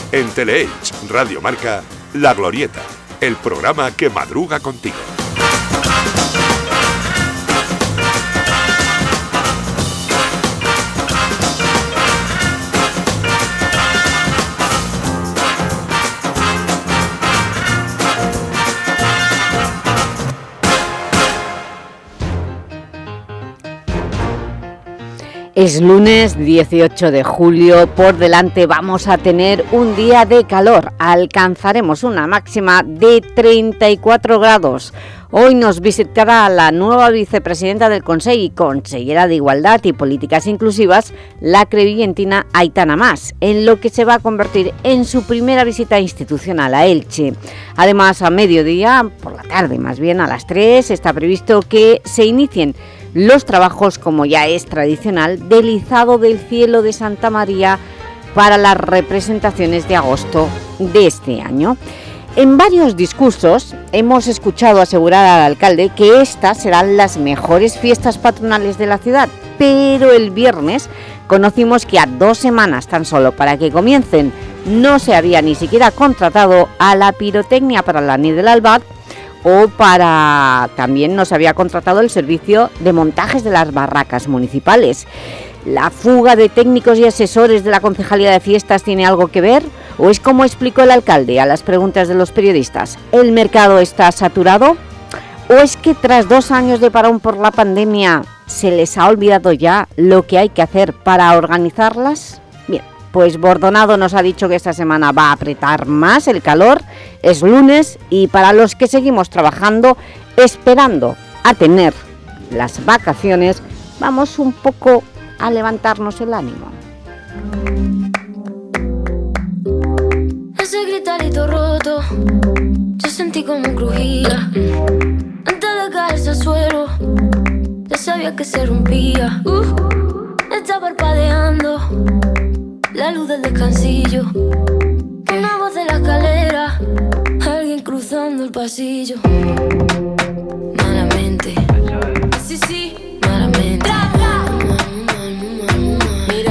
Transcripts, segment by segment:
En Teleelch, Radio Marca, La Glorieta, el programa que madruga contigo. Es lunes 18 de julio, por delante vamos a tener un día de calor, alcanzaremos una máxima de 34 grados. Hoy nos visitará la nueva vicepresidenta del Consell y consellera de Igualdad y Políticas Inclusivas, la crevillentina Aitana Mas, en lo que se va a convertir en su primera visita institucional a Elche. Además, a mediodía, por la tarde más bien, a las 3, está previsto que se inicien los trabajos, como ya es tradicional, del izado del cielo de Santa María para las representaciones de agosto de este año. En varios discursos hemos escuchado asegurar al alcalde que estas serán las mejores fiestas patronales de la ciudad, pero el viernes conocimos que a 2 semanas tan solo para que comiencen no se había ni siquiera contratado a la pirotecnia para la Nit del Albat, o también nos había contratado el servicio de montajes de las barracas municipales. ¿La fuga de técnicos y asesores de la Concejalía de Fiestas tiene algo que ver? ¿O es como explicó el alcalde a las preguntas de los periodistas? ¿El mercado está saturado? ¿O es que tras 2 años de parón por la pandemia se les ha olvidado ya lo que hay que hacer para organizarlas? Bien, pues Bordonado nos ha dicho que esta semana va a apretar más el calor, es lunes y para los que seguimos trabajando, esperando a tener las vacaciones, vamos un poco a levantarnos el ánimo. Ese gritarito roto, yo sentí como crujía. Antes de caerse al suelo, ya sabía que se rompía. Está parpadeando la luz del descansillo. Una voz de la escalera, alguien cruzando el pasillo. Malamente, sí, malamente. Mira,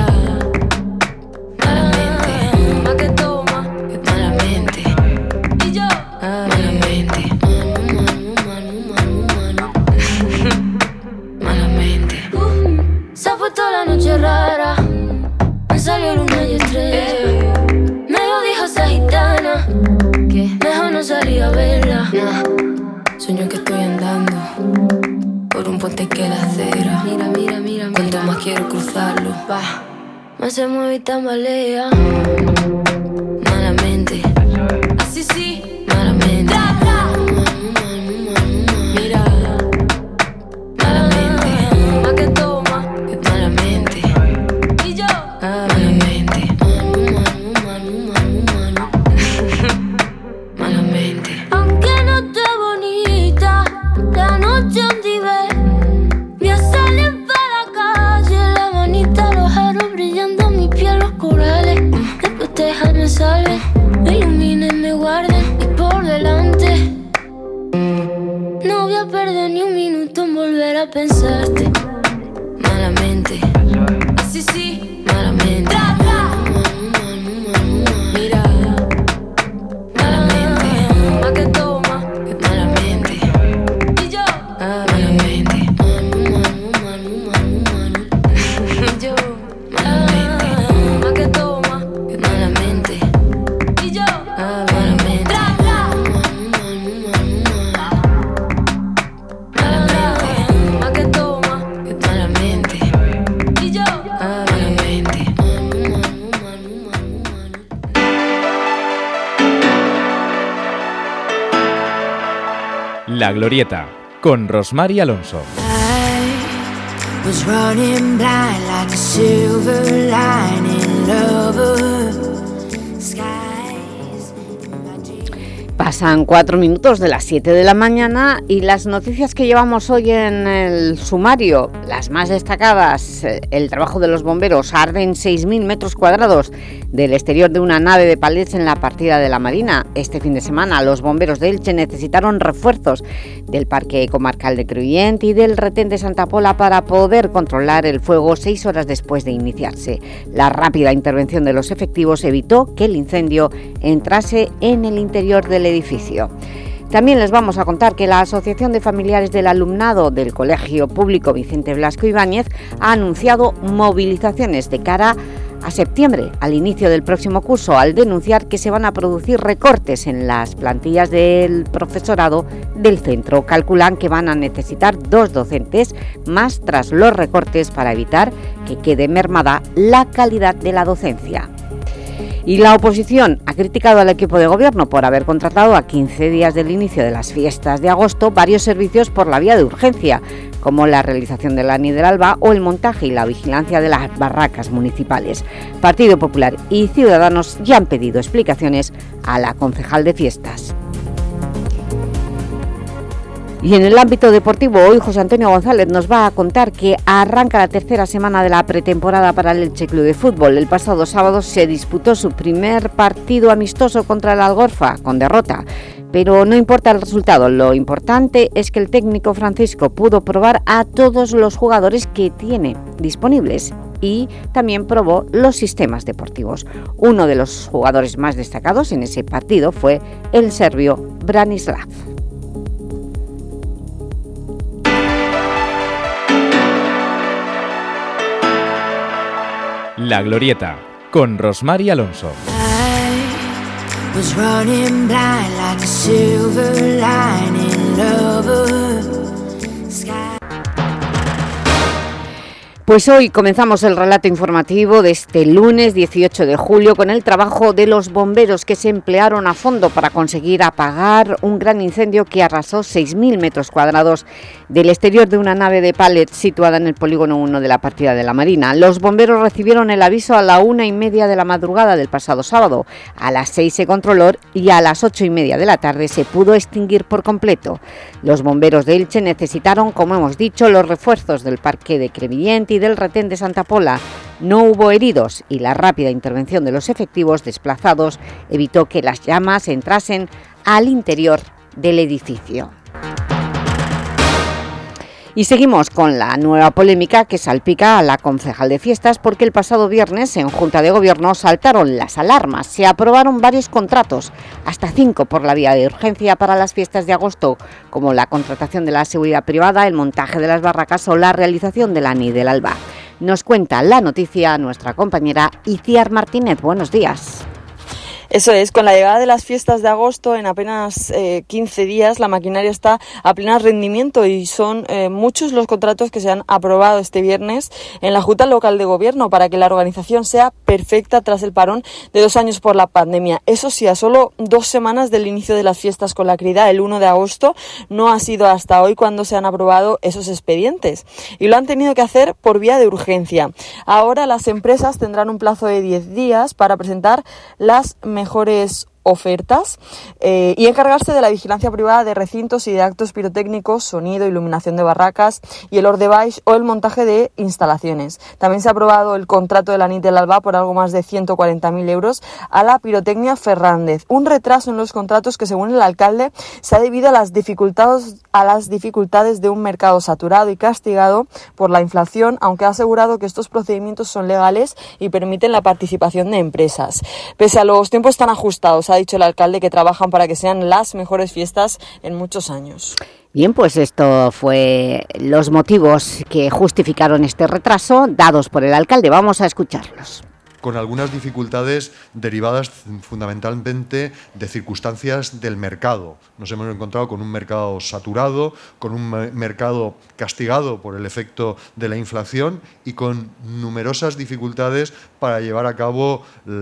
malamente, pa' que toma, malamente. Y yo, malamente, malamente. Se ha puesto la noche rara, me salió luna y estrella. Me lo dijo esa gitana, que mejor no salir a verla. Sueño que estoy andando por un puente que la acera. Mira. Cuanto más quiero cruzarlo, más se mueve y tambalea. Malamente, así sí, malamente. Mira, malamente, pa' que toma, malamente. Y yo, malamente. Malamente. Aunque no esté bonita, la noche donde ve, voy a salir para la calle, la manita, los aros brillando, mi piel, los corales. Después déjame salve, me iluminen, me guarden y por delante. No voy a perder ni un minuto en volver a pensarte. Malamente, así sí, malamente. Mira, malamente, pa' que toma, malamente. Y yo, malamente. Y yo, malamente, pa' que toma, malamente. Y yo, malamente. Malamente, pa' que toma, malamente. Y yo, malamente. La Glorieta, con Rosmar y Alonso. Was running blind like a silver lining lover. Skies. Pasan 4 minutos de las 7 de la mañana y las noticias que llevamos hoy en el sumario, las más destacadas: el trabajo de los bomberos. Arden 6.000 metros cuadrados del exterior de una nave de palets en la partida de la Marina. Este fin de semana los bomberos de Elche necesitaron refuerzos del Parque Comarcal de Crevillent y del retén de Santa Pola para poder controlar el fuego 6 horas después de iniciarse. La rápida intervención de los efectivos evitó que el incendio entrase en el interior del edificio. También les vamos a contar que la Asociación de Familiares del Alumnado del Colegio Público Vicente Blasco Ibáñez ha anunciado movilizaciones de cara a septiembre, al inicio del próximo curso, al denunciar que se van a producir recortes en las plantillas del profesorado del centro. Calculan que van a necesitar 2 docentes más tras los recortes para evitar que quede mermada la calidad de la docencia. Y la oposición ha criticado al equipo de gobierno por haber contratado a 15 días del inicio de las fiestas de agosto varios servicios por la vía de urgencia, como la realización del ANI del Alba o el montaje y la vigilancia de las barracas municipales. Partido Popular y Ciudadanos ya han pedido explicaciones a la concejal de fiestas. Y en el ámbito deportivo, hoy José Antonio González nos va a contar que arranca la tercera semana de la pretemporada para el Elche Club de Fútbol. El pasado sábado se disputó su primer partido amistoso contra el Algorfa, con derrota. Pero no importa el resultado, lo importante es que el técnico Francisco pudo probar a todos los jugadores que tiene disponibles y también probó los sistemas deportivos. Uno de los jugadores más destacados en ese partido fue el serbio Branislav. La Glorieta, con Rosmar Alonso. Pues hoy comenzamos el relato informativo de este lunes 18 de julio con el trabajo de los bomberos que se emplearon a fondo para conseguir apagar un gran incendio que arrasó 6.000 metros cuadrados del exterior de una nave de pallets situada en el polígono 1 de la partida de la Marina. Los bomberos recibieron el aviso a la 1:30 de la madrugada del pasado sábado. A las 6 se controló y a las 8:30 de la tarde se pudo extinguir por completo. Los bomberos de Elche necesitaron, como hemos dicho, los refuerzos del Parque de Crevillent y del retén de Santa Pola. No hubo heridos y la rápida intervención de los efectivos desplazados evitó que las llamas entrasen al interior del edificio. Y seguimos con la nueva polémica que salpica a la concejal de fiestas porque el pasado viernes en Junta de Gobierno saltaron las alarmas. Se aprobaron varios contratos, hasta 5 por la vía de urgencia para las fiestas de agosto, como la contratación de la seguridad privada, el montaje de las barracas o la realización del ANI del Alba. Nos cuenta la noticia nuestra compañera Itziar Martínez. Buenos días. Eso es, con la llegada de las fiestas de agosto, en apenas 15 días, la maquinaria está a pleno rendimiento y son muchos los contratos que se han aprobado este viernes en la Junta Local de Gobierno para que la organización sea perfecta tras el parón de 2 años por la pandemia. Eso sí, a solo 2 semanas del inicio de las fiestas con la crida, el 1 de agosto, no ha sido hasta hoy cuando se han aprobado esos expedientes y lo han tenido que hacer por vía de urgencia. Ahora las empresas tendrán un plazo de 10 días para presentar las mejores ofertas y encargarse de la vigilancia privada de recintos y de actos pirotécnicos, sonido, iluminación de barracas y el ordebaix o el montaje de instalaciones. También se ha aprobado el contrato de la NIT del Alba por algo más de 140.000 euros a la Pirotecnia Fernández. Un retraso en los contratos que, según el alcalde, se ha debido a las dificultades de un mercado saturado y castigado por la inflación, aunque ha asegurado que estos procedimientos son legales y permiten la participación de empresas. Pese a los tiempos tan ajustados, ha dicho el alcalde que trabajan para que sean las mejores fiestas en muchos años. Bien, pues esto fue los motivos que justificaron este retraso dados por el alcalde. Vamos a escucharlos. Con algunas dificultades derivadas fundamentalmente de circunstancias del mercado. Nos hemos encontrado con un mercado saturado, con un mercado castigado por el efecto de la inflación y con numerosas dificultades para llevar a cabo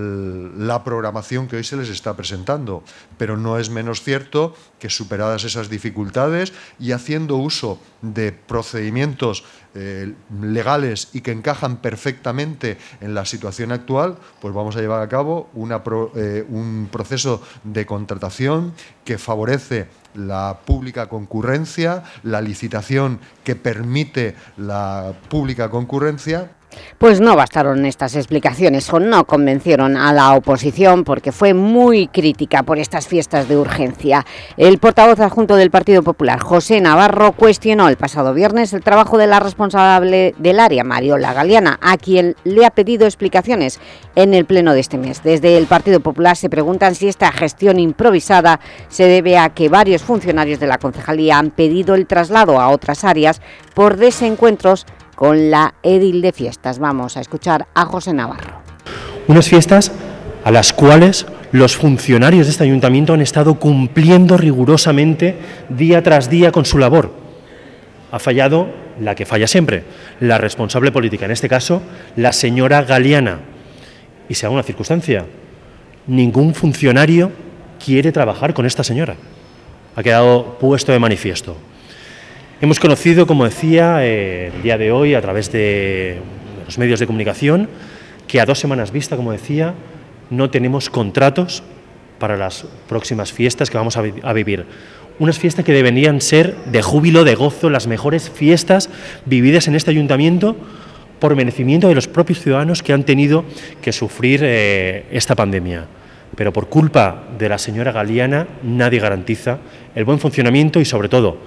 la programación que hoy se les está presentando. Pero no es menos cierto que, superadas esas dificultades y haciendo uso de procedimientos legales y que encajan perfectamente en la situación actual, pues vamos a llevar a cabo un proceso de contratación que favorece la pública concurrencia, la licitación que permite la pública concurrencia. Pues no bastaron estas explicaciones o no convencieron a la oposición porque fue muy crítica por estas fiestas de urgencia. El portavoz adjunto del Partido Popular, José Navarro, cuestionó el pasado viernes el trabajo de la responsable del área, Mariola Galiana, a quien le ha pedido explicaciones en el pleno de este mes. Desde el Partido Popular se preguntan si esta gestión improvisada se debe a que varios funcionarios de la concejalía han pedido el traslado a otras áreas por desencuentros con la edil de fiestas. Vamos a escuchar a José Navarro. Unas fiestas a las cuales los funcionarios de este ayuntamiento han estado cumpliendo rigurosamente día tras día con su labor. Ha fallado la que falla siempre, la responsable política, en este caso la señora Galiana. Y se da una circunstancia, ningún funcionario quiere trabajar con esta señora. Ha quedado puesto de manifiesto. Hemos conocido, como decía, el día de hoy a través de los medios de comunicación que a 2 semanas vista, como decía, no tenemos contratos para las próximas fiestas que vamos a vivir. Unas fiestas que deberían ser de júbilo, de gozo, las mejores fiestas vividas en este ayuntamiento por merecimiento de los propios ciudadanos que han tenido que sufrir esta pandemia. Pero por culpa de la señora Galiana nadie garantiza el buen funcionamiento y, sobre todo,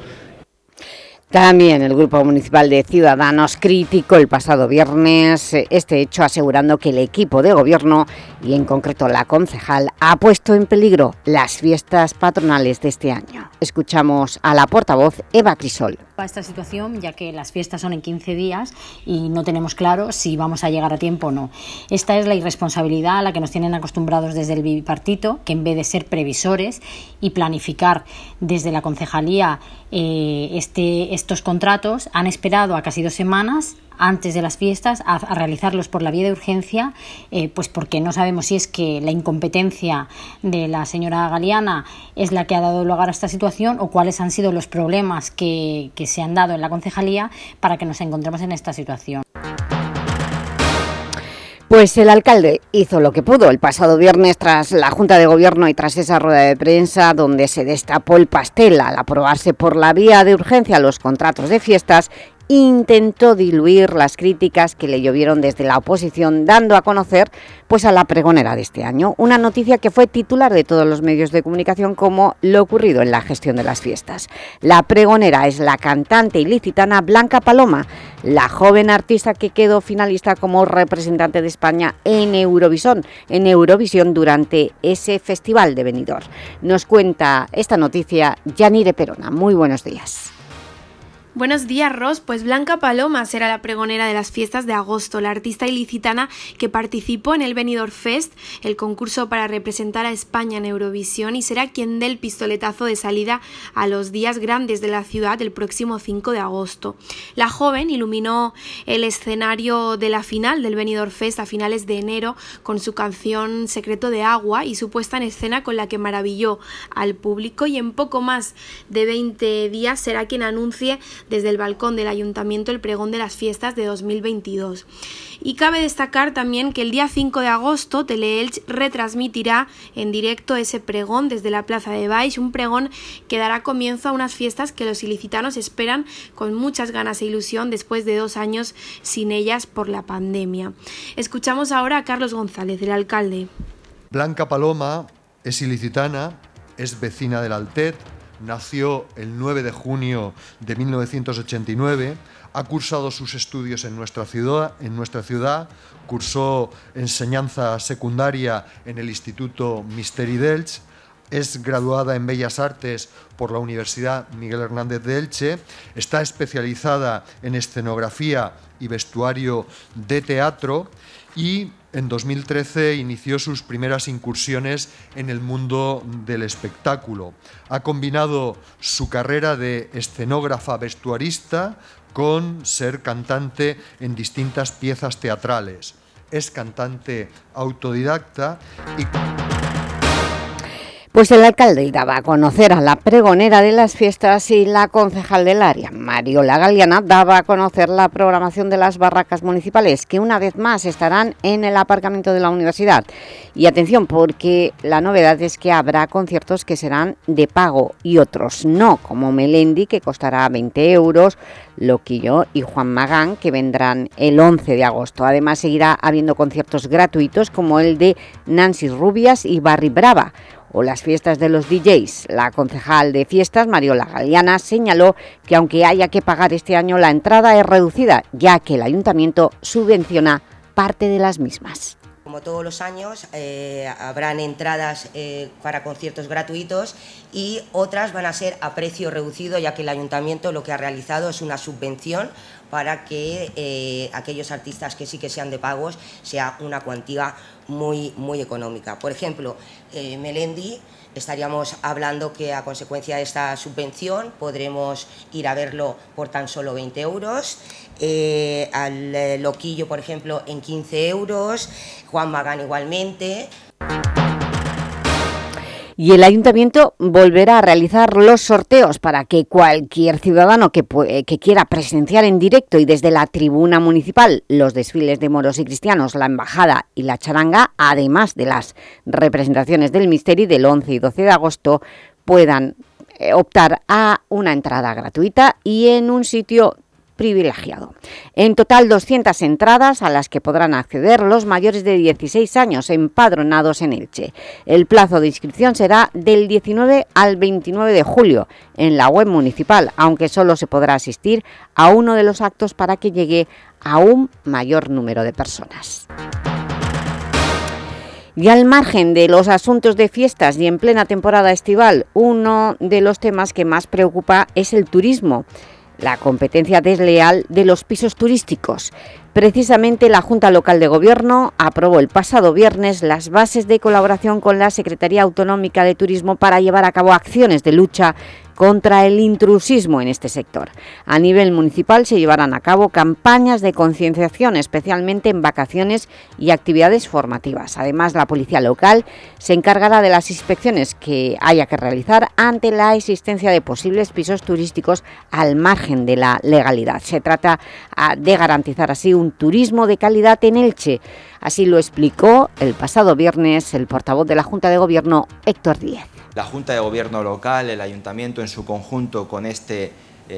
también el Grupo Municipal de Ciudadanos criticó el pasado viernes este hecho, asegurando que el equipo de gobierno, y en concreto la concejal, ha puesto en peligro las fiestas patronales de este año. Escuchamos a la portavoz Eva Crisol. Esta situación, ya que las fiestas son en 15 días y no tenemos claro si vamos a llegar a tiempo o no. Esta es la irresponsabilidad a la que nos tienen acostumbrados desde el bipartito, que en vez de ser previsores y planificar desde la concejalía estos contratos, han esperado a casi 2 semanas antes de las fiestas a realizarlos por la vía de urgencia, pues porque no sabemos si es que la incompetencia de la señora Galiana es la que ha dado lugar a esta situación o cuáles han sido los problemas que se han dado en la concejalía para que nos encontremos en esta situación. Pues el alcalde hizo lo que pudo el pasado viernes tras la Junta de Gobierno y tras esa rueda de prensa donde se destapó el pastel al aprobarse por la vía de urgencia los contratos de fiestas. Intentó diluir las críticas que le llovieron desde la oposición, dando a conocer pues a la pregonera de este año, una noticia que fue titular de todos los medios de comunicación como lo ocurrido en la gestión de las fiestas. La pregonera es la cantante ilicitana Blanca Paloma, la joven artista que quedó finalista como representante de España en Eurovisión durante ese festival de Benidorm. Nos cuenta esta noticia Yanire Perona. Muy buenos días. Buenos días, Ros. Pues Blanca Paloma será la pregonera de las fiestas de agosto, la artista ilicitana que participó en el Benidorm Fest, el concurso para representar a España en Eurovisión, y será quien dé el pistoletazo de salida a los días grandes de la ciudad el próximo 5 de agosto. La joven iluminó el escenario de la final del Benidorm Fest a finales de enero con su canción Secreto de Agua y su puesta en escena con la que maravilló al público, y en poco más de 20 días será quien anuncie desde el balcón del Ayuntamiento el pregón de las fiestas de 2022. Y cabe destacar también que el día 5 de agosto Teleelch retransmitirá en directo ese pregón desde la Plaza de Baix, un pregón que dará comienzo a unas fiestas que los ilicitanos esperan con muchas ganas e ilusión después de 2 años sin ellas por la pandemia. Escuchamos ahora a Carlos González, el alcalde. Blanca Paloma es ilicitana, es vecina del Altet. Nació el 9 de junio de 1989, ha cursado sus estudios en nuestra ciudad, cursó enseñanza secundaria en el Instituto Misteri d'Elx, es graduada en Bellas Artes por la Universidad Miguel Hernández de Elche, está especializada en escenografía y vestuario de teatro y en 2013 inició sus primeras incursiones en el mundo del espectáculo. Ha combinado su carrera de escenógrafa vestuarista con ser cantante en distintas piezas teatrales. Es cantante autodidacta y... Pues el alcalde daba a conocer a la pregonera de las fiestas y la concejal del área, Mariola Galiana, daba a conocer la programación de las barracas municipales, que una vez más estarán en el aparcamiento de la universidad. Y atención, porque la novedad es que habrá conciertos que serán de pago y otros no, como Melendi, que costará 20 euros, Loquillo y Juan Magán, que vendrán el 11 de agosto. Además, seguirá habiendo conciertos gratuitos como el de Nancy Rubias y Barry Brava, o las fiestas de los DJs. La concejal de fiestas, Mariola Galiana, señaló que aunque haya que pagar este año, la entrada es reducida, ya que el ayuntamiento subvenciona parte de las mismas. Como todos los años, habrán entradas para conciertos gratuitos y otras van a ser a precio reducido, ya que el ayuntamiento lo que ha realizado es una subvención para que aquellos artistas que sí que sean de pagos sea una cuantía muy económica. Por ejemplo, Melendi, estaríamos hablando que a consecuencia de esta subvención podremos ir a verlo por tan solo 20 euros, al Loquillo, por ejemplo, en 15 euros, Juan Magán igualmente. Y el ayuntamiento volverá a realizar los sorteos para que cualquier ciudadano que quiera presenciar en directo y desde la tribuna municipal los desfiles de moros y cristianos, la embajada y la charanga, además de las representaciones del Misteri del 11 y 12 de agosto, puedan optar a una entrada gratuita y en un sitio privilegiado. En total, 200 entradas a las que podrán acceder los mayores de 16 años empadronados en Elche. El plazo de inscripción será del 19 al 29 de julio en la web municipal, aunque solo se podrá asistir a uno de los actos para que llegue a un mayor número de personas. Y al margen de los asuntos de fiestas y en plena temporada estival, uno de los temas que más preocupa es el turismo, la competencia desleal de los pisos turísticos. Precisamente la Junta Local de Gobierno aprobó el pasado viernes las bases de colaboración con la Secretaría Autonómica de Turismo para llevar a cabo acciones de lucha contra el intrusismo en este sector. A nivel municipal se llevarán a cabo campañas de concienciación, especialmente en vacaciones y actividades formativas. Además, la policía local se encargará de las inspecciones que haya que realizar ante la existencia de posibles pisos turísticos al margen de la legalidad. Se trata de garantizar así un turismo de calidad en Elche. Así lo explicó el pasado viernes el portavoz de la Junta de Gobierno, Héctor Díez. La Junta de Gobierno local, el Ayuntamiento en su conjunto con este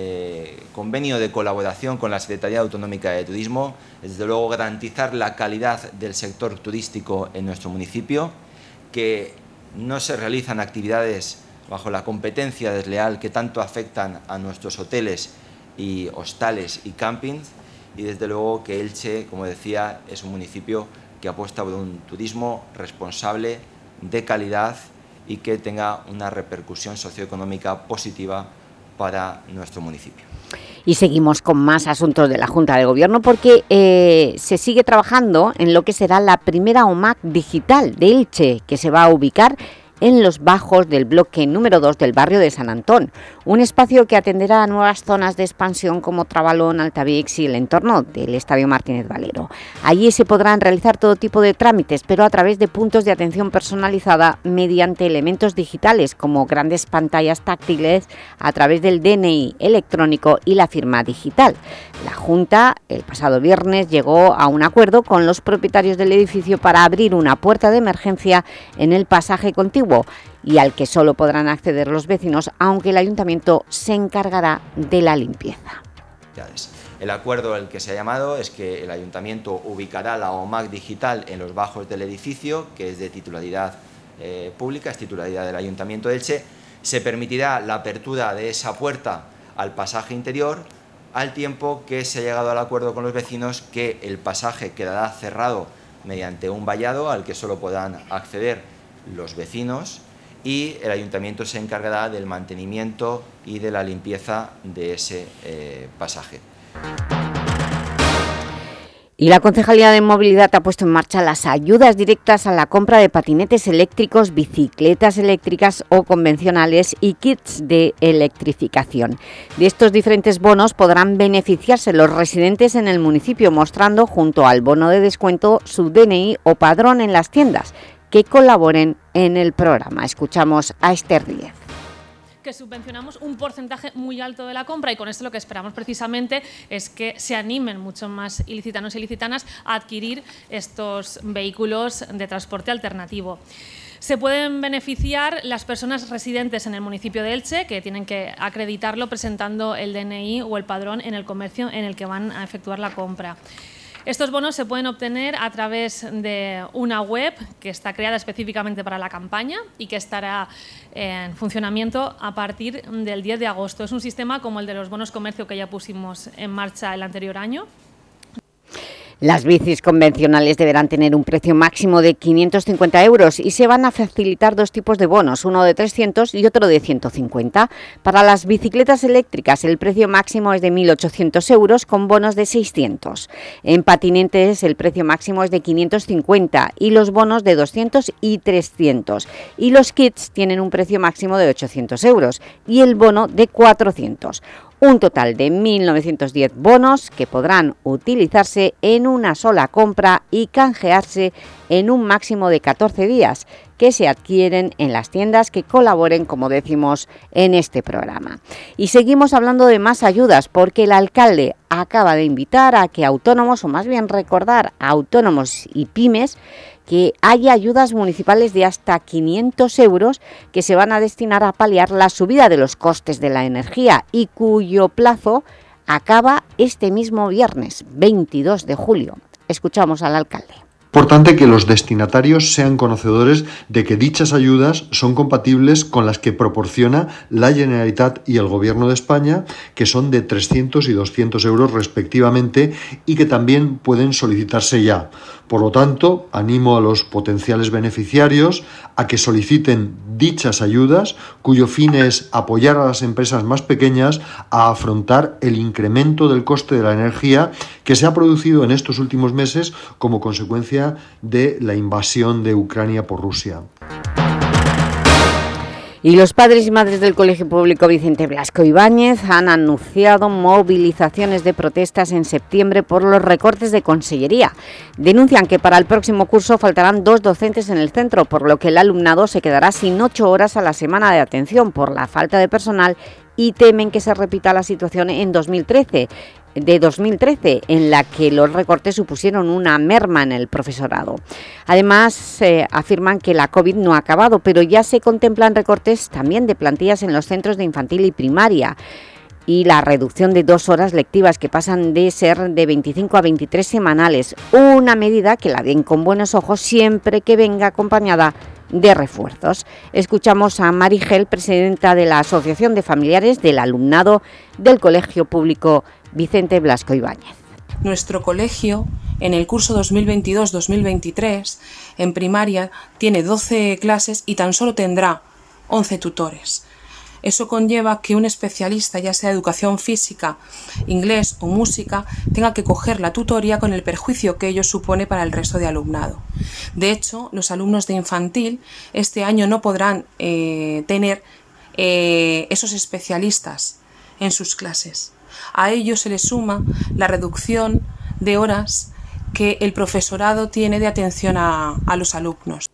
convenio de colaboración con la Secretaría Autonómica de Turismo, desde luego garantizar la calidad del sector turístico en nuestro municipio, que no se realizan actividades bajo la competencia desleal que tanto afectan a nuestros hoteles y hostales y campings, y desde luego que Elche, como decía, es un municipio que apuesta por un turismo responsable, de calidad y que tenga una repercusión socioeconómica positiva para nuestro municipio. Y seguimos con más asuntos de la Junta de Gobierno porque se sigue trabajando en lo que será la primera OMAC digital de Elche, que se va a ubicar en los bajos del bloque número 2 del barrio de San Antón, un espacio que atenderá a nuevas zonas de expansión como Trabalón, Altavix y el entorno del Estadio Martínez Valero. Allí se podrán realizar todo tipo de trámites, pero a través de puntos de atención personalizada mediante elementos digitales como grandes pantallas táctiles a través del DNI electrónico y la firma digital. La Junta el pasado viernes llegó a un acuerdo con los propietarios del edificio para abrir una puerta de emergencia en el pasaje contiguo y al que solo podrán acceder los vecinos, aunque el Ayuntamiento se encargará de la limpieza. El acuerdo al que se ha llamado es que el Ayuntamiento ubicará la OMAC digital en los bajos del edificio, que es de titularidad pública, es titularidad del Ayuntamiento de Elche. Se permitirá la apertura de esa puerta al pasaje interior, al tiempo que se ha llegado al acuerdo con los vecinos que el pasaje quedará cerrado mediante un vallado al que solo podrán acceder los vecinos, y el Ayuntamiento se encargará del mantenimiento y de la limpieza de ese pasaje. Y la Concejalía de Movilidad ha puesto en marcha las ayudas directas a la compra de patinetes eléctricos, bicicletas eléctricas o convencionales y kits de electrificación. De estos diferentes bonos podrán beneficiarse los residentes en el municipio, mostrando junto al bono de descuento su DNI o padrón en las tiendas, que colaboren en el programa. Escuchamos a Esther Díez. Que subvencionamos un porcentaje muy alto de la compra, y con esto lo que esperamos precisamente es que se animen mucho más ilicitanos y ilicitanas a adquirir estos vehículos de transporte alternativo. Se pueden beneficiar las personas residentes en el municipio de Elche, que tienen que acreditarlo presentando el DNI o el padrón en el comercio en el que van a efectuar la compra. Estos bonos se pueden obtener a través de una web que está creada específicamente para la campaña y que estará en funcionamiento a partir del 10 de agosto. Es un sistema como el de los bonos comercio que ya pusimos en marcha el anterior año. Las bicis convencionales deberán tener un precio máximo de 550 € y se van a facilitar dos tipos de bonos, uno de 300 y otro de 150. Para las bicicletas eléctricas el precio máximo es de 1.800 € con bonos de 600. En patinetes el precio máximo es de 550 y los bonos de 200 y 300. Y los kits tienen un precio máximo de 800 € y el bono de 400. Un total de 1.910 bonos que podrán utilizarse en una sola compra y canjearse en un máximo de 14 días, que se adquieren en las tiendas que colaboren, como decimos, en este programa. Y seguimos hablando de más ayudas, porque el alcalde acaba de invitar a que autónomos, o más bien recordar a autónomos y pymes, que haya ayudas municipales de hasta 500 € que se van a destinar a paliar la subida de los costes de la energía y cuyo plazo acaba este mismo viernes, 22 de julio. Escuchamos al alcalde. Importante que los destinatarios sean conocedores de que dichas ayudas son compatibles con las que proporciona la Generalitat y el Gobierno de España, que son de 300 y 200 € respectivamente y que también pueden solicitarse ya. Por lo tanto, animo a los potenciales beneficiarios a que soliciten dichas ayudas, cuyo fin es apoyar a las empresas más pequeñas a afrontar el incremento del coste de la energía que se ha producido en estos últimos meses como consecuencia de la invasión de Ucrania por Rusia. Y los padres y madres del Colegio Público Vicente Blasco Ibáñez han anunciado movilizaciones de protestas en septiembre por los recortes de consellería. Denuncian que para el próximo curso faltarán 2 docentes en el centro, por lo que el alumnado se quedará sin 8 horas a la semana de atención por la falta de personal, y temen que se repita la situación en 2013, en la que los recortes supusieron una merma en el profesorado. Además, afirman que la COVID no ha acabado, pero ya se contemplan recortes también de plantillas en los centros de infantil y primaria, y la reducción de 2 horas lectivas, que pasan de ser de 25 a 23 semanales, una medida que la ven con buenos ojos siempre que venga acompañada de refuerzos. Escuchamos a Marigel, presidenta de la Asociación de Familiares del Alumnado del Colegio Público Vicente Blasco Ibáñez. Nuestro colegio, en el curso 2022-2023, en primaria, tiene 12 clases y tan solo tendrá 11 tutores. Eso conlleva que un especialista, ya sea de educación física, inglés o música, tenga que coger la tutoría con el perjuicio que ello supone para el resto de alumnado. De hecho, los alumnos de infantil este año no podrán tener esos especialistas en sus clases. A ello se le suma la reducción de horas que el profesorado tiene de atención a los alumnos.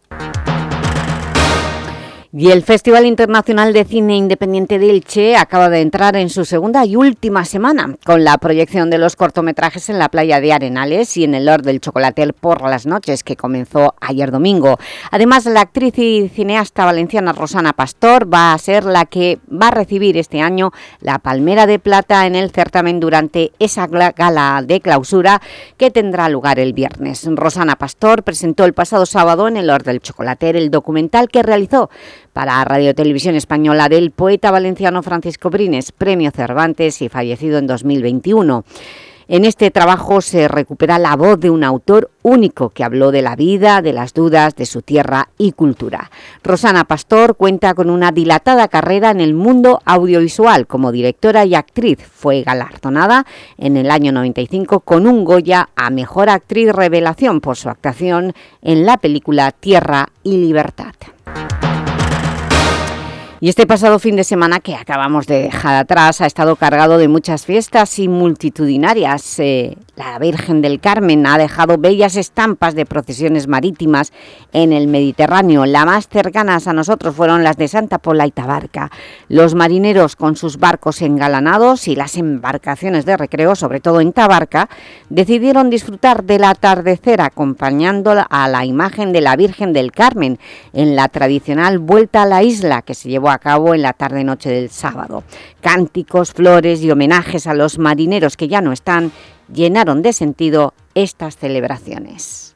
Y el Festival Internacional de Cine Independiente de Elche acaba de entrar en su segunda y última semana, con la proyección de los cortometrajes en la playa de Arenales y en el Hort del Chocolater por las noches, que comenzó ayer domingo. Además, la actriz y cineasta valenciana Rosana Pastor va a ser la que va a recibir este año la Palmera de Plata en el certamen durante esa gala de clausura que tendrá lugar el viernes. Rosana Pastor presentó el pasado sábado en el Hort del Chocolater el documental que realizó para Radio Televisión Española del poeta valenciano Francisco Brines, Premio Cervantes y fallecido en 2021. En este trabajo se recupera la voz de un autor único que habló de la vida, de las dudas, de su tierra y cultura. Rosana Pastor cuenta con una dilatada carrera en el mundo audiovisual como directora y actriz. Fue galardonada en el año 95 con un Goya a Mejor Actriz Revelación por su actuación en la película Tierra y Libertad. Y este pasado fin de semana que acabamos de dejar atrás ha estado cargado de muchas fiestas y multitudinarias. La Virgen del Carmen ha dejado bellas estampas de procesiones marítimas en el Mediterráneo. Las más cercanas a nosotros fueron las de Santa Pola y Tabarca. Los marineros con sus barcos engalanados y las embarcaciones de recreo, sobre todo en Tabarca, decidieron disfrutar del atardecer acompañando a la imagen de la Virgen del Carmen en la tradicional vuelta a la isla que se llevó a cabo en la tarde-noche del sábado. Cánticos, flores y homenajes a los marineros que ya no están llenaron de sentido estas celebraciones.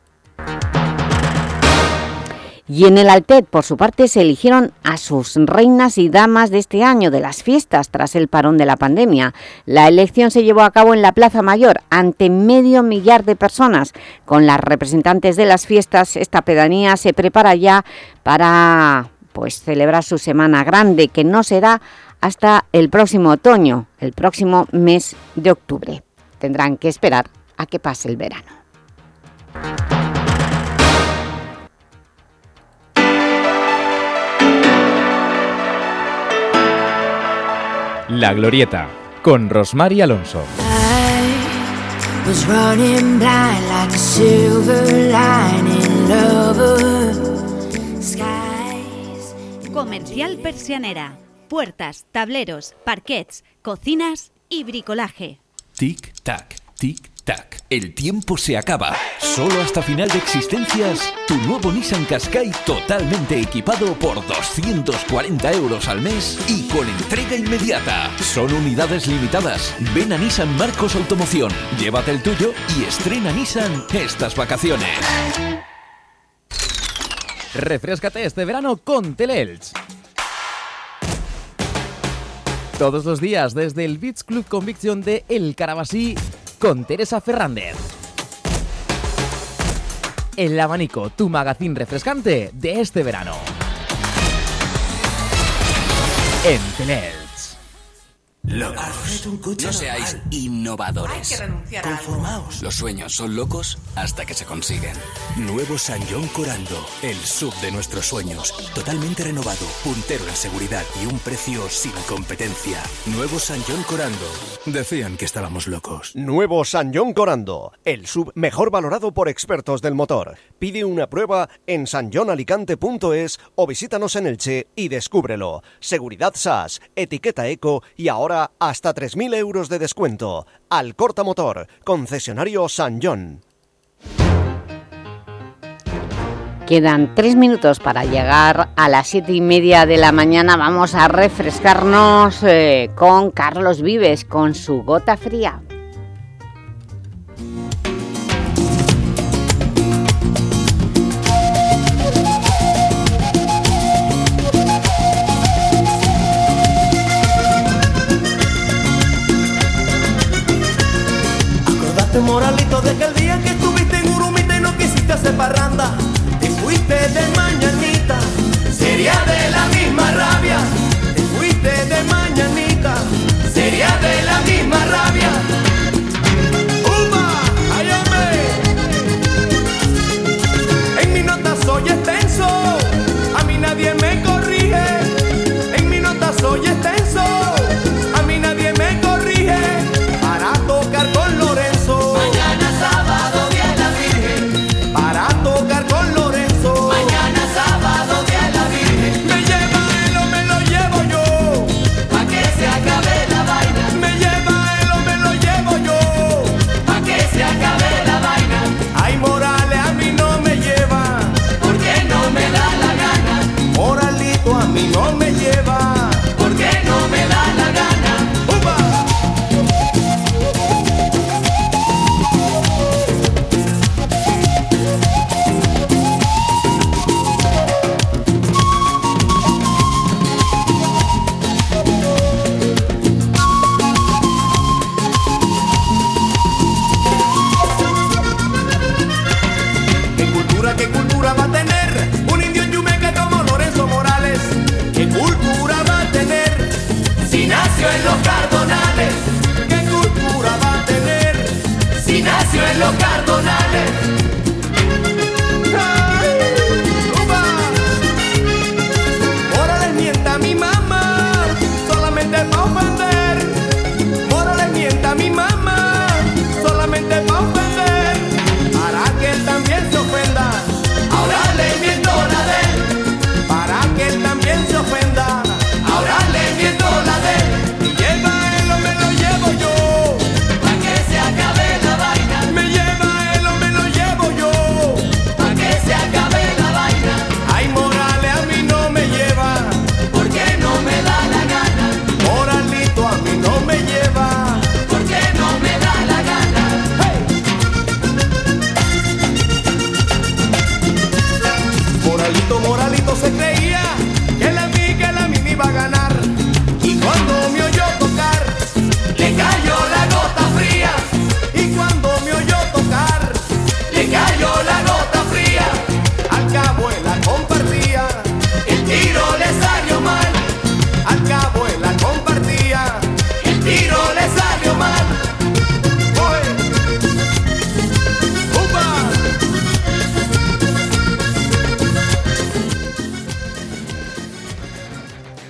Y en el Altet, por su parte, se eligieron a sus reinas y damas de este año de las fiestas tras el parón de la pandemia. La elección se llevó a cabo en la Plaza Mayor ante 500.000 de personas. Con las representantes de las fiestas, esta pedanía se prepara ya para celebrar su Semana Grande, que no será hasta el próximo otoño, el próximo mes de octubre. Tendrán que esperar a que pase el verano. La Glorieta, con Rosmar Alonso. Comercial Persianera. Puertas, tableros, parquets, cocinas y bricolaje. Tic-tac, tic-tac. El tiempo se acaba. Solo hasta final de existencias, tu nuevo Nissan Qashqai totalmente equipado por 240 € al mes y con entrega inmediata. Son unidades limitadas. Ven a Nissan Marcos Automoción, llévate el tuyo y estrena Nissan estas vacaciones. Refréscate este verano con Teleelch. Todos los días desde el Beach Club Conviction de El Carabasí con Teresa Fernández. El Abanico, tu magazín refrescante de este verano. En Teleelch. Locos. No seáis innovadores. Hay que renunciar a algo. Conformaos. Los sueños son locos hasta que se consiguen. Nuevo Sanyong Corando, el SUV de nuestros sueños. Totalmente renovado, puntero en seguridad y un precio sin competencia. Nuevo Sanyong Corando. Decían que estábamos locos. Nuevo Sanyong Corando, el SUV mejor valorado por expertos del motor. Pide una prueba en sanyongalicante.es o visítanos en Elche y descúbrelo. Seguridad SAS, etiqueta eco y ahora hasta 3.000 € de descuento. Alcorta Motor, concesionario Sanyong. Quedan 3 minutos para llegar a las 7:30 de la mañana. Vamos a refrescarnos con Carlos Vives, con su gota fría. Moralito, de aquel día que estuviste en Urumita y no quisiste hacer parranda, te fuiste de mañanita, sería de la misma rabia, te fuiste de mañanita, sería de la misma rabia.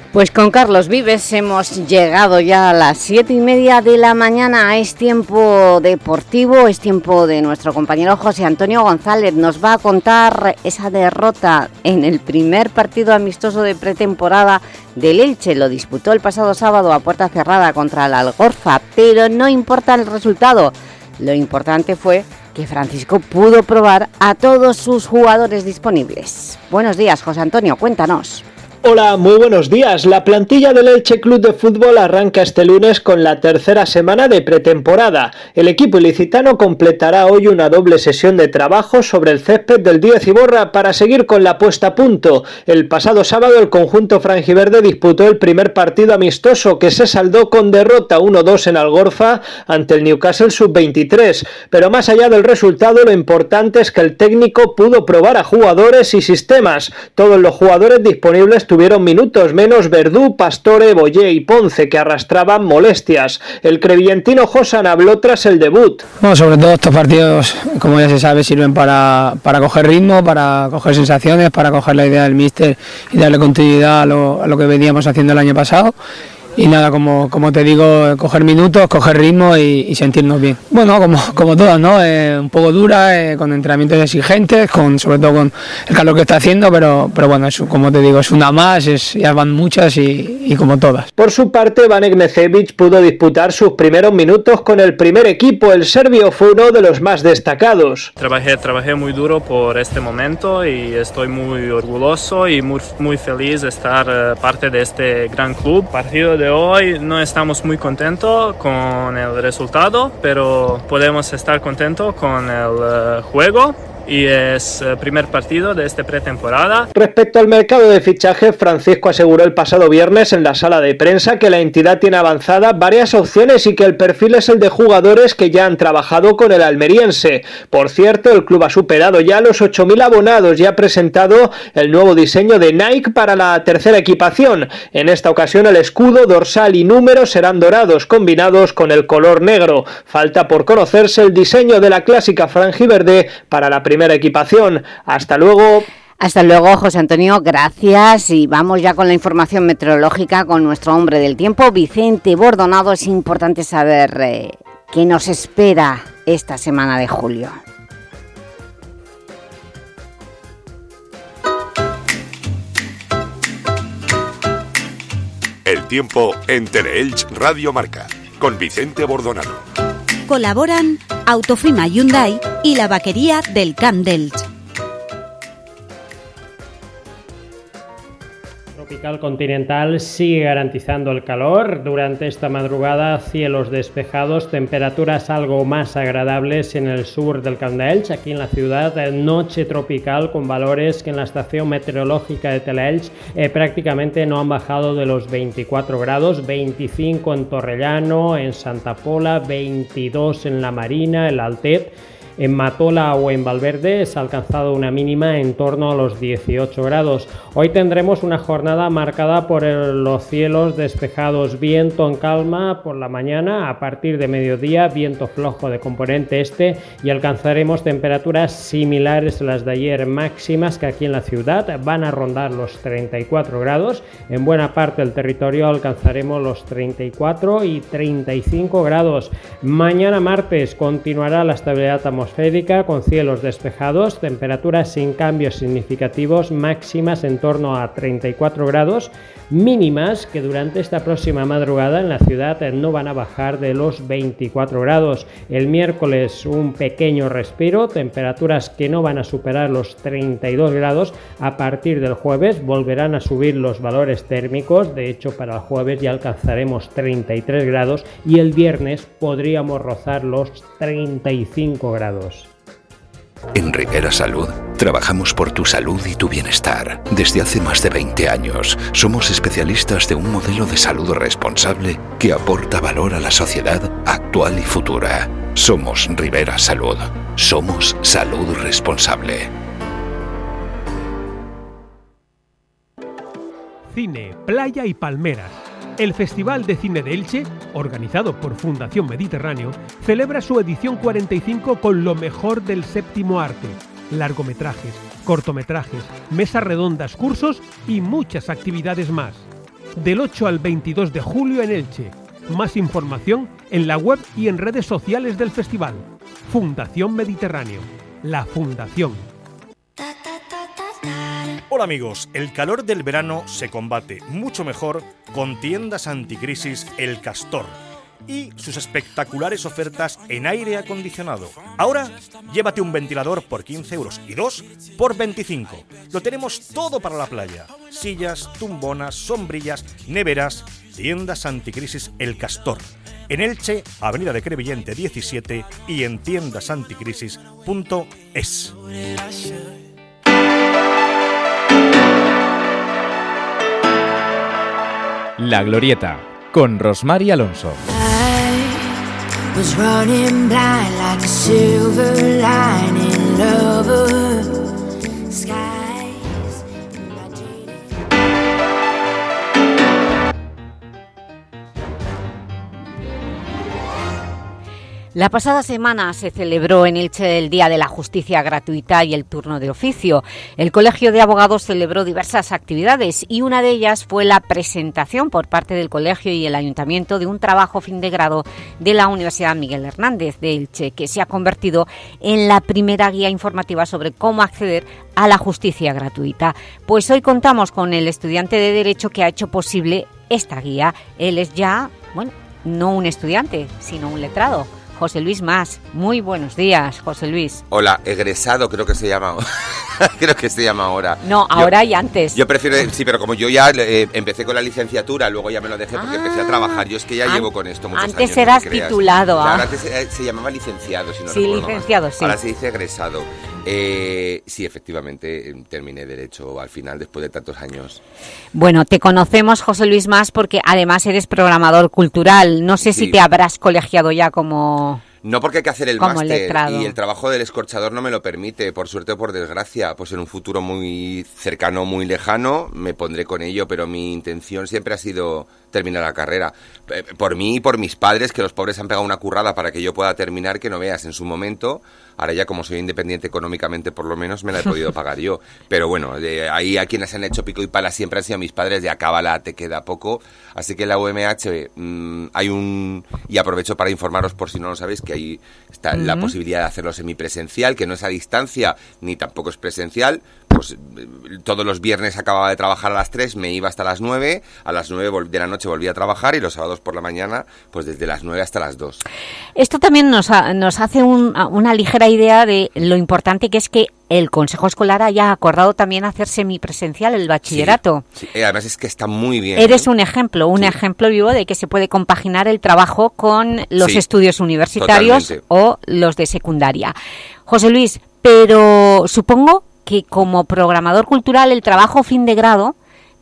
Pues con Carlos Vives hemos llegado ya a las 7:30 de la mañana. Es tiempo deportivo, es tiempo de nuestro compañero José Antonio González. Nos va a contar esa derrota en el primer partido amistoso de pretemporada del Elche. Lo disputó el pasado sábado a puerta cerrada contra el Algorfa, pero no importa el resultado. Lo importante fue que Francisco pudo probar a todos sus jugadores disponibles. Buenos días, José Antonio, cuéntanos. Hola, muy buenos días. La plantilla del Elche Club de Fútbol arranca este lunes con la tercera semana de pretemporada. El equipo ilicitano completará hoy una doble sesión de trabajo sobre el césped del Díez Iborra para seguir con la puesta a punto. El pasado sábado el conjunto franjiverde disputó el primer partido amistoso que se saldó con derrota 1-2 en Algorfa ante el Newcastle Sub-23. Pero más allá del resultado, lo importante es que el técnico pudo probar a jugadores y sistemas. Todos los jugadores disponibles tuvieron minutos, menos Verdú, Pastore, Boyé y Ponce, que arrastraban molestias. El crevillentino Josan habló tras el debut. Bueno, sobre todo estos partidos, como ya se sabe, sirven para coger ritmo, para coger sensaciones, para coger la idea del míster y darle continuidad a lo que veníamos haciendo el año pasado. Y nada, como te digo, coger minutos, coger ritmo y sentirnos bien. Bueno, como todas, ¿no? Un poco dura, con entrenamientos exigentes, sobre todo con el calor que está haciendo, pero bueno, como te digo, es una más, ya van muchas y como todas. Por su parte, Vanek Mecevic pudo disputar sus primeros minutos con el primer equipo. El serbio fue uno de los más destacados. Trabajé muy duro por este momento y estoy muy orgulloso y muy feliz de estar parte de este gran club. Partido de hoy no estamos muy contentos con el resultado, pero podemos estar contentos con el juego. Y es el primer partido de esta pretemporada. Respecto al mercado de fichajes, Francisco aseguró el pasado viernes en la sala de prensa que la entidad tiene avanzadas varias opciones y que el perfil es el de jugadores que ya han trabajado con el almeriense. Por cierto, el club ha superado ya los 8.000 abonados y ha presentado el nuevo diseño de Nike para la tercera equipación. En esta ocasión el escudo, dorsal y número serán dorados combinados con el color negro. Falta por conocerse el diseño de la clásica franjiverde para la primera equipación. Hasta luego. Hasta luego, José Antonio, gracias. Y vamos ya con la información meteorológica con nuestro hombre del tiempo, Vicente Bordonado. Es importante saber qué nos espera esta semana de julio. El tiempo en Teleelch Radio Marca, con Vicente Bordonado. Colaboran Autofima Hyundai y la vaquería del Camp d'Elx. Tropical continental sigue garantizando el calor. Durante esta madrugada, cielos despejados, temperaturas algo más agradables en el sur del Camp d'Elx. Aquí en la ciudad, noche tropical con valores que en la estación meteorológica de Teleelch prácticamente no han bajado de los 24 grados, 25 en Torrellano, en Santa Pola, 22 en La Marina, el Altet. En Matola o en Valverde se ha alcanzado una mínima en torno a los 18 grados. Hoy tendremos una jornada marcada por los cielos despejados, viento en calma por la mañana, a partir de mediodía viento flojo de componente este y alcanzaremos temperaturas similares a las de ayer, máximas que aquí en la ciudad van a rondar los 34 grados. En buena parte del territorio alcanzaremos los 34 y 35 grados. Mañana martes continuará la estabilidad atmosférica con cielos despejados, temperaturas sin cambios significativos, máximas en torno a 34 grados, mínimas que durante esta próxima madrugada en la ciudad no van a bajar de los 24 grados. El miércoles un pequeño respiro, temperaturas que no van a superar los 32 grados. A partir del jueves volverán a subir los valores térmicos, de hecho para el jueves ya alcanzaremos 33 grados y el viernes podríamos rozar los 35 grados. En Rivera Salud trabajamos por tu salud y tu bienestar. Desde hace más de 20 años somos especialistas de un modelo de salud responsable que aporta valor a la sociedad actual y futura. Somos Rivera Salud. Somos salud responsable. Cine, playa y palmeras. El Festival de Cine de Elche, organizado por Fundación Mediterráneo, celebra su edición 45 con lo mejor del séptimo arte, largometrajes, cortometrajes, mesas redondas, cursos y muchas actividades más. del 8 al 22 de julio en Elche. Más información en la web y en redes sociales del festival. Fundación Mediterráneo, la fundación. Hola amigos, el calor del verano se combate mucho mejor con tiendas anticrisis El Castor y sus espectaculares ofertas en aire acondicionado. Ahora, llévate un ventilador por 15 euros y 2 por 25. Lo tenemos todo para la playa. Sillas, tumbonas, sombrillas, neveras. Tiendas anticrisis El Castor. En Elche, Avenida de Crevillente 17 y en tiendasanticrisis.es. La Glorieta, con Rosmar y Alonso. Was running blind like a silver lining lover. Skies. La pasada semana se celebró en Elche el Día de la Justicia Gratuita y el turno de oficio. El Colegio de Abogados celebró diversas actividades y una de ellas fue la presentación por parte del Colegio y el Ayuntamiento de un trabajo fin de grado de la Universidad Miguel Hernández de Elche, que se ha convertido en la primera guía informativa sobre cómo acceder a la justicia gratuita. Pues hoy contamos con el estudiante de Derecho que ha hecho posible esta guía. Él es ya, bueno, no un estudiante, sino un letrado. José Luis Mas. Muy buenos días, José Luis. Hola, egresado creo que se llama. Creo que se llama ahora. No, ahora y antes. Yo prefiero, sí, pero como yo ya empecé con la licenciatura, luego ya me lo dejé porque empecé a trabajar. Yo es que ya llevo con esto muchos años. Antes eras titulado. Ahora se llamaba licenciado, si no recuerdo licenciado, mal. sí. Ahora se dice egresado. Sí, efectivamente, terminé Derecho al final, después de tantos años. Bueno, te conocemos, José Luis Mas, porque además eres programador cultural. No sé si te habrás colegiado ya como... No, porque hay que hacer el como máster letrado. Y el trabajo del escorchador no me lo permite, por suerte o por desgracia. Pues en un futuro muy cercano, muy lejano, me pondré con ello, pero mi intención siempre ha sido terminar la carrera. Por mí y por mis padres, que los pobres han pegado una currada para que yo pueda terminar, que no veas en su momento. Ahora ya como soy independiente económicamente, por lo menos me la he podido pagar yo. Pero bueno, ahí a quienes han hecho pico y pala siempre han sido mis padres, de acábala, te queda poco. Así que en la UMH hay un... Y aprovecho para informaros, por si no lo sabéis, que ahí está la posibilidad de hacerlo semipresencial, que no es a distancia ni tampoco es presencial. Pues todos los viernes acababa de trabajar a las 3, me iba hasta las 9, a las 9 de la noche volvía a trabajar y los sábados por la mañana, pues desde las 9 hasta las 2. Esto también nos hace una ligera idea de lo importante que es que el Consejo Escolar haya acordado también hacer semipresencial el bachillerato. Sí, además es que está muy bien. Eres un ejemplo vivo de que se puede compaginar el trabajo con los estudios universitarios o los de secundaria. José Luis, pero supongo que como programador cultural el trabajo fin de grado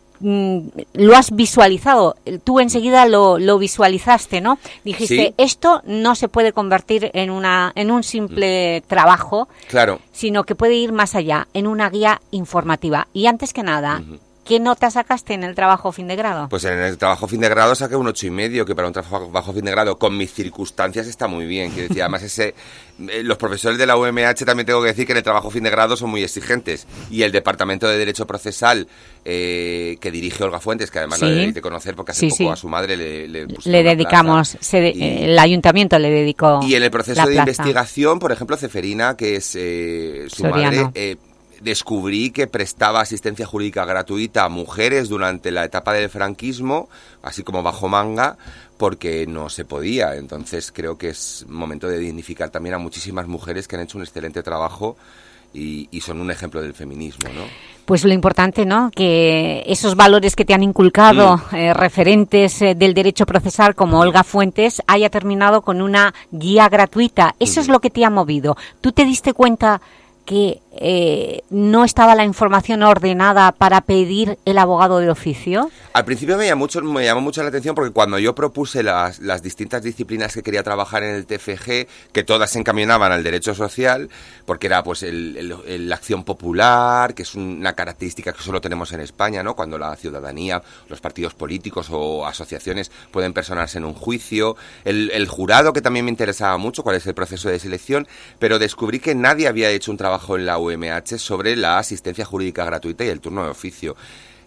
lo has visualizado, tú enseguida lo visualizaste, ¿no? Dijiste, esto no se puede convertir en un simple trabajo, claro, sino que puede ir más allá, en una guía informativa. Y antes que nada, ¿qué nota sacaste en el trabajo fin de grado? Pues en el trabajo fin de grado saqué un 8,5, que para un trabajo fin de grado con mis circunstancias está muy bien. Quiero decir, además los profesores de la UMH también tengo que decir que en el trabajo fin de grado son muy exigentes. Y el Departamento de Derecho Procesal que dirige Olga Fuentes, que además la debéis de conocer porque hace poco a su madre le dedicamos, el ayuntamiento le dedicó. Y en el proceso de investigación, por ejemplo, Ceferina, que es su madre... descubrí que prestaba asistencia jurídica gratuita a mujeres durante la etapa del franquismo, así como bajo manga, porque no se podía. Entonces creo que es momento de dignificar también a muchísimas mujeres que han hecho un excelente trabajo y son un ejemplo del feminismo, ¿no? Pues lo importante, ¿no?, que esos valores que te han inculcado referentes del derecho procesal como Olga Fuentes haya terminado con una guía gratuita. Eso es lo que te ha movido. ¿Tú te diste cuenta que no estaba la información ordenada para pedir el abogado de oficio? Al principio me llamó mucho la atención porque cuando yo propuse las distintas disciplinas que quería trabajar en el TFG, que todas se encaminaban al derecho social, porque era pues la acción popular, que es una característica que solo tenemos en España, ¿no?, cuando la ciudadanía, los partidos políticos o asociaciones pueden personarse en un juicio, el jurado, que también me interesaba mucho, cuál es el proceso de selección, pero descubrí que nadie había hecho un trabajo en la UMH sobre la asistencia jurídica gratuita y el turno de oficio.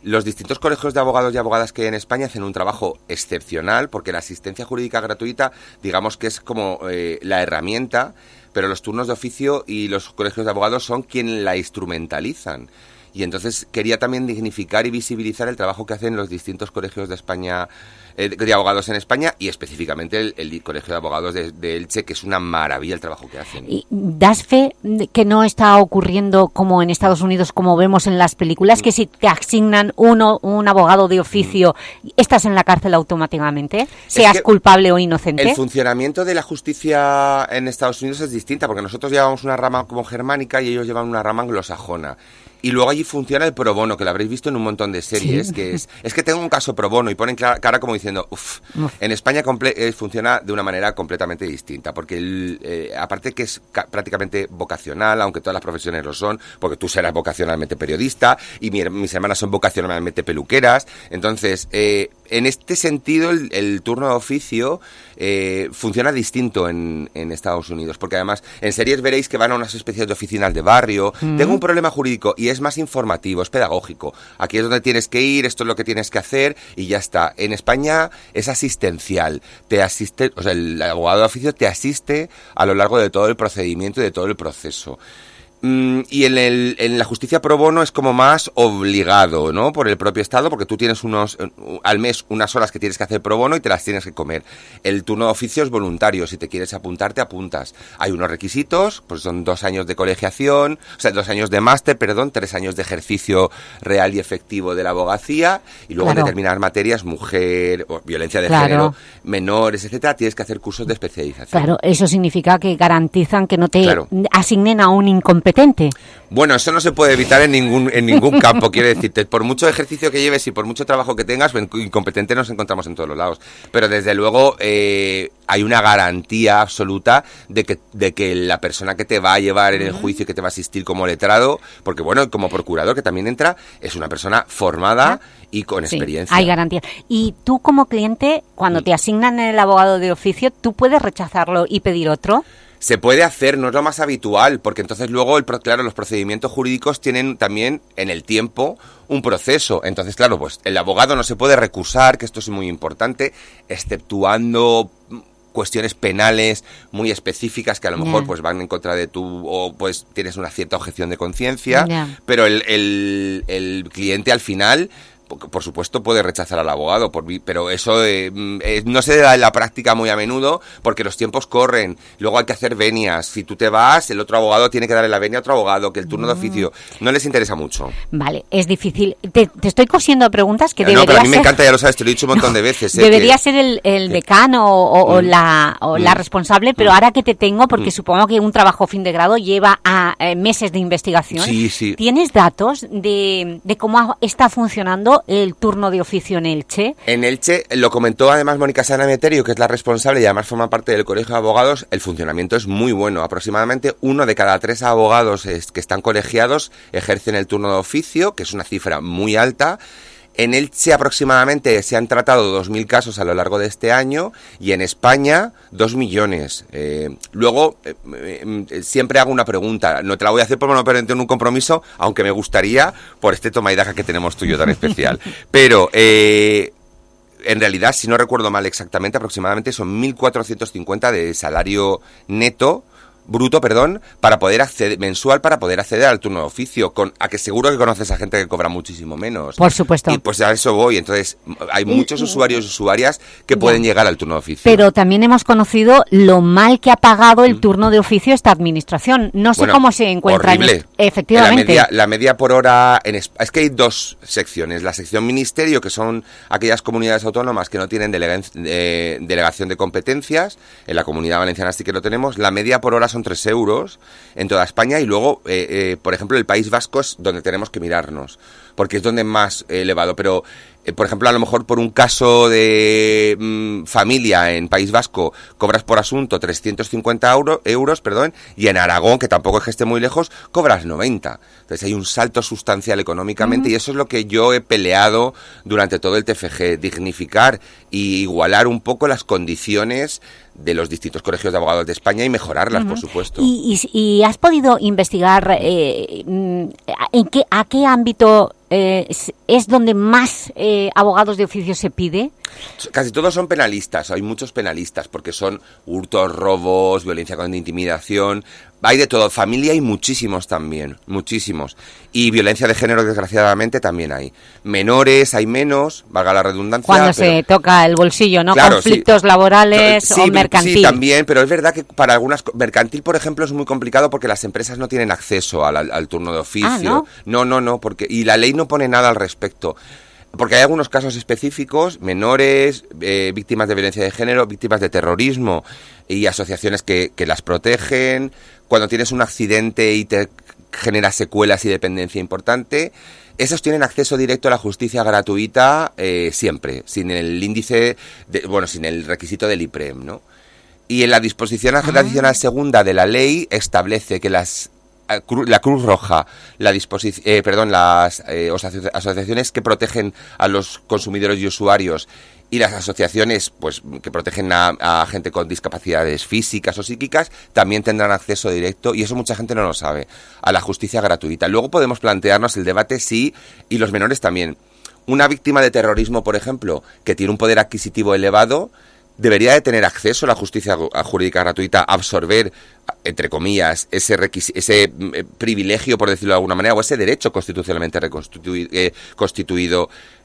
Los distintos colegios de abogados y abogadas que hay en España hacen un trabajo excepcional, porque la asistencia jurídica gratuita, digamos que es como la herramienta, pero los turnos de oficio y los colegios de abogados son quienes la instrumentalizan. Y entonces quería también dignificar y visibilizar el trabajo que hacen los distintos colegios de España, de abogados en España, y específicamente el Colegio de Abogados de Elche, que es una maravilla el trabajo que hacen. ¿Y das fe de que no está ocurriendo como en Estados Unidos, como vemos en las películas, que si te asignan un abogado de oficio, estás en la cárcel automáticamente, seas culpable o inocente? El funcionamiento de la justicia en Estados Unidos es distinta, porque nosotros llevamos una rama como germánica y ellos llevan una rama anglosajona. Y luego allí funciona el pro bono, que lo habréis visto en un montón de series, sí. que es que tengo un caso pro bono, y ponen cara como diciendo, en España funciona de una manera completamente distinta, porque aparte que es prácticamente vocacional, aunque todas las profesiones lo son, porque tú serás vocacionalmente periodista, y mis hermanas son vocacionalmente peluqueras, entonces, en este sentido, el turno de oficio funciona distinto en Estados Unidos, porque además en series veréis que van a unas especies de oficinas de barrio, tengo un problema jurídico, y es más informativo, es pedagógico. Aquí es donde tienes que ir, esto es lo que tienes que hacer y ya está. En España es asistencial. Te asiste, o sea, el abogado de oficio te asiste a lo largo de todo el procedimiento y de todo el proceso. Y en la justicia pro bono es como más obligado, ¿no? Por el propio Estado, porque tú tienes al mes unas horas que tienes que hacer pro bono y te las tienes que comer. El turno de oficio es voluntario, si te quieres apuntar, te apuntas. Hay unos requisitos, pues son 2 años de colegiación, o sea, 2 años de máster, 3 años de ejercicio real y efectivo de la abogacía, y luego en determinadas materias, mujer, o violencia de género, menores, etcétera, tienes que hacer cursos de especialización. Claro, eso significa que garantizan que no te asignen a un incompetente. Bueno, eso no se puede evitar en ningún campo, quiero decirte. Por mucho ejercicio que lleves y por mucho trabajo que tengas, incompetente nos encontramos en todos los lados. Pero desde luego hay una garantía absoluta de que la persona que te va a llevar en el juicio y que te va a asistir como letrado, porque bueno, como procurador que también entra, es una persona formada y con experiencia. Hay garantía. Y tú como cliente, cuando te asignan el abogado de oficio, ¿tú puedes rechazarlo y pedir otro? Se puede hacer, no es lo más habitual, porque entonces luego, claro, los procedimientos jurídicos tienen también en el tiempo un proceso. Entonces, claro, pues el abogado no se puede recusar, que esto es muy importante, exceptuando cuestiones penales muy específicas que a lo mejor pues van en contra de o pues tienes una cierta objeción de conciencia, pero el cliente al final, por supuesto, puede rechazar al abogado, pero eso no se da en la práctica muy a menudo, porque los tiempos corren, luego hay que hacer venias, si tú te vas, el otro abogado tiene que darle la venia a otro abogado, que el turno de oficio no les interesa mucho. Vale, es difícil. Te estoy cosiendo preguntas que debería ser... No, pero a mí me encanta, ya lo sabes, te lo he dicho un montón de veces. Debería ser el decano o la responsable, pero ahora que te tengo, porque supongo que un trabajo fin de grado lleva a meses de investigación. Sí. ¿Tienes datos de cómo está funcionando el turno de oficio en Elche? En Elche, lo comentó además Mónica Sanemeterio, que es la responsable y además forma parte del Colegio de Abogados, el funcionamiento es muy bueno. Aproximadamente 1 de cada 3 abogados que están colegiados ejercen el turno de oficio, que es una cifra muy alta. En Elche aproximadamente se han tratado 2.000 casos a lo largo de este año y en España 2 millones. Luego, siempre hago una pregunta, no te la voy a hacer por no perder un compromiso, aunque me gustaría por este toma y daca que tenemos tú y yo tan especial. Pero en realidad, si no recuerdo mal exactamente, aproximadamente son 1.450 de salario neto, bruto, para poder acceder, mensual, para poder acceder al turno de oficio, a que seguro que conoces a gente que cobra muchísimo menos. Por supuesto. Y pues a eso voy, entonces hay muchos usuarios y usuarias que pueden llegar al turno de oficio. Pero también hemos conocido lo mal que ha pagado el turno de oficio esta administración. No sé cómo se encuentra. Horrible. Efectivamente. La media por hora, es que hay 2 secciones. La sección ministerio, que son aquellas comunidades autónomas que no tienen delegación de competencias. En la Comunidad Valenciana sí que lo tenemos. La media por hora son 3 euros en toda España y luego, por ejemplo, el País Vasco es donde tenemos que mirarnos, porque es donde más elevado, pero por ejemplo, a lo mejor por un caso de familia en País Vasco cobras por asunto 350 euros, y en Aragón, que tampoco es que esté muy lejos, cobras 90. Entonces hay un salto sustancial económicamente y eso es lo que yo he peleado durante todo el TFG, dignificar y igualar un poco las condiciones de los distintos colegios de abogados de España y mejorarlas, por supuesto. ¿Y has podido investigar a qué ámbito es donde más abogados de oficio se pide. Casi todos son penalistas, hay muchos penalistas, porque son hurtos, robos, violencia con intimidación, hay de todo, familia hay muchísimos también, muchísimos, y violencia de género desgraciadamente también hay. Menores hay menos, valga la redundancia. Cuando se toca el bolsillo, ¿no? Claro, conflictos laborales o mercantil. Sí, también, pero es verdad que para algunas... Mercantil, por ejemplo, es muy complicado porque las empresas no tienen acceso al turno de oficio. No, porque y la ley no pone nada al respecto. Porque hay algunos casos específicos, menores, víctimas de violencia de género, víctimas de terrorismo y asociaciones que las protegen. Cuando tienes un accidente y te genera secuelas y dependencia importante, esos tienen acceso directo a la justicia gratuita siempre, sin el índice, sin el requisito del IPREM, ¿no? Y en la disposición adicional segunda de la ley establece que la Cruz Roja, las asociaciones que protegen a los consumidores y usuarios y las asociaciones que protegen a gente con discapacidades físicas o psíquicas también tendrán acceso directo, y eso mucha gente no lo sabe, a la justicia gratuita. Luego podemos plantearnos el debate y los menores también. Una víctima de terrorismo, por ejemplo, que tiene un poder adquisitivo elevado, debería de tener acceso a la justicia jurídica gratuita, absorber, entre comillas, ese privilegio, por decirlo de alguna manera, o ese derecho constitucionalmente constituido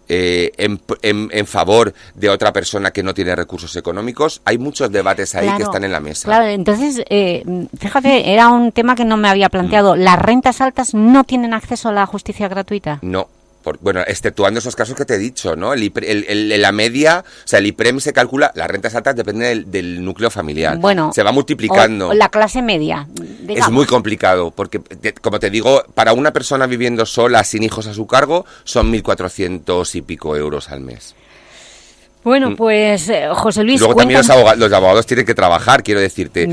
en favor de otra persona que no tiene recursos económicos. Hay muchos debates ahí que están en la mesa. Claro, entonces, fíjate, era un tema que no me había planteado. ¿Las rentas altas no tienen acceso a la justicia gratuita? No. Exceptuando esos casos que te he dicho, ¿no? La media, o sea, el IPREM se calcula, las rentas altas dependen del núcleo familiar. Bueno, se va multiplicando. O la clase media, digamos. Es muy complicado, porque, como te digo, para una persona viviendo sola, sin hijos a su cargo, son 1.400 y pico euros al mes. Bueno, pues, José Luis, luego también los abogados tienen que trabajar, quiero decirte.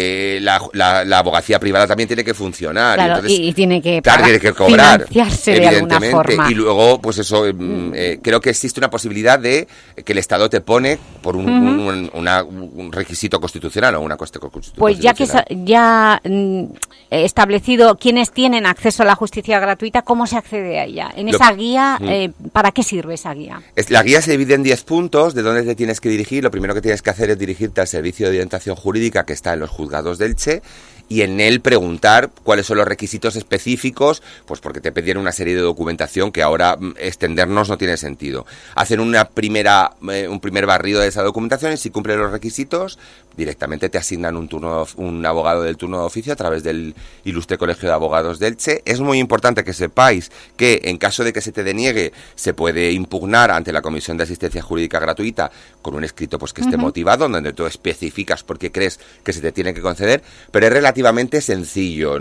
La abogacía privada también tiene que funcionar. Claro, y, entonces, y tiene que tiene que cobrar, financiarse de alguna forma. Y luego, pues eso, creo que existe una posibilidad de que el Estado te pone por un requisito constitucional o una cuestión constitucional. Pues ya que ya establecido quiénes tienen acceso a la justicia gratuita, ¿cómo se accede a ella? En esa guía, ¿para qué sirve esa guía? La guía se divide en 10 puntos. De dónde te tienes que dirigir. Lo primero que tienes que hacer es dirigirte al servicio de orientación jurídica que está en los juzgados de Elche, y en él preguntar cuáles son los requisitos específicos, pues porque te pedían una serie de documentación que ahora extendernos no tiene sentido. Hacen un primer barrido de esa documentación, y si cumple los requisitos, directamente te asignan un abogado del turno de oficio a través del Ilustre Colegio de Abogados de Elche. Es muy importante que sepáis que en caso de que se te deniegue, se puede impugnar ante la Comisión de Asistencia Jurídica Gratuita con un escrito que esté motivado, donde tú especificas por qué crees que se te tiene que conceder, pero es relativamente sencillo.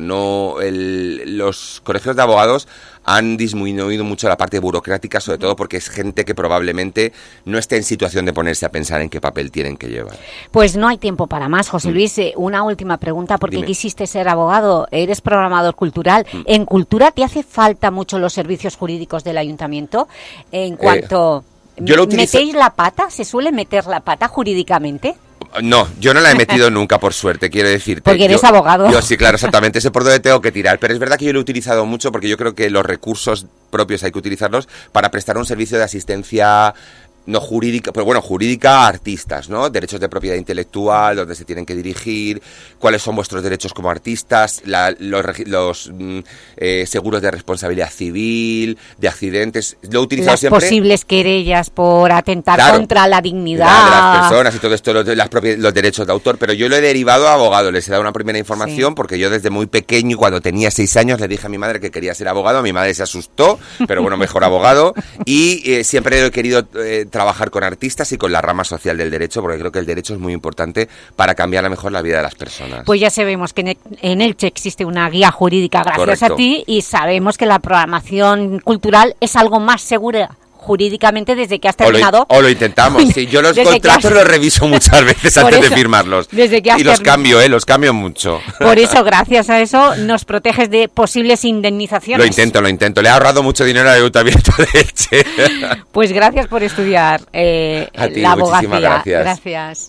Los colegios de abogados han disminuido mucho la parte burocrática, sobre todo porque es gente que probablemente no esté en situación de ponerse a pensar en qué papel tienen que llevar. Pues no hay tiempo para más, José Luis. Una última pregunta, porque quisiste ser abogado, eres programador cultural. ¿En cultura te hace falta mucho los servicios jurídicos del ayuntamiento? En cuanto... ¿Metéis la pata? ¿Se suele meter la pata jurídicamente? No, yo no la he metido nunca, por suerte, quiero decirte. Porque eres abogado. Yo sí, claro, exactamente, sé por dónde tengo que tirar, pero es verdad que yo lo he utilizado mucho porque yo creo que los recursos propios hay que utilizarlos para prestar un servicio de asistencia no jurídica, pero bueno, jurídica a artistas, ¿no? Derechos de propiedad intelectual, dónde se tienen que dirigir, cuáles son vuestros derechos como artistas, los seguros de responsabilidad civil, de accidentes. Lo he utilizado las siempre. Posibles querellas por atentar contra la dignidad de las personas y todo esto, los derechos de autor, pero yo lo he derivado a abogado, les he dado una primera información porque yo desde muy pequeño, cuando tenía 6 años, le dije a mi madre que quería ser abogado, mi madre se asustó, pero bueno, mejor abogado, y siempre he querido trabajar con artistas y con la rama social del derecho, porque creo que el derecho es muy importante para cambiar a mejor la vida de las personas. Pues ya sabemos que en Elche existe una guía jurídica gracias a ti, y sabemos que la programación cultural es algo más segura jurídicamente desde que has terminado. O lo intentamos. Sí, yo los contratos los reviso muchas veces antes de firmarlos. Y los cambio mucho. Por eso, gracias a eso, nos proteges de posibles indemnizaciones. Lo intento. Le he ahorrado mucho dinero al Ayuntamiento de Elche. Pues gracias por estudiar a ti, la abogacía. Gracias.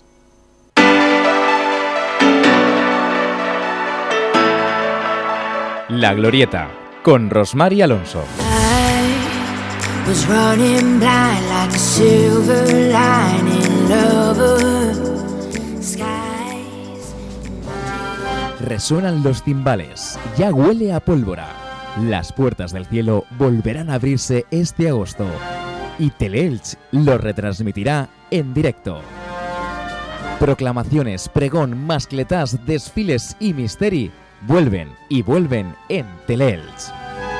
La Glorieta, con Rosmar y Alonso. was running blind like a silver lining lover. Skies. Resuenan los timbales, ya huele a pólvora. Las puertas del cielo volverán a abrirse este agosto y Teleelch lo retransmitirá en directo. Proclamaciones, pregón, mascletás, desfiles y misteri vuelven y vuelven en Teleelch.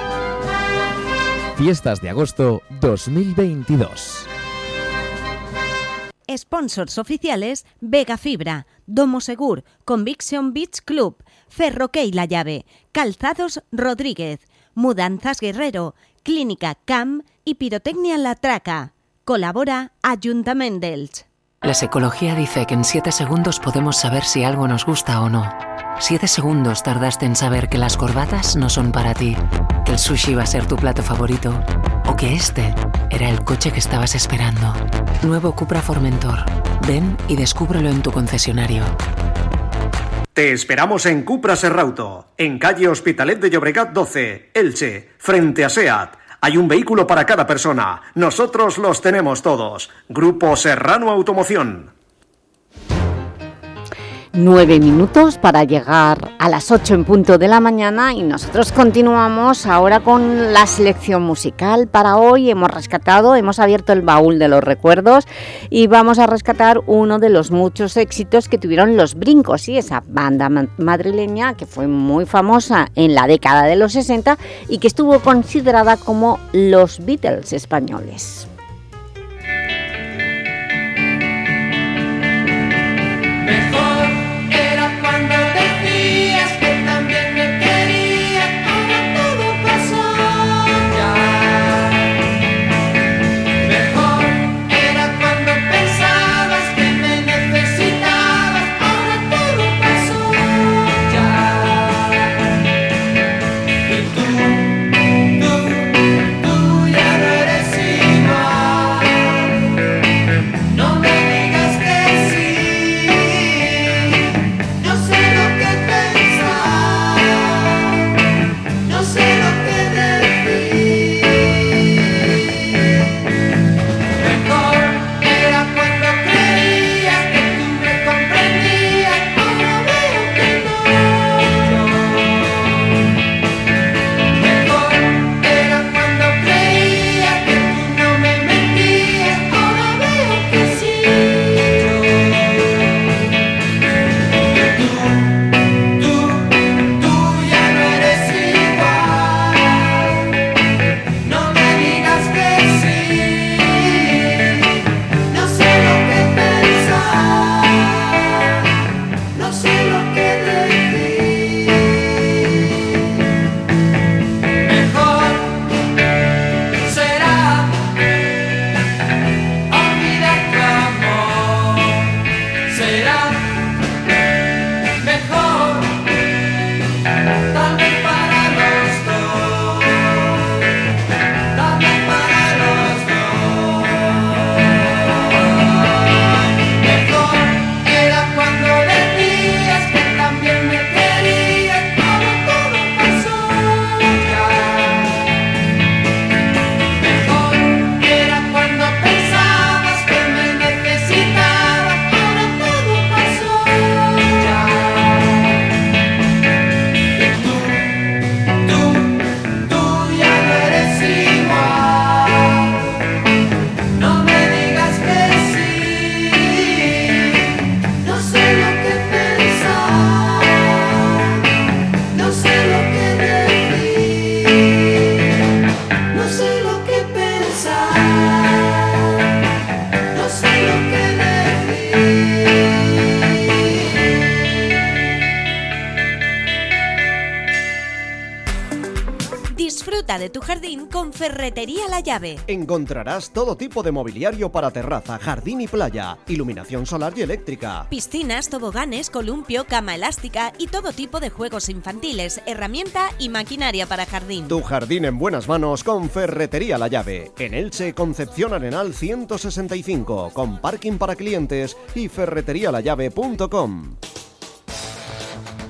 Fiestas de agosto 2022. Sponsors oficiales: Vega Fibra, Domo Segur, Conviction Beach Club, Ferroquey La Llave, Calzados Rodríguez, Mudanzas Guerrero, Clínica CAM y Pirotecnia La Traca. Colabora Ayuntament d'Elx. La psicología dice que en 7 segundos podemos saber si algo nos gusta o no. 7 segundos tardaste en saber que las corbatas no son para ti, que el sushi va a ser tu plato favorito o que este era el coche que estabas esperando. Nuevo Cupra Formentor. Ven y descúbrelo en tu concesionario. Te esperamos en Cupra Serrauto, en calle Hospitalet de Llobregat 12, Elche, frente a SEAT. Hay un vehículo para cada persona. Nosotros los tenemos todos. Grupo Serrano Automoción. 9 minutos para llegar a las 8 en punto de la mañana y nosotros continuamos ahora con la selección musical. Para hoy hemos abierto el baúl de los recuerdos y vamos a rescatar uno de los muchos éxitos que tuvieron Los Brincos, y esa banda madrileña que fue muy famosa en la década de los 60 y que estuvo considerada como los Beatles españoles. De tu jardín con Ferretería La Llave. Encontrarás todo tipo de mobiliario para terraza, jardín y playa, iluminación solar y eléctrica, piscinas, toboganes, columpio, cama elástica y todo tipo de juegos infantiles, herramienta y maquinaria para jardín. Tu jardín en buenas manos con Ferretería La Llave. En Elche, Concepción Arenal 165, con parking para clientes y ferreterialallave.com.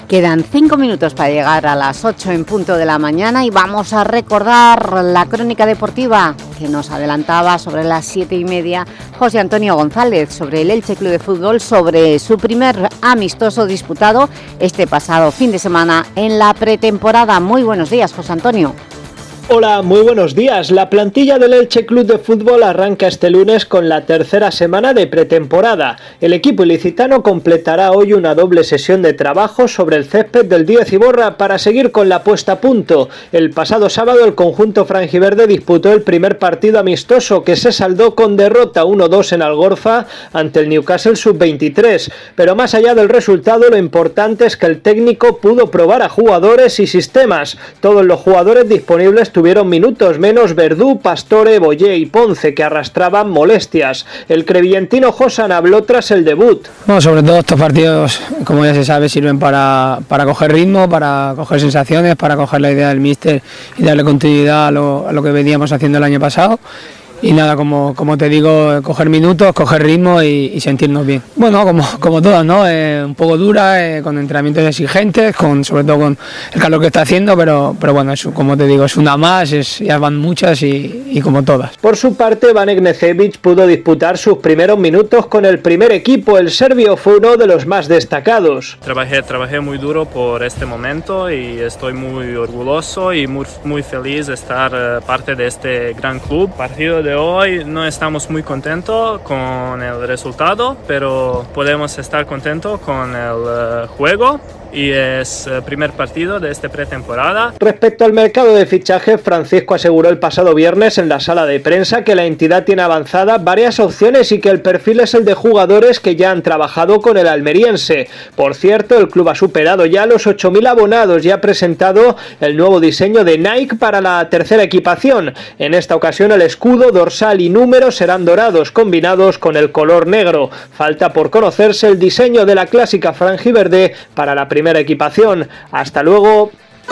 Quedan 5 minutos para llegar a las 8 en punto de la mañana y vamos a recordar la crónica deportiva que nos adelantaba sobre las 7:30 José Antonio González sobre el Elche Club de Fútbol, sobre su primer amistoso disputado este pasado fin de semana en la pretemporada. Muy buenos días, José Antonio. Hola, muy buenos días. La plantilla del Elche Club de Fútbol arranca este lunes con la tercera semana de pretemporada. El equipo ilicitano completará hoy una doble sesión de trabajo sobre el césped del Díez Iborra para seguir con la puesta a punto. El pasado sábado el conjunto franjiverde disputó el primer partido amistoso que se saldó con derrota 1-2 en Algorfa ante el Newcastle Sub-23. Pero más allá del resultado, lo importante es que el técnico pudo probar a jugadores y sistemas. Todos los jugadores disponibles tuvieron minutos, menos Verdú, Pastore, Boyé y Ponce, que arrastraban molestias. El crevillentino Josan habló tras el debut. Bueno, sobre todo estos partidos, como ya se sabe, sirven para coger ritmo, para coger sensaciones, para coger la idea del míster y darle continuidad a lo que veníamos haciendo el año pasado. Y nada, como te digo, coger minutos, coger ritmo y sentirnos bien. Bueno, como todas, ¿no? Un poco dura, con entrenamientos exigentes, sobre todo con el calor que está haciendo, pero bueno, como te digo, es una más, ya van muchas y como todas. Por su parte, Vanek Necevic pudo disputar sus primeros minutos con el primer equipo. El serbio fue uno de los más destacados. Trabajé muy duro por este momento y estoy muy orgulloso y muy feliz de estar parte de este gran club. Partido de hoy no estamos muy contentos con el resultado, pero podemos estar contentos con el juego y es el primer partido de esta pretemporada. Respecto al mercado de fichajes, Francisco aseguró el pasado viernes en la sala de prensa que la entidad tiene avanzadas varias opciones y que el perfil es el de jugadores que ya han trabajado con el almeriense. Por cierto, el club ha superado ya los 8.000 abonados y ha presentado el nuevo diseño de Nike para la tercera equipación. En esta ocasión el escudo, dorsal y número serán dorados combinados con el color negro. Falta por conocerse el diseño de la clásica franjiverde para la primera equipación. Hasta luego.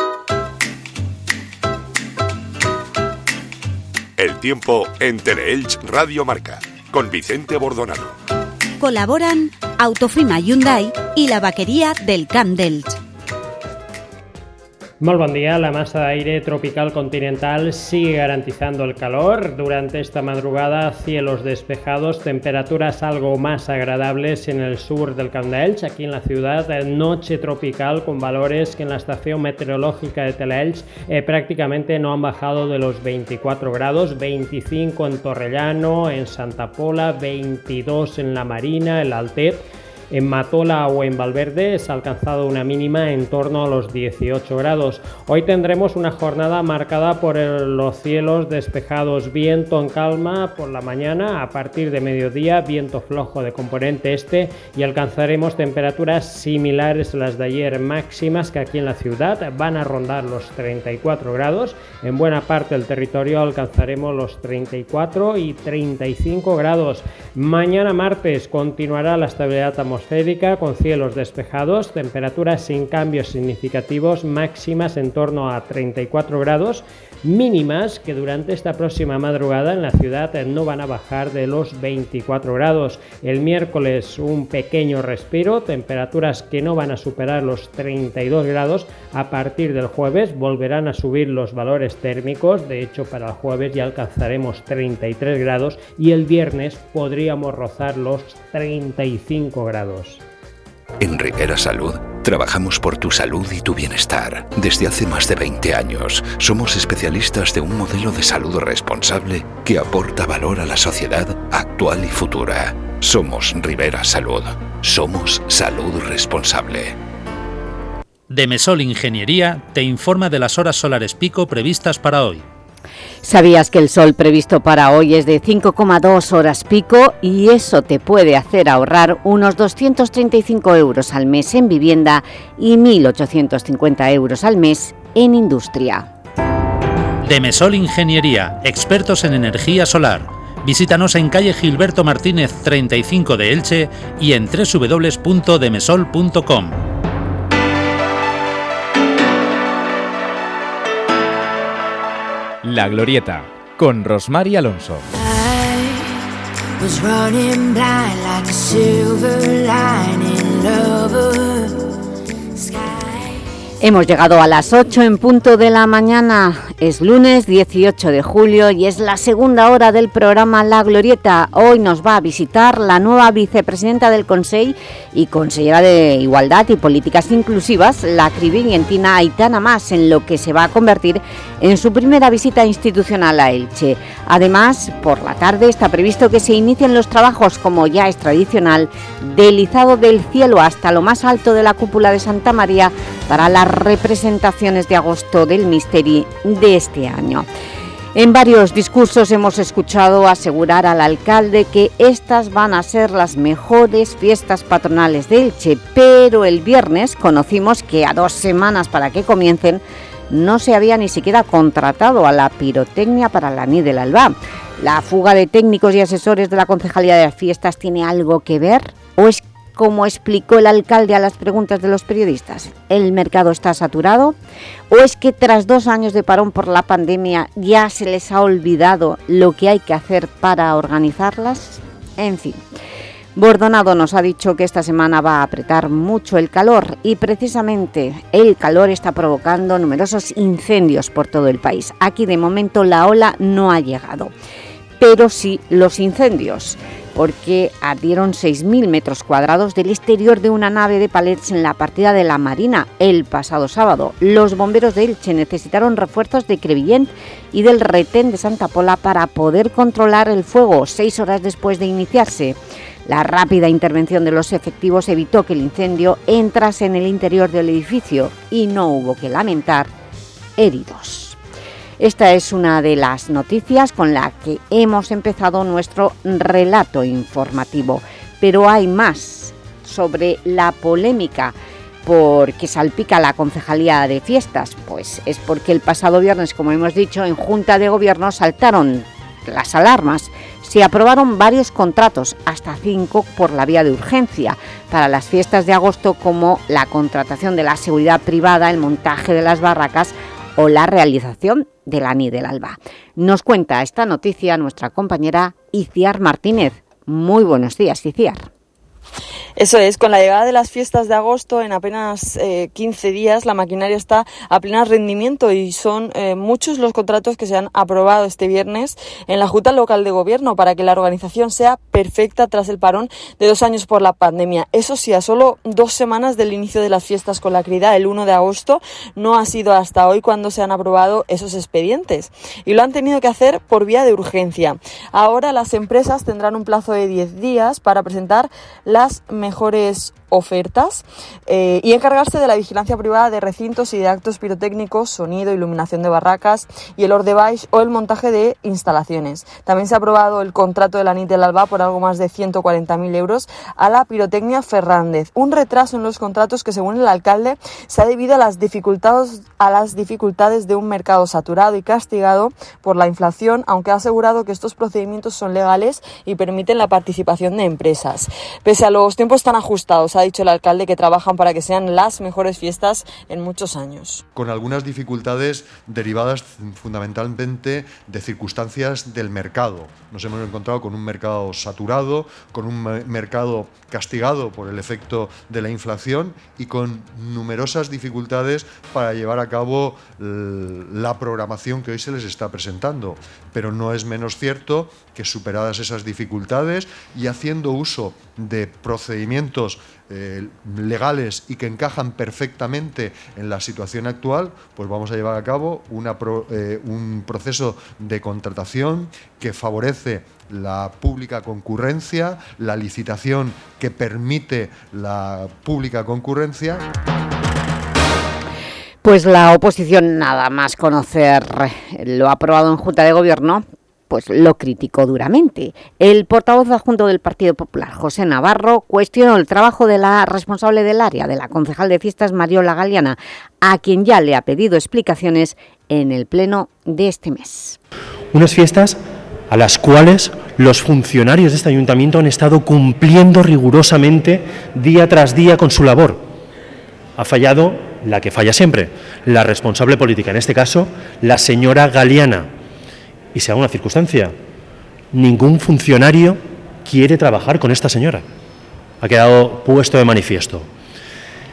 El tiempo en Teleelch Radio Marca con Vicente Bordonado. Colaboran Autofima Hyundai y la vaquería del Camp d'Elx. Molt bon dia. La masa de aire tropical continental sigue garantizando el calor. Durante esta madrugada, cielos despejados, temperaturas algo más agradables en el sur del Camp d'Elx. Aquí en la ciudad, noche tropical con valores que en la estación meteorológica de Teleelch prácticamente no han bajado de los 24 grados, 25 en Torrellano, en Santa Pola, 22 en La Marina, el Altet. En Matola o en Valverde se ha alcanzado una mínima en torno a los 18 grados. Hoy tendremos una jornada marcada por los cielos despejados, viento en calma por la mañana, a partir de mediodía viento flojo de componente este y alcanzaremos temperaturas similares a las de ayer, máximas que aquí en la ciudad van a rondar los 34 grados. En buena parte del territorio alcanzaremos los 34 y 35 grados. Mañana martes continuará la estabilidad atmosférica con cielos despejados, temperaturas sin cambios significativos, máximas en torno a 34 grados, mínimas que durante esta próxima madrugada en la ciudad no van a bajar de los 24 grados. El miércoles un pequeño respiro, temperaturas que no van a superar los 32 grados. A partir del jueves volverán a subir los valores térmicos, de hecho para el jueves ya alcanzaremos 33 grados y el viernes podríamos rozar los 35 grados. En Rivera Salud trabajamos por tu salud y tu bienestar. Desde hace más de 20 años somos especialistas de un modelo de salud responsable que aporta valor a la sociedad actual y futura. Somos Rivera Salud. Somos salud responsable. Demesol Ingeniería te informa de las horas solares pico previstas para hoy. ¿Sabías que el sol previsto para hoy es de 5,2 horas pico y eso te puede hacer ahorrar unos 235 euros al mes en vivienda y 1.850 euros al mes en industria? Demesol Ingeniería, expertos en energía solar. Visítanos en calle Gilberto Martínez 35 de Elche y en www.demesol.com. La Glorieta, con Rosmar y Alonso. Hemos llegado a las 8 en punto de la mañana, es lunes 18 de julio y es la segunda hora del programa La Glorieta. Hoy nos va a visitar la nueva vicepresidenta del Consell y consellera de Igualdad y Políticas Inclusivas, la cribillentina Aitana Mas, en lo que se va a convertir en su primera visita institucional a Elche. Además, por la tarde está previsto que se inicien los trabajos, como ya es tradicional, del izado del cielo hasta lo más alto de la cúpula de Santa María para las representaciones de agosto del Misteri de este año. En varios discursos hemos escuchado asegurar al alcalde que estas van a ser las mejores fiestas patronales de Elche, pero el viernes conocimos que a 2 semanas para que comiencen no se había ni siquiera contratado a la pirotecnia para la Nit del Albá. ¿La fuga de técnicos y asesores de la Concejalía de las Fiestas tiene algo que ver? ¿O es como explicó el alcalde a las preguntas de los periodistas, el mercado está saturado? ¿O es que tras 2 años de parón por la pandemia ya se les ha olvidado lo que hay que hacer para organizarlas? En fin, Bordonado nos ha dicho que esta semana va a apretar mucho el calor y precisamente el calor está provocando numerosos incendios por todo el país. Aquí de momento la ola no ha llegado, pero sí los incendios, porque ardieron 6.000 metros cuadrados del exterior de una nave de palets en la partida de la Marina el pasado sábado. Los bomberos de Elche necesitaron refuerzos de Crevillent y del retén de Santa Pola para poder controlar el fuego 6 horas después de iniciarse. La rápida intervención de los efectivos evitó que el incendio entrase en el interior del edificio y no hubo que lamentar heridos. Esta es una de las noticias con la que hemos empezado nuestro relato informativo, pero hay más sobre la polémica porque salpica la Concejalía de Fiestas. Pues es porque el pasado viernes, como hemos dicho, en Junta de Gobierno saltaron las alarmas. Se aprobaron varios contratos, hasta 5 por la vía de urgencia, para las fiestas de agosto, como la contratación de la seguridad privada, el montaje de las barracas o la realización de la Nit del Alba. Nos cuenta esta noticia nuestra compañera Iciar Martínez. Muy buenos días, Iciar. Eso es, con la llegada de las fiestas de agosto, en apenas 15 días, la maquinaria está a pleno rendimiento y son muchos los contratos que se han aprobado este viernes en la Junta Local de Gobierno para que la organización sea perfecta tras el parón de 2 años por la pandemia. Eso sí, a solo 2 semanas del inicio de las fiestas con la Crida, el 1 de agosto, no ha sido hasta hoy cuando se han aprobado esos expedientes y lo han tenido que hacer por vía de urgencia. Ahora las empresas tendrán un plazo de 10 días para presentar las mejores ofertas y encargarse de la vigilancia privada de recintos y de actos pirotécnicos, sonido, iluminación de barracas y el ordebaix o el montaje de instalaciones. También se ha aprobado el contrato de la Nit del Alba por algo más de 140.000 euros a la Pirotecnia Fernández. Un retraso en los contratos que, según el alcalde, se ha debido a las dificultades de un mercado saturado y castigado por la inflación, aunque ha asegurado que estos procedimientos son legales y permiten la participación de empresas. Pese a los tiempos tan ajustados, ha dicho el alcalde que trabajan para que sean las mejores fiestas en muchos años. Con algunas dificultades derivadas fundamentalmente de circunstancias del mercado. Nos hemos encontrado con un mercado saturado, con un mercado castigado por el efecto de la inflación y con numerosas dificultades para llevar a cabo la programación que hoy se les está presentando. Pero no es menos cierto que, superadas esas dificultades y haciendo uso de procedimientos legales y que encajan perfectamente en la situación actual, pues vamos a llevar a cabo un proceso de contratación que favorece la pública concurrencia, la licitación que permite la pública concurrencia. Pues la oposición, nada más conocer lo aprobado en Junta de Gobierno, pues lo criticó duramente. El portavoz adjunto del Partido Popular, José Navarro, cuestionó el trabajo de la responsable del área, de la concejal de fiestas, Mariola Galeana, a quien ya le ha pedido explicaciones en el pleno de este mes. Unas fiestas a las cuales los funcionarios de este ayuntamiento han estado cumpliendo rigurosamente día tras día con su labor. Ha fallado la que falla siempre, la responsable política, en este caso la señora Galeana. Y se da una circunstancia, ningún funcionario quiere trabajar con esta señora. Ha quedado puesto de manifiesto.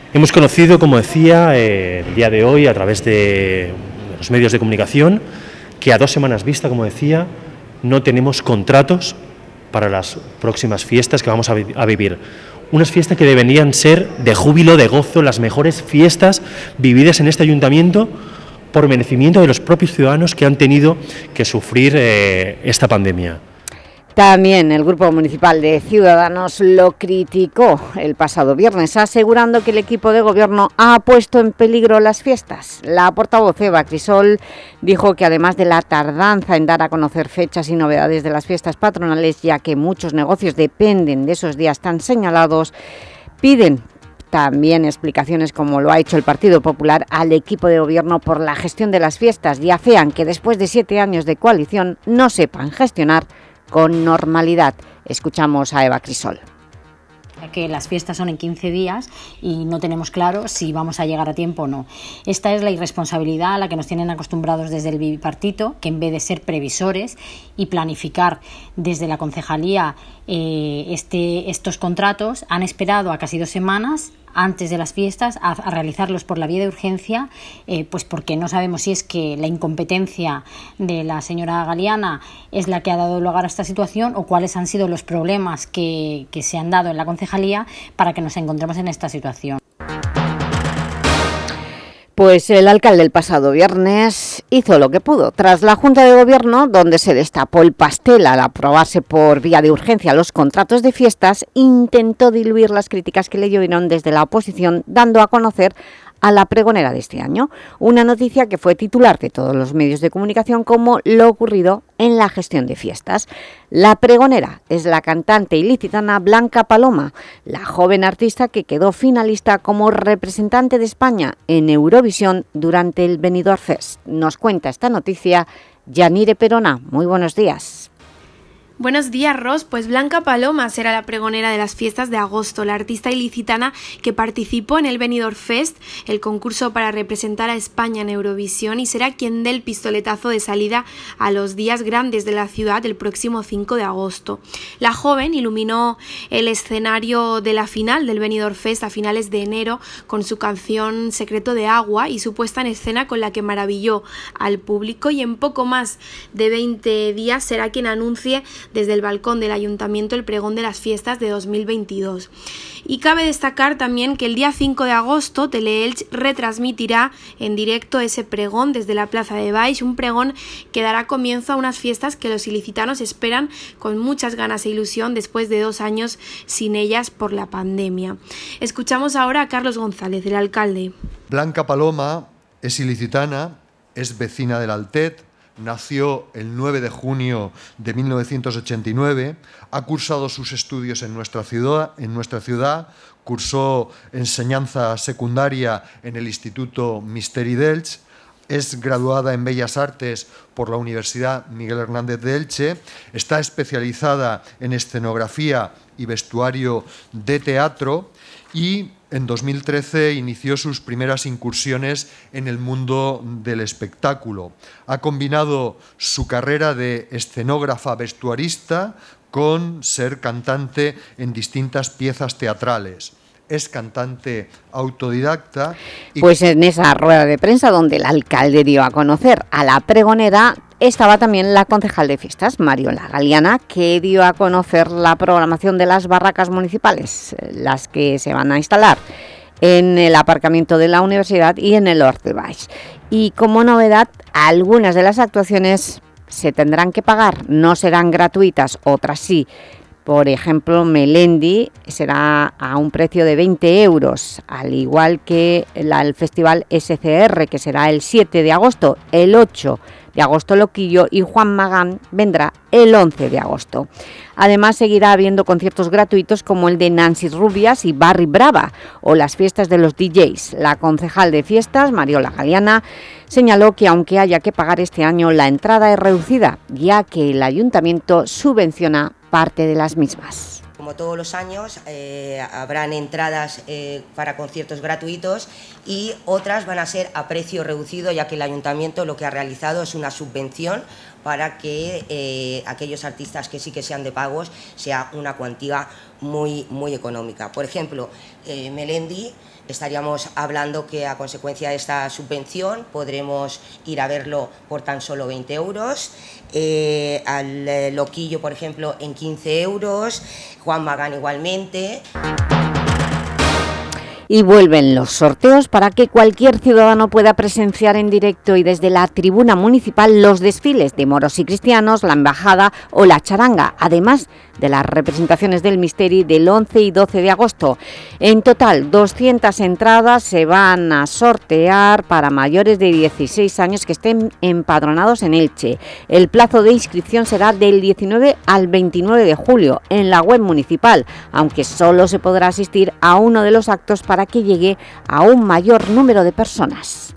Hemos conocido, como decía, el día de hoy a través de los medios de comunicación que a 2 semanas vista, como decía, no tenemos contratos para las próximas fiestas que vamos a vivir. Unas fiestas que deberían ser de júbilo, de gozo, las mejores fiestas vividas en este ayuntamiento por merecimiento de los propios ciudadanos que han tenido que sufrir esta pandemia. También el Grupo Municipal de Ciudadanos lo criticó el pasado viernes, asegurando que el equipo de gobierno ha puesto en peligro las fiestas. La portavoz Eva Crisol dijo que además de la tardanza en dar a conocer fechas y novedades de las fiestas patronales, ya que muchos negocios dependen de esos días tan señalados, piden también explicaciones, como lo ha hecho el Partido Popular, al equipo de gobierno por la gestión de las fiestas y afean que después de 7 años de coalición no sepan gestionar con normalidad. Escuchamos a Eva Crisol. Que las fiestas son en 15 días y no tenemos claro si vamos a llegar a tiempo o no. Esta es la irresponsabilidad a la que nos tienen acostumbrados desde el bipartito, que en vez de ser previsores y planificar desde la concejalía estos contratos, han esperado a casi 2 semanas antes de las fiestas a realizarlos por la vía de urgencia, pues porque no sabemos si es que la incompetencia de la señora Galiana es la que ha dado lugar a esta situación o cuáles han sido los problemas que se han dado en la concejalía para que nos encontremos en esta situación. Pues el alcalde el pasado viernes hizo lo que pudo. Tras la Junta de Gobierno, donde se destapó el pastel al aprobarse por vía de urgencia los contratos de fiestas, intentó diluir las críticas que le llovieron desde la oposición, dando a conocer a la pregonera de este año, una noticia que fue titular de todos los medios de comunicación como lo ocurrido en la gestión de fiestas. La pregonera es la cantante ilicitana Blanca Paloma, la joven artista que quedó finalista como representante de España en Eurovisión durante el Benidorm Fest. Nos cuenta esta noticia Yanire Perona. Muy buenos días. Buenos días, Ros. Pues Blanca Paloma será la pregonera de las fiestas de agosto, la artista ilicitana que participó en el Benidorm Fest, el concurso para representar a España en Eurovisión, y será quien dé el pistoletazo de salida a los días grandes de la ciudad el próximo 5 de agosto. La joven iluminó el escenario de la final del Benidorm Fest a finales de enero con su canción Secreto de Agua y su puesta en escena con la que maravilló al público, y en poco más de 20 días será quien anuncie desde el balcón del Ayuntamiento el pregón de las fiestas de 2022. Y cabe destacar también que el día 5 de agosto Teleelch retransmitirá en directo ese pregón desde la Plaza de Baix, un pregón que dará comienzo a unas fiestas que los ilicitanos esperan con muchas ganas e ilusión después de 2 años sin ellas por la pandemia. Escuchamos ahora a Carlos González, el alcalde. Blanca Paloma es ilicitana, es vecina del Altet. Nació el 9 de junio de 1989, ha cursado sus estudios en nuestra ciudad, cursó enseñanza secundaria en el Instituto Misteri d'Elx, es graduada en Bellas Artes por la Universidad Miguel Hernández de Elche, está especializada en escenografía y vestuario de teatro y en 2013 inició sus primeras incursiones en el mundo del espectáculo. Ha combinado su carrera de escenógrafa vestuarista con ser cantante en distintas piezas teatrales. Es cantante autodidacta. Pues en esa rueda de prensa donde el alcalde dio a conocer a la pregonera, estaba también la concejal de fiestas, Mariola Galiana, que dio a conocer la programación de las barracas municipales, las que se van a instalar en el aparcamiento de la universidad y en el Hort de Baix. Y como novedad, algunas de las actuaciones se tendrán que pagar, no serán gratuitas, otras sí. Por ejemplo, Melendi será a un precio de 20 euros, al igual que el Festival SCR, que será el 7 de agosto, el 8 de agosto Loquillo, y Juan Magán vendrá el 11 de agosto. Además, seguirá habiendo conciertos gratuitos como el de Nancy Rubias y Barry Brava, o las fiestas de los DJs. La concejal de fiestas, Mariola Galiana, señaló que aunque haya que pagar este año, la entrada es reducida, ya que el Ayuntamiento subvenciona parte de las mismas. Como todos los años, habrán entradas para conciertos gratuitos y otras van a ser a precio reducido, ya que el Ayuntamiento lo que ha realizado es una subvención para que aquellos artistas que sí que sean de pagos sea una cuantía muy económica. Por ejemplo, Melendi, estaríamos hablando que a consecuencia de esta subvención podremos ir a verlo por tan solo 20 euros, al Loquillo, por ejemplo, en 15 euros, Juan Magán igualmente. Y vuelven los sorteos para que cualquier ciudadano pueda presenciar en directo y desde la tribuna municipal los desfiles de moros y cristianos, la embajada o la charanga, además de las representaciones del Misteri del 11 y 12 de agosto. En total, 200 entradas se van a sortear para mayores de 16 años que estén empadronados en Elche. El plazo de inscripción será del 19 al 29 de julio en la web municipal, aunque solo se podrá asistir a uno de los actos para que llegue a un mayor número de personas.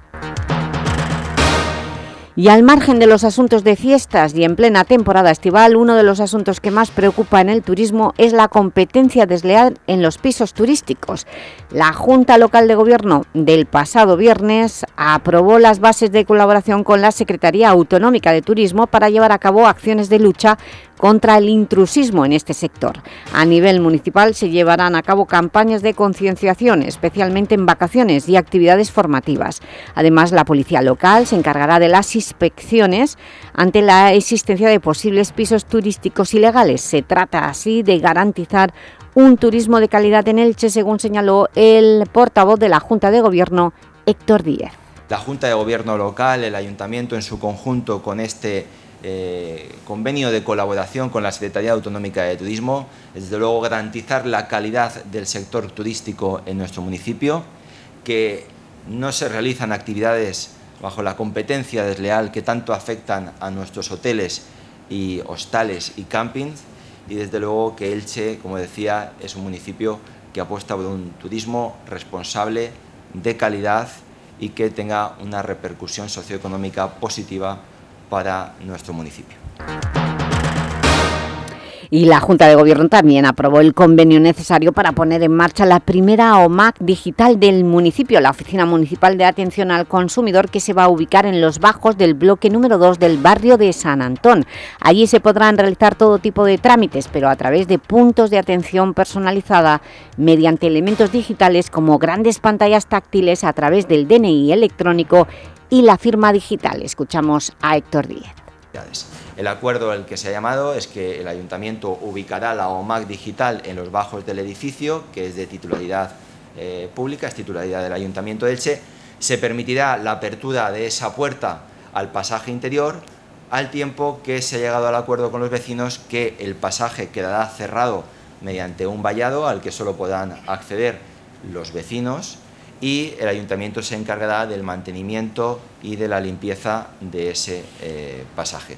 Y al margen de los asuntos de fiestas y en plena temporada estival, uno de los asuntos que más preocupa en el turismo es la competencia desleal en los pisos turísticos. La Junta Local de Gobierno del pasado viernes aprobó las bases de colaboración con la Secretaría Autonómica de Turismo para llevar a cabo acciones de lucha contra el intrusismo en este sector. A nivel municipal se llevarán a cabo campañas de concienciación, especialmente en vacaciones y actividades formativas. Además, la policía local se encargará de las inspecciones ante la existencia de posibles pisos turísticos ilegales. Se trata así de garantizar un turismo de calidad en Elche, según señaló el portavoz de la Junta de Gobierno, Héctor Díez. La Junta de Gobierno local, el Ayuntamiento en su conjunto con este convenio de colaboración con la Secretaría Autonómica de Turismo, desde luego garantizar la calidad del sector turístico en nuestro municipio, que no se realizan actividades bajo la competencia desleal que tanto afectan a nuestros hoteles y hostales y campings, y desde luego que Elche, como decía, es un municipio que apuesta por un turismo responsable, de calidad y que tenga una repercusión socioeconómica positiva para nuestro municipio. Y la Junta de Gobierno también aprobó el convenio necesario para poner en marcha la primera OMAC digital del municipio, la Oficina Municipal de Atención al Consumidor, que se va a ubicar en los bajos del bloque número 2 del barrio de San Antón. Allí se podrán realizar todo tipo de trámites, pero a través de puntos de atención personalizada mediante elementos digitales como grandes pantallas táctiles a través del DNI electrónico y la firma digital. Escuchamos a Héctor Díez. El acuerdo al que se ha llamado es que el Ayuntamiento ubicará la OMAC digital en los bajos del edificio, que es de titularidad pública, es titularidad del Ayuntamiento de Elche. Se permitirá la apertura de esa puerta al pasaje interior, al tiempo que se ha llegado al acuerdo con los vecinos que el pasaje quedará cerrado mediante un vallado al que solo podrán acceder los vecinos, y el Ayuntamiento se encargará del mantenimiento y de la limpieza de ese pasaje.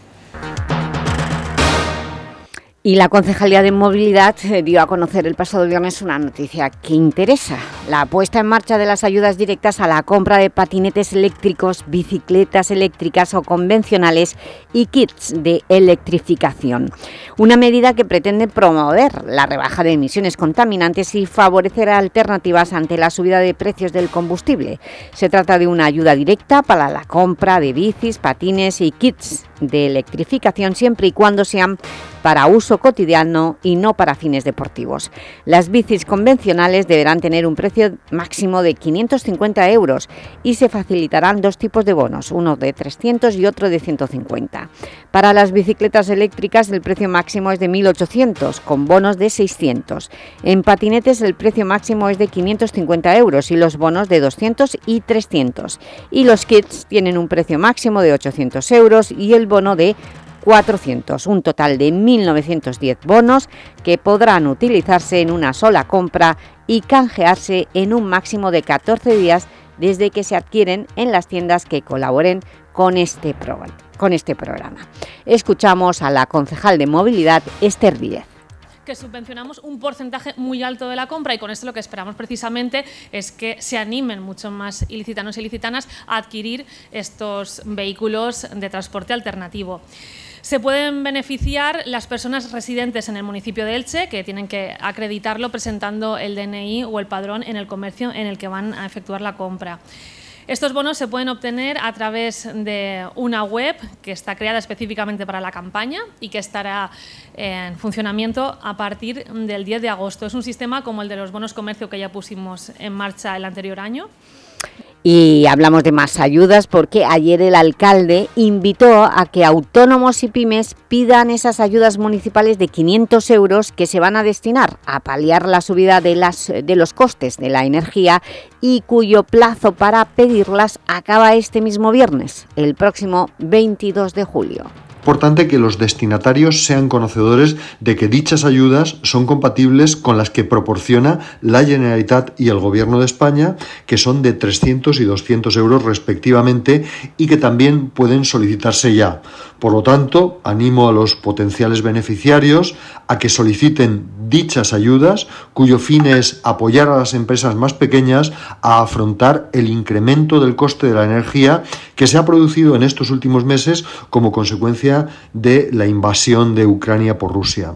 Y la Concejalía de Movilidad dio a conocer el pasado viernes una noticia que interesa: la puesta en marcha de las ayudas directas a la compra de patinetes eléctricos, bicicletas eléctricas o convencionales y kits de electrificación. Una medida que pretende promover la rebaja de emisiones contaminantes y favorecer alternativas ante la subida de precios del combustible. Se trata de una ayuda directa para la compra de bicis, patines y kits de electrificación, siempre y cuando sean para uso cotidiano y no para fines deportivos. Las bicis convencionales deberán tener un precio máximo de 550 euros y se facilitarán dos tipos de bonos, uno de 300 y otro de 150. Para las bicicletas eléctricas el precio máximo es de 1.800, con bonos de 600. En patinetes el precio máximo es de 550 euros y los bonos de 200 y 300. Y los kits tienen un precio máximo de 800 euros y el bono de 400, un total de 1.910 bonos que podrán utilizarse en una sola compra y canjearse en un máximo de 14 días desde que se adquieren en las tiendas que colaboren con este programa. Escuchamos a la concejal de Movilidad, Esther Díez. Que subvencionamos un porcentaje muy alto de la compra, y con esto lo que esperamos precisamente es que se animen mucho más ilicitanos y ilicitanas a adquirir estos vehículos de transporte alternativo. Se pueden beneficiar las personas residentes en el municipio de Elche, que tienen que acreditarlo presentando el DNI o el padrón en el comercio en el que van a efectuar la compra. Estos bonos se pueden obtener a través de una web que está creada específicamente para la campaña y que estará en funcionamiento a partir del 10 de agosto. Es un sistema como el de los bonos comercio que ya pusimos en marcha el anterior año. Y hablamos de más ayudas porque ayer el alcalde invitó a que autónomos y pymes pidan esas ayudas municipales de 500 euros que se van a destinar a paliar la subida de los costes de la energía y cuyo plazo para pedirlas acaba este mismo viernes, el próximo 22 de julio. Importante que los destinatarios sean conocedores de que dichas ayudas son compatibles con las que proporciona la Generalitat y el Gobierno de España, que son de 300 y 200 euros respectivamente y que también pueden solicitarse ya. Por lo tanto, animo a los potenciales beneficiarios a que soliciten dichas ayudas, cuyo fin es apoyar a las empresas más pequeñas a afrontar el incremento del coste de la energía que se ha producido en estos últimos meses como consecuencia de la invasión de Ucrania por Rusia.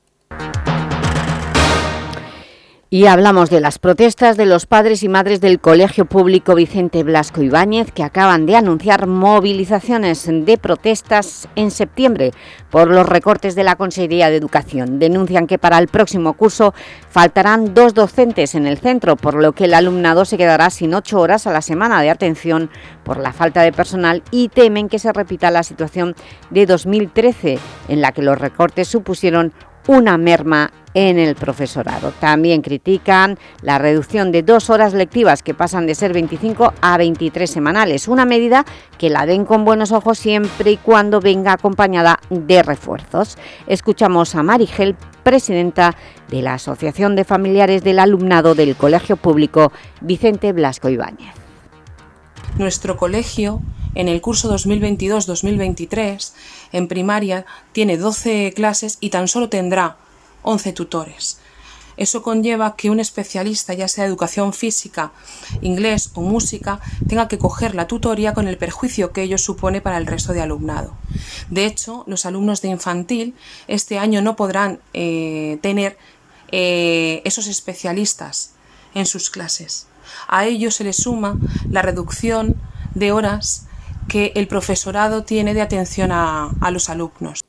Y hablamos de las protestas de los padres y madres del Colegio Público Vicente Blasco Ibáñez, que acaban de anunciar movilizaciones de protestas en septiembre por los recortes de la Consejería de Educación. Denuncian que para el próximo curso faltarán 2 docentes en el centro, por lo que el alumnado se quedará sin 8 horas a la semana de atención por la falta de personal y temen que se repita la situación de 2013, en la que los recortes supusieron una merma en el profesorado. También critican la reducción de 2 horas lectivas que pasan de ser 25 a 23 semanales, una medida que la ven con buenos ojos siempre y cuando venga acompañada de refuerzos. Escuchamos a Marigel, presidenta de la Asociación de Familiares del Alumnado del Colegio Público Vicente Blasco Ibáñez. Nuestro colegio, en el curso 2022-2023, en primaria, tiene 12 clases y tan solo tendrá 11 tutores. Eso conlleva que un especialista, ya sea de educación física, inglés o música, tenga que coger la tutoría con el perjuicio que ello supone para el resto de alumnado. De hecho, los alumnos de infantil este año no podrán tener esos especialistas en sus clases. A ello se le suma la reducción de horas que el profesorado tiene de atención a los alumnos.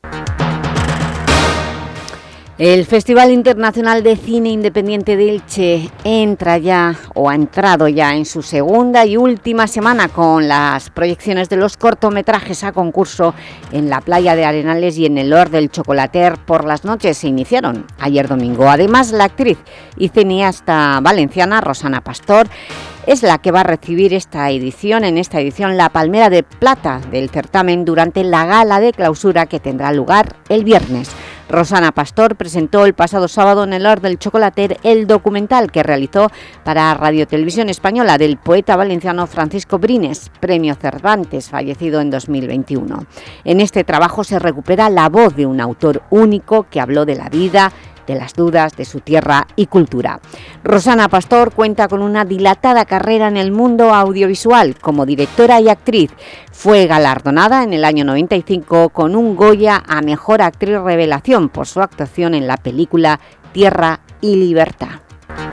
El Festival Internacional de Cine Independiente de Elche entra ya, o ha entrado ya en su segunda y última semana con las proyecciones de los cortometrajes a concurso en la Playa de Arenales y en el Hort del Chocolater por las noches. Se iniciaron ayer domingo. Además, la actriz y cineasta valenciana Rosana Pastor es la que va a recibir en esta edición la Palmera de Plata del certamen durante la gala de clausura que tendrá lugar el viernes. Rosana Pastor presentó el pasado sábado en el Hort del Chocolater el documental que realizó para Radio Televisión Española del poeta valenciano Francisco Brines, Premio Cervantes, fallecido en 2021. En este trabajo se recupera la voz de un autor único que habló de la vida, de las dudas, de su tierra y cultura. Rosana Pastor cuenta con una dilatada carrera en el mundo audiovisual como directora y actriz. Fue galardonada en el año 95 con un Goya a Mejor Actriz Revelación por su actuación en la película Tierra y Libertad.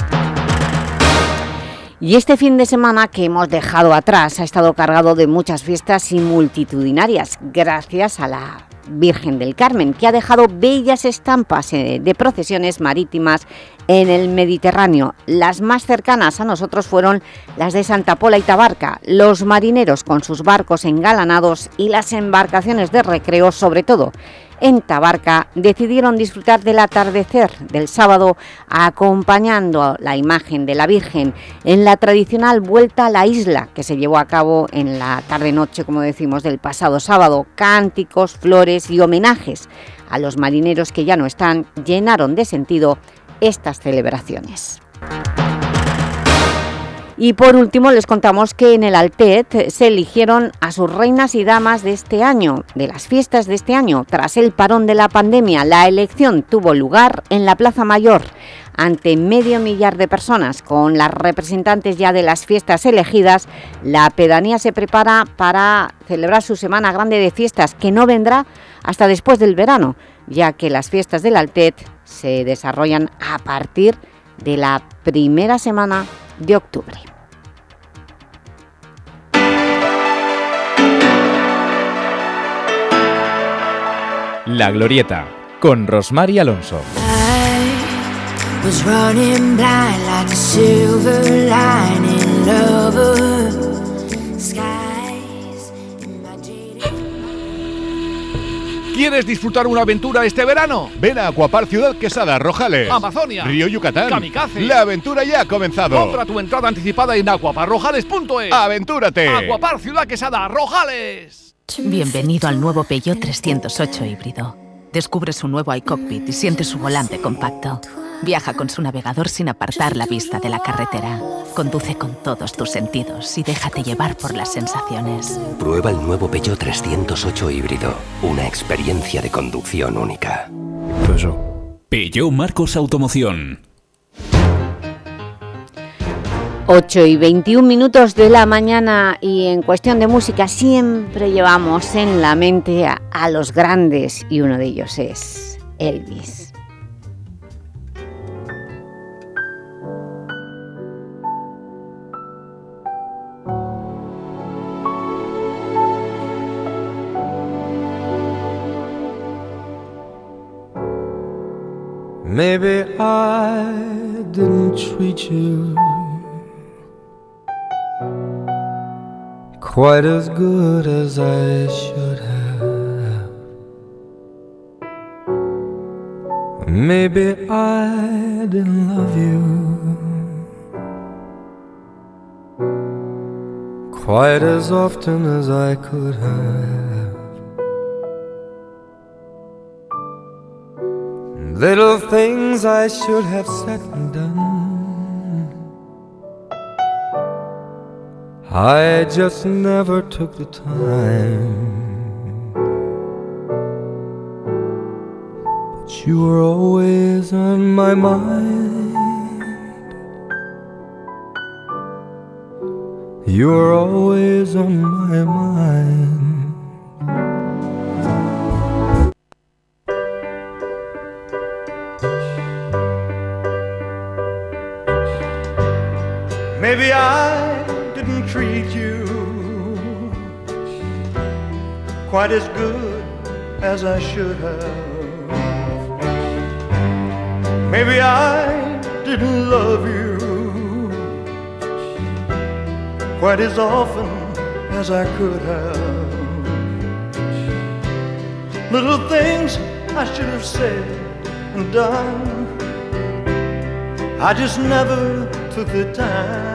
Y este fin de semana que hemos dejado atrás ha estado cargado de muchas fiestas y multitudinarias, gracias a la Virgen del Carmen, que ha dejado bellas estampas de procesiones marítimas en el Mediterráneo. Las más cercanas a nosotros fueron las de Santa Pola y Tabarca, los marineros con sus barcos engalanados y las embarcaciones de recreo, sobre todo en Tabarca, decidieron disfrutar del atardecer del sábado acompañando la imagen de la Virgen en la tradicional vuelta a la isla que se llevó a cabo en la tarde-noche, como decimos, del pasado sábado. Cánticos, flores y homenajes a los marineros que ya no están llenaron de sentido estas celebraciones. Y por último les contamos que en el Altet se eligieron a sus reinas y damas de este año, de las fiestas de este año. Tras el parón de la pandemia, la elección tuvo lugar en la Plaza Mayor, ante 500.000 de personas. Con las representantes ya de las fiestas elegidas, la pedanía se prepara para celebrar su semana grande de fiestas, que no vendrá hasta después del verano, ya que las fiestas del Altet se desarrollan a partir de la primera semana de octubre. La Glorieta, con Rosmar y Alonso. ¿Quieres disfrutar una aventura este verano? Ven a Aquapar Ciudad Quesada, Rojales, Amazonia, Río Yucatán, Kamikaze. La aventura ya ha comenzado. Compra tu entrada anticipada en aquaparrojales.es. ¡Aventúrate! Aquapar Ciudad Quesada, Rojales. Bienvenido al nuevo Peugeot 308 híbrido. Descubre su nuevo iCockpit y siente su volante compacto. Viaja con su navegador sin apartar la vista de la carretera. Conduce con todos tus sentidos y déjate llevar por las sensaciones. Prueba el nuevo Peugeot 308 híbrido. Una experiencia de conducción única. Peugeot Marcos Automoción. 8:21 de la mañana, y en cuestión de música siempre llevamos en la mente a los grandes, y uno de ellos es Elvis. Maybe I didn't treat you quite as good as I should have. Maybe I didn't love you quite as often as I could have. Little things I should have said and done, I just never took the time. But you were always on my mind. You were always on my mind. Maybe I didn't treat you quite as good as I should have. Maybe I didn't love you quite as often as I could have. Little things I should have said and done, I just never took the time.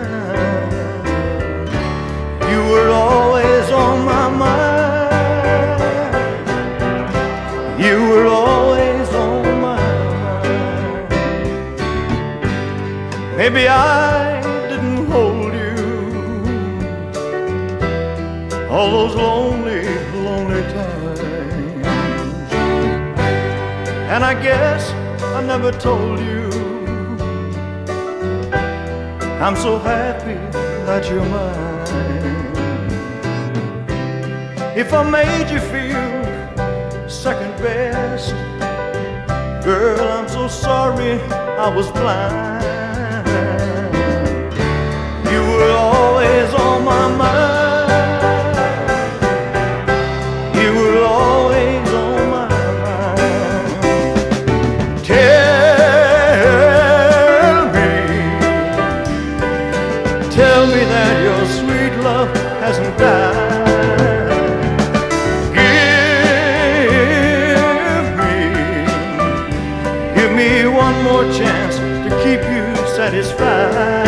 You were always on my mind. You were always on my mind. Maybe I didn't hold you all those lonely, lonely times. And I guess I never told you I'm so happy that you're mine. If I made you feel second best, girl, I'm so sorry I was blind. You were always on my mind. You were always on my mind. Tell me that your sweet love hasn't died. Give me one more chance to keep you satisfied.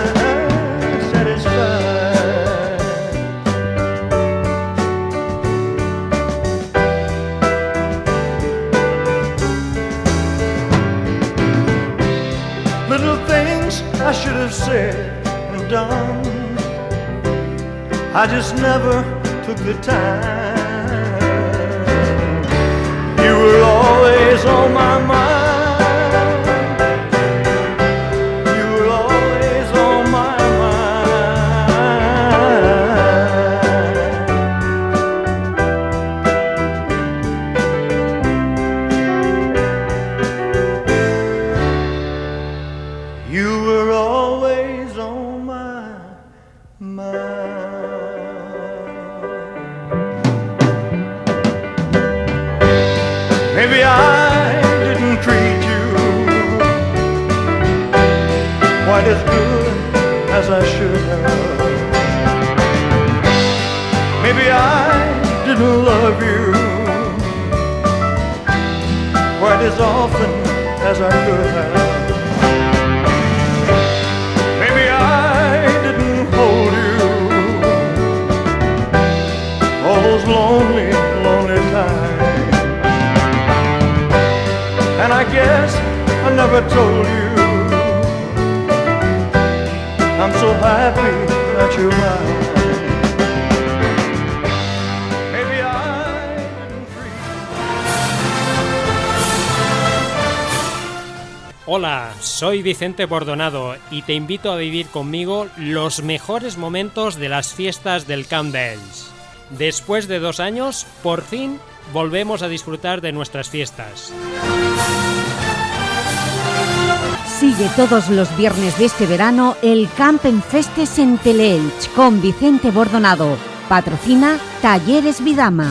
Little things I should have said and done, I just never took the time. You were always on my mind. You were always on my mind. You were always on my mind. didn't love you quite as often as I could have. Maybe I didn't hold you all those lonely, lonely times. And I guess I never told you I'm so happy that you're mine. Hola, soy Vicente Bordonado y te invito a vivir conmigo los mejores momentos de las fiestas del Camp de Elx. Después de 2 años, por fin, volvemos a disfrutar de nuestras fiestas. Sigue todos los viernes de este verano el Campen Festes en Teleelch con Vicente Bordonado. Patrocina Talleres Vidama.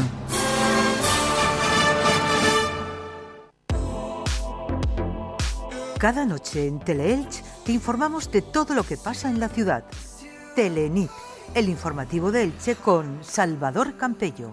Cada noche en Teleelch te informamos de todo lo que pasa en la ciudad. Telenit, el informativo de Elche con Salvador Campello.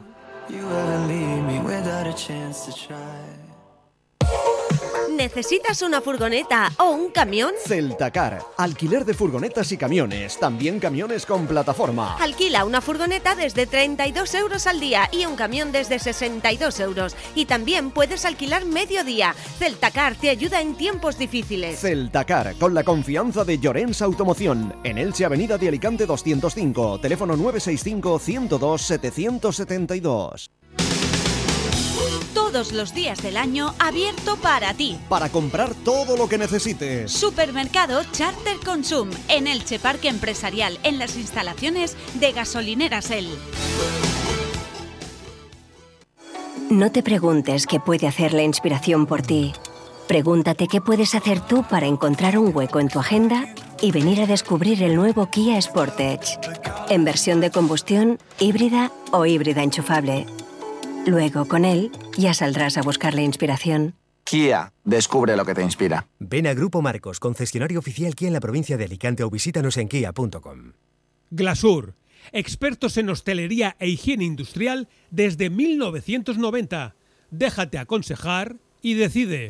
¿Necesitas una furgoneta o un camión? Celtacar, alquiler de furgonetas y camiones, también camiones con plataforma. Alquila una furgoneta desde 32 euros al día y un camión desde 62 euros. Y también puedes alquilar medio día. Celtacar te ayuda en tiempos difíciles. Celtacar, con la confianza de Llorens Automoción. En Elche, Avenida de Alicante 205, teléfono 965 102 772. Todos los días del año abierto para ti. Para comprar todo lo que necesites. Supermercado Charter Consum en Elche Parque Empresarial, en las instalaciones de Gasolineras El. No te preguntes qué puede hacer la inspiración por ti. Pregúntate qué puedes hacer tú para encontrar un hueco en tu agenda y venir a descubrir el nuevo Kia Sportage. En versión de combustión, híbrida o híbrida enchufable. Luego, con él, ya saldrás a buscar la inspiración. Kia, descubre lo que te inspira. Ven a Grupo Marcos, concesionario oficial Kia en la provincia de Alicante, o visítanos en kia.com. Glasur, expertos en hostelería e higiene industrial desde 1990. Déjate aconsejar y decide.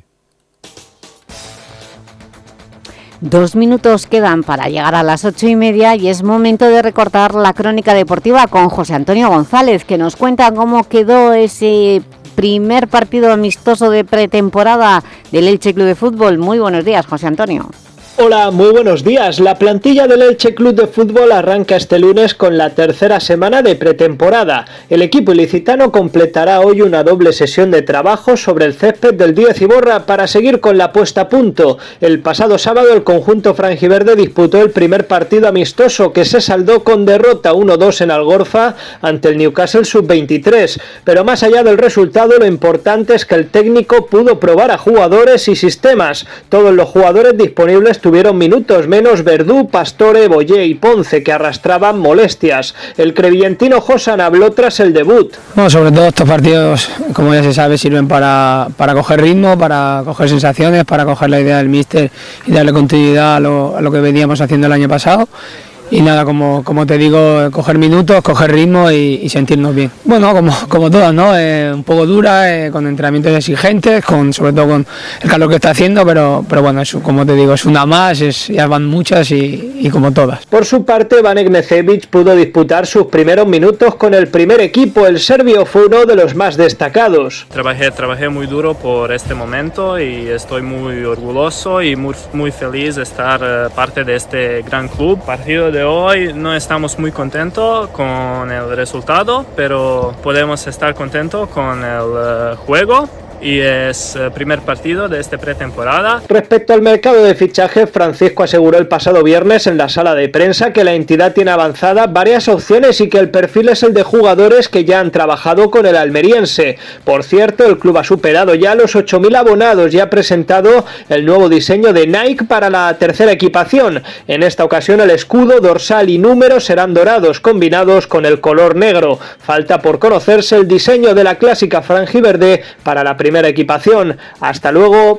2 minutos quedan para llegar a las 8:30 y es momento de recortar la crónica deportiva con José Antonio González, que nos cuenta cómo quedó ese primer partido amistoso de pretemporada del Elche Club de Fútbol. Muy buenos días, José Antonio. Hola, muy buenos días. La plantilla del Elche Club de Fútbol arranca este lunes con la tercera semana de pretemporada. El equipo ilicitano completará hoy una doble sesión de trabajo sobre el césped del Díez Iborra para seguir con la puesta a punto. El pasado sábado el conjunto franjiverde disputó el primer partido amistoso, que se saldó con derrota 1-2 en Algorfa ante el Newcastle Sub-23. Pero más allá del resultado, lo importante es que el técnico pudo probar a jugadores y sistemas. Todos los jugadores disponibles tuvieron minutos, menos Verdú, Pastore, Boyé y Ponce, que arrastraban molestias. El crevillentino Josan habló tras el debut. Bueno, sobre todo estos partidos, como ya se sabe, sirven para coger ritmo, para coger sensaciones, para coger la idea del míster y darle continuidad a lo que veníamos haciendo el año pasado. Y nada, como te digo, coger minutos, coger ritmo y sentirnos bien. Bueno, como todas, ¿no? Un poco dura, con entrenamientos exigentes, sobre todo con el calor que está haciendo, pero bueno, eso, como te digo, es una más, ya van muchas y como todas. Por su parte, Vanek Necevic pudo disputar sus primeros minutos con el primer equipo. El serbio fue uno de los más destacados. Trabajé muy duro por este momento y estoy muy orgulloso y muy feliz de estar parte de este gran club. Partido de hoy no estamos muy contentos con el resultado, pero podemos estar contentos con el juego. Y es el primer partido de esta pretemporada. Respecto al mercado de fichajes, Francisco aseguró el pasado viernes en la sala de prensa que la entidad tiene avanzadas varias opciones y que el perfil es el de jugadores que ya han trabajado con el almeriense. Por cierto, el club ha superado ya los 8.000 abonados y ha presentado el nuevo diseño de Nike para la tercera equipación. En esta ocasión el escudo, dorsal y números serán dorados, combinados con el color negro. Falta por conocerse el diseño de la clásica franjiverde para la primera equipación. Hasta luego.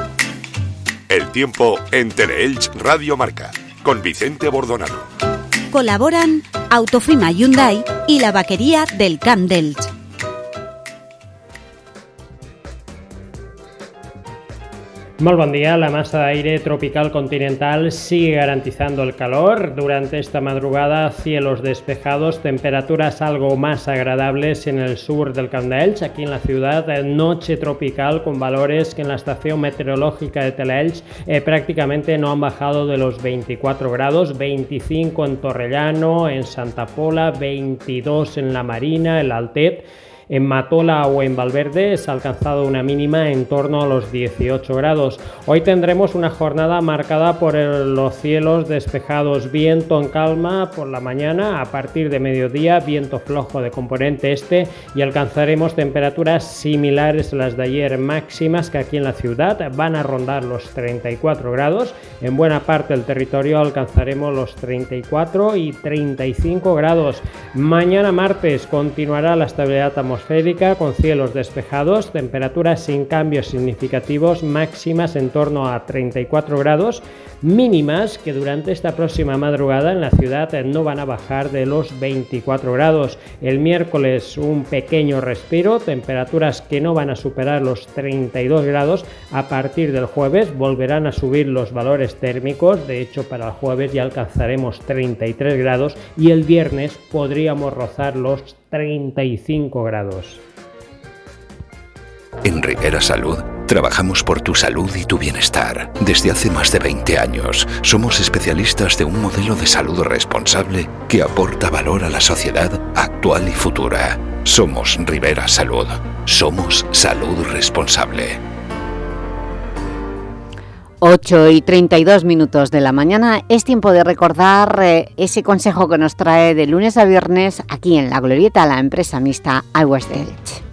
El tiempo en Teleelch Radio Marca con Vicente Bordonado. Colaboran Autofima Hyundai y la vaquería del Camp d'Elx. Molt bon dia. La masa de aire tropical continental sigue garantizando el calor. Durante esta madrugada, cielos despejados, temperaturas algo más agradables en el sur del Camp d'Elx. Aquí en la ciudad, noche tropical con valores que en la estación meteorológica de Teleelch prácticamente no han bajado de los 24 grados, 25 en Torrellano, en Santa Pola, 22 en La Marina, el Altet. En Matola o en Valverde se ha alcanzado una mínima en torno a los 18 grados. Hoy tendremos una jornada marcada por los cielos despejados, viento en calma por la mañana, a partir de mediodía viento flojo de componente este y alcanzaremos temperaturas similares a las de ayer, máximas que aquí en la ciudad van a rondar los 34 grados. En buena parte del territorio alcanzaremos los 34 y 35 grados. Mañana martes continuará la estabilidad atmosférica con cielos despejados, temperaturas sin cambios significativos, máximas en torno a 34 grados, mínimas que durante esta próxima madrugada en la ciudad no van a bajar de los 24 grados. El miércoles un pequeño respiro, temperaturas que no van a superar los 32 grados. A partir del jueves volverán a subir los valores térmicos, de hecho para el jueves ya alcanzaremos 33 grados y el viernes podríamos rozar los 35 grados. En Rivera Salud trabajamos por tu salud y tu bienestar. Desde hace más de 20 años somos especialistas de un modelo de salud responsable que aporta valor a la sociedad actual y futura. Somos Rivera Salud. Somos salud responsable. 8:32 de la mañana, es tiempo de recordar ese consejo que nos trae de lunes a viernes aquí en La Glorieta, la empresa mixta iWest Delch.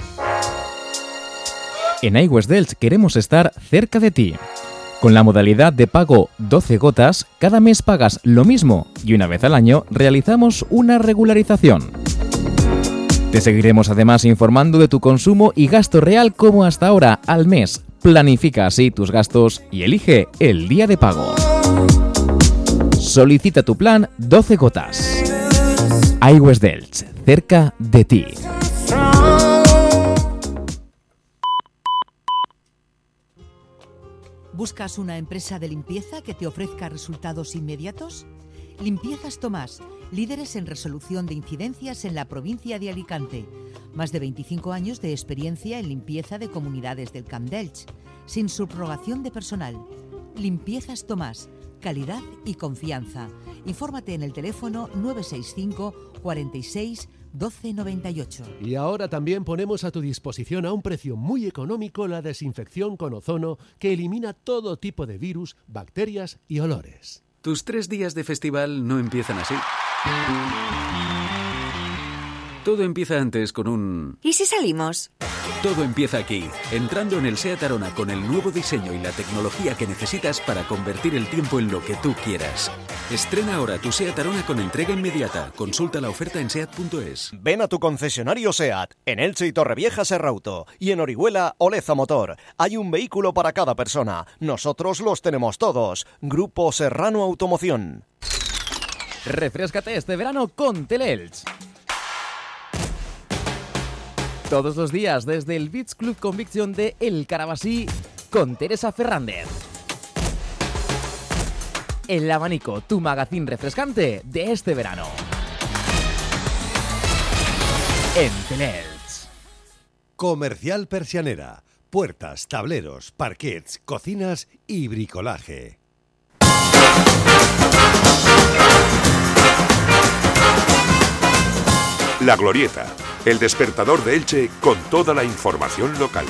En iWest Delch queremos estar cerca de ti. Con la modalidad de pago 12 gotas, cada mes pagas lo mismo y una vez al año realizamos una regularización. Te seguiremos además informando de tu consumo y gasto real como hasta ahora al mes. Planifica así tus gastos y elige el día de pago. Solicita tu plan 12 gotas. iWest Delch, cerca de ti. ¿Buscas una empresa de limpieza que te ofrezca resultados inmediatos? Limpiezas Tomás, líderes en resolución de incidencias en la provincia de Alicante. Más de 25 años de experiencia en limpieza de comunidades del Camp d'Elx, sin subrogación de personal. Limpiezas Tomás, calidad y confianza. Infórmate en el teléfono 965 46 12 98. Y ahora también ponemos a tu disposición a un precio muy económico la desinfección con ozono que elimina todo tipo de virus, bacterias y olores. Tus 3 días de festival no empiezan así. Todo empieza antes con un... ¿Y si salimos? Todo empieza aquí, entrando en el SEAT Arona con el nuevo diseño y la tecnología que necesitas para convertir el tiempo en lo que tú quieras. Estrena ahora tu SEAT Arona con entrega inmediata. Consulta la oferta en seat.es. Ven a tu concesionario SEAT, en Elche y Torrevieja Serrauto, y en Orihuela Oleza Motor. Hay un vehículo para cada persona. Nosotros los tenemos todos. Grupo Serrano Automoción. Refréscate este verano con Teleelch. Todos los días desde el Beach Club Conviction de El Carabasí con Teresa Fernández. El abanico, tu magazín refrescante de este verano. En Teleelch. Comercial Persianera. Puertas, tableros, parquets, cocinas y bricolaje. La Glorieta, el despertador de Elche con toda la información local.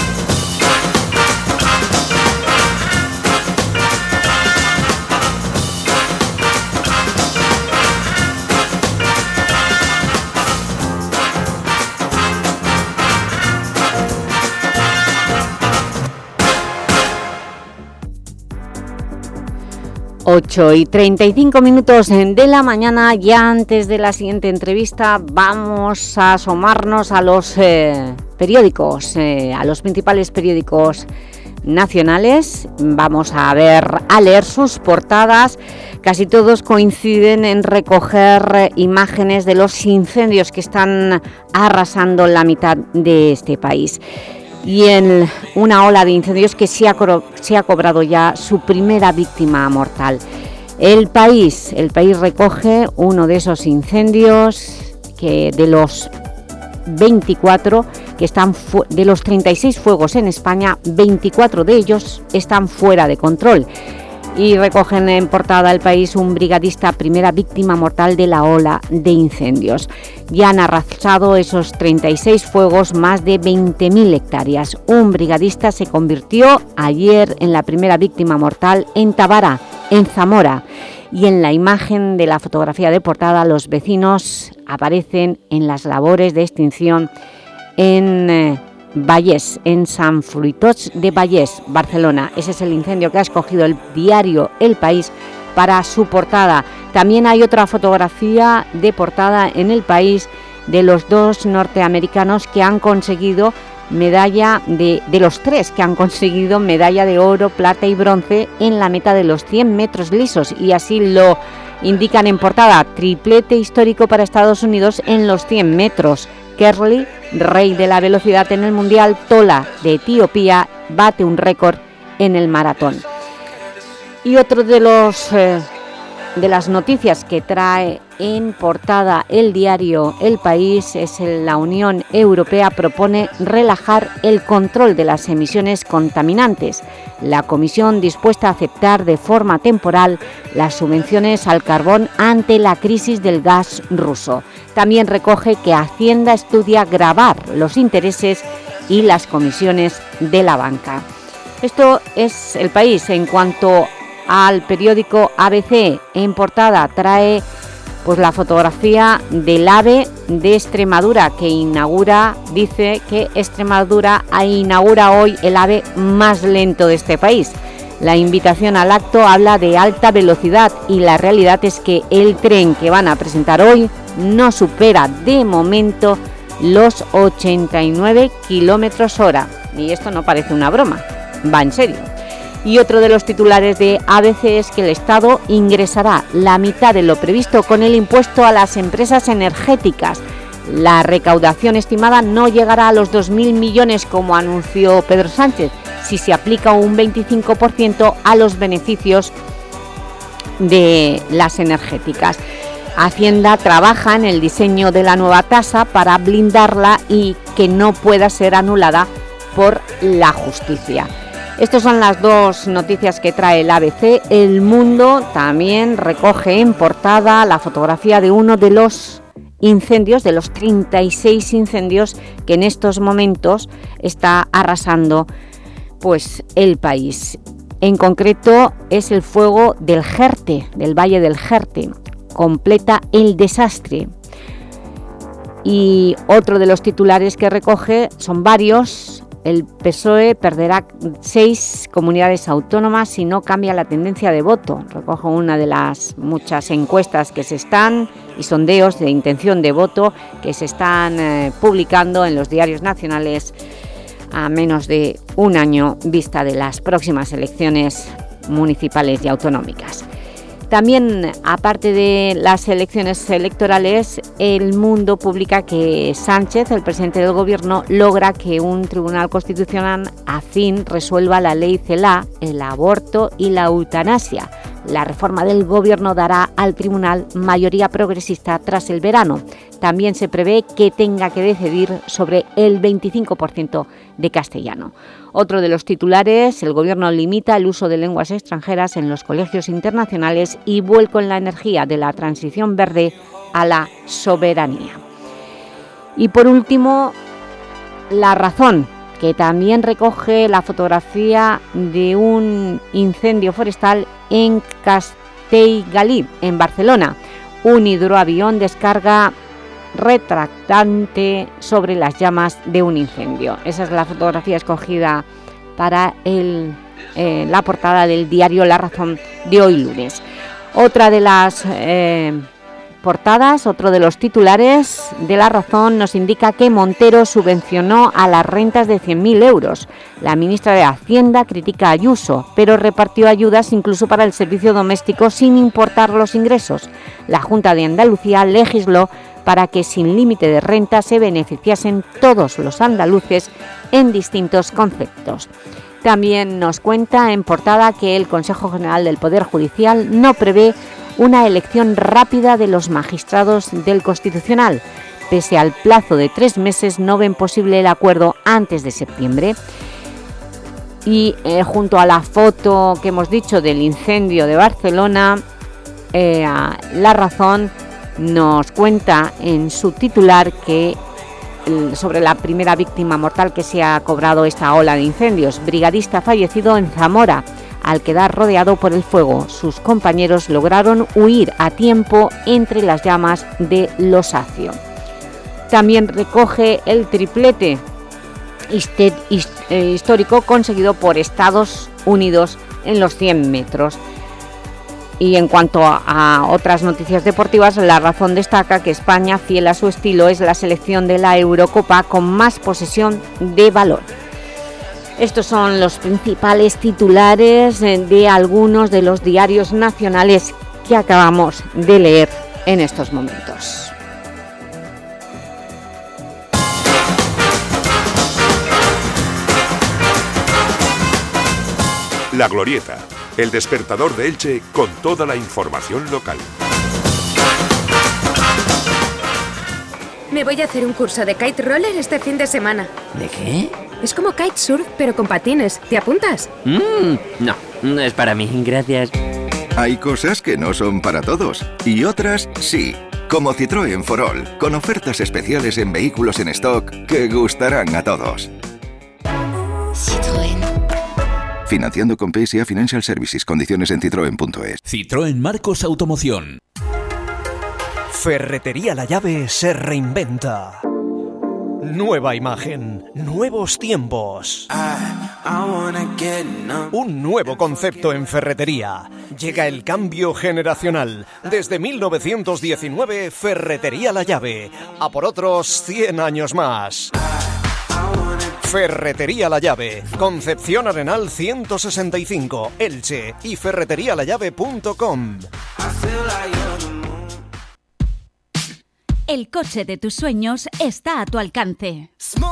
Ocho y 35 de la mañana. Ya antes de la siguiente entrevista vamos a asomarnos a los periódicos, a los principales periódicos nacionales. Vamos a leer sus portadas. Casi todos coinciden en recoger imágenes de los incendios que están arrasando la mitad de este país. Y en una ola de incendios que se ha cobrado ya su primera víctima mortal. El país recoge uno de esos incendios que de los 24 que están de los 36 fuegos en España, 24 de ellos están fuera de control. Y recogen en portada El País un brigadista, primera víctima mortal de la ola de incendios. Ya han arrasado esos 36 fuegos más de 20.000 hectáreas. Un brigadista se convirtió ayer en la primera víctima mortal en Tabara, en Zamora. Y en la imagen de la fotografía de portada, los vecinos aparecen en las labores de extinción en Vallés, en Sant Fruitós de Vallés, Barcelona. Ese es el incendio que ha escogido el diario El País para su portada. También hay otra fotografía de portada en El País de los dos norteamericanos que han conseguido medalla de los tres que han conseguido medalla de oro, plata y bronce en la meta de los 100 metros lisos, y así lo indican en portada: triplete histórico para Estados Unidos en los 100 metros. Kerley, rey de la velocidad en el Mundial. Tola, de Etiopía, bate un récord en el maratón. Y otro de las noticias que trae en portada el diario El País es la Unión Europea propone relajar el control de las emisiones contaminantes. La Comisión dispuesta a aceptar de forma temporal las subvenciones al carbón ante la crisis del gas ruso. También recoge que Hacienda estudia gravar los intereses y las comisiones de la banca. Esto es El País. En cuanto al periódico ABC, en portada trae pues la fotografía del AVE de Extremadura, que dice que Extremadura inaugura hoy el AVE más lento de este país. La invitación al acto habla de alta velocidad y la realidad es que el tren que van a presentar hoy no supera de momento los 89 km/h. Y esto no parece una broma, va en serio. Y otro de los titulares de ABC es que el Estado ingresará la mitad de lo previsto con el impuesto a las empresas energéticas. La recaudación estimada no llegará a los 2.000 millones como anunció Pedro Sánchez, si se aplica un 25% a los beneficios de las energéticas. Hacienda trabaja en el diseño de la nueva tasa para blindarla y que no pueda ser anulada por la justicia. Estas son las dos noticias que trae el ABC. El Mundo también recoge en portada la fotografía de uno de los incendios, de los 36 incendios que en estos momentos está arrasando pues el país. En concreto es el fuego del Jerte, del Valle del Jerte. Completa el desastre. Y otro de los titulares que recoge son varios. El PSOE perderá 6 comunidades autónomas si no cambia la tendencia de voto. Recojo una de las muchas encuestas que se están y sondeos de intención de voto que se están publicando en los diarios nacionales a menos de un año vista de las próximas elecciones municipales y autonómicas. También, aparte de las elecciones electorales, El Mundo publica que Sánchez, el presidente del Gobierno, logra que un tribunal constitucional afín resuelva la ley CELA, el aborto y la eutanasia. La reforma del Gobierno dará al tribunal mayoría progresista tras el verano. También se prevé que tenga que decidir sobre el 25% de castellano. Otro de los titulares: el Gobierno limita el uso de lenguas extranjeras en los colegios internacionales y vuelco en la energía de la transición verde a la soberanía. Y por último, La Razón, que también recoge la fotografía de un incendio forestal en Castellgalí, en Barcelona. Un hidroavión descarga retractante sobre las llamas de un incendio. Esa es la fotografía escogida para la portada del diario La Razón de hoy lunes. Otra de las portadas, otro de los titulares de La Razón nos indica que Montero subvencionó a las rentas de 100.000 euros. La ministra de Hacienda critica a Ayuso, pero repartió ayudas incluso para el servicio doméstico sin importar los ingresos. La Junta de Andalucía legisló para que sin límite de renta se beneficiasen todos los andaluces en distintos conceptos. También nos cuenta en portada que el Consejo General del Poder Judicial no prevé una elección rápida de los magistrados del Constitucional. Pese al plazo de 3 meses, no ven posible el acuerdo antes de septiembre. Y junto a la foto que hemos dicho del incendio de Barcelona, La Razón nos cuenta en su titular que sobre la primera víctima mortal que se ha cobrado esta ola de incendios. Brigadista fallecido en Zamora al quedar rodeado por el fuego. Sus compañeros lograron huir a tiempo entre las llamas de Losacio. También recoge el triplete histórico conseguido por Estados Unidos en los 100 metros. Y en cuanto a otras noticias deportivas, La Razón destaca que España, fiel a su estilo, es la selección de la Eurocopa con más posesión de balón. Estos son los principales titulares de algunos de los diarios nacionales que acabamos de leer en estos momentos. La Glorieta, el despertador de Elche con toda la información local. Me voy a hacer un curso de kite roller este fin de semana. ¿De qué? Es como kitesurf, pero con patines. ¿Te apuntas? No es para mí, gracias. Hay cosas que no son para todos y otras sí. Como Citroën For All, con ofertas especiales en vehículos en stock que gustarán a todos. Citroën. Financiando con PSA Financial Services. Condiciones en citroen.es. Citroën Marcos Automoción. Ferretería La Llave se reinventa. Nueva imagen, nuevos tiempos. Un nuevo concepto en ferretería. Llega el cambio generacional. Desde 1919, Ferretería La Llave. A por otros 100 años más. Ferretería La Llave, Concepción Arenal 165, Elche y ferreterialallave.com. El coche de tus sueños está a tu alcance.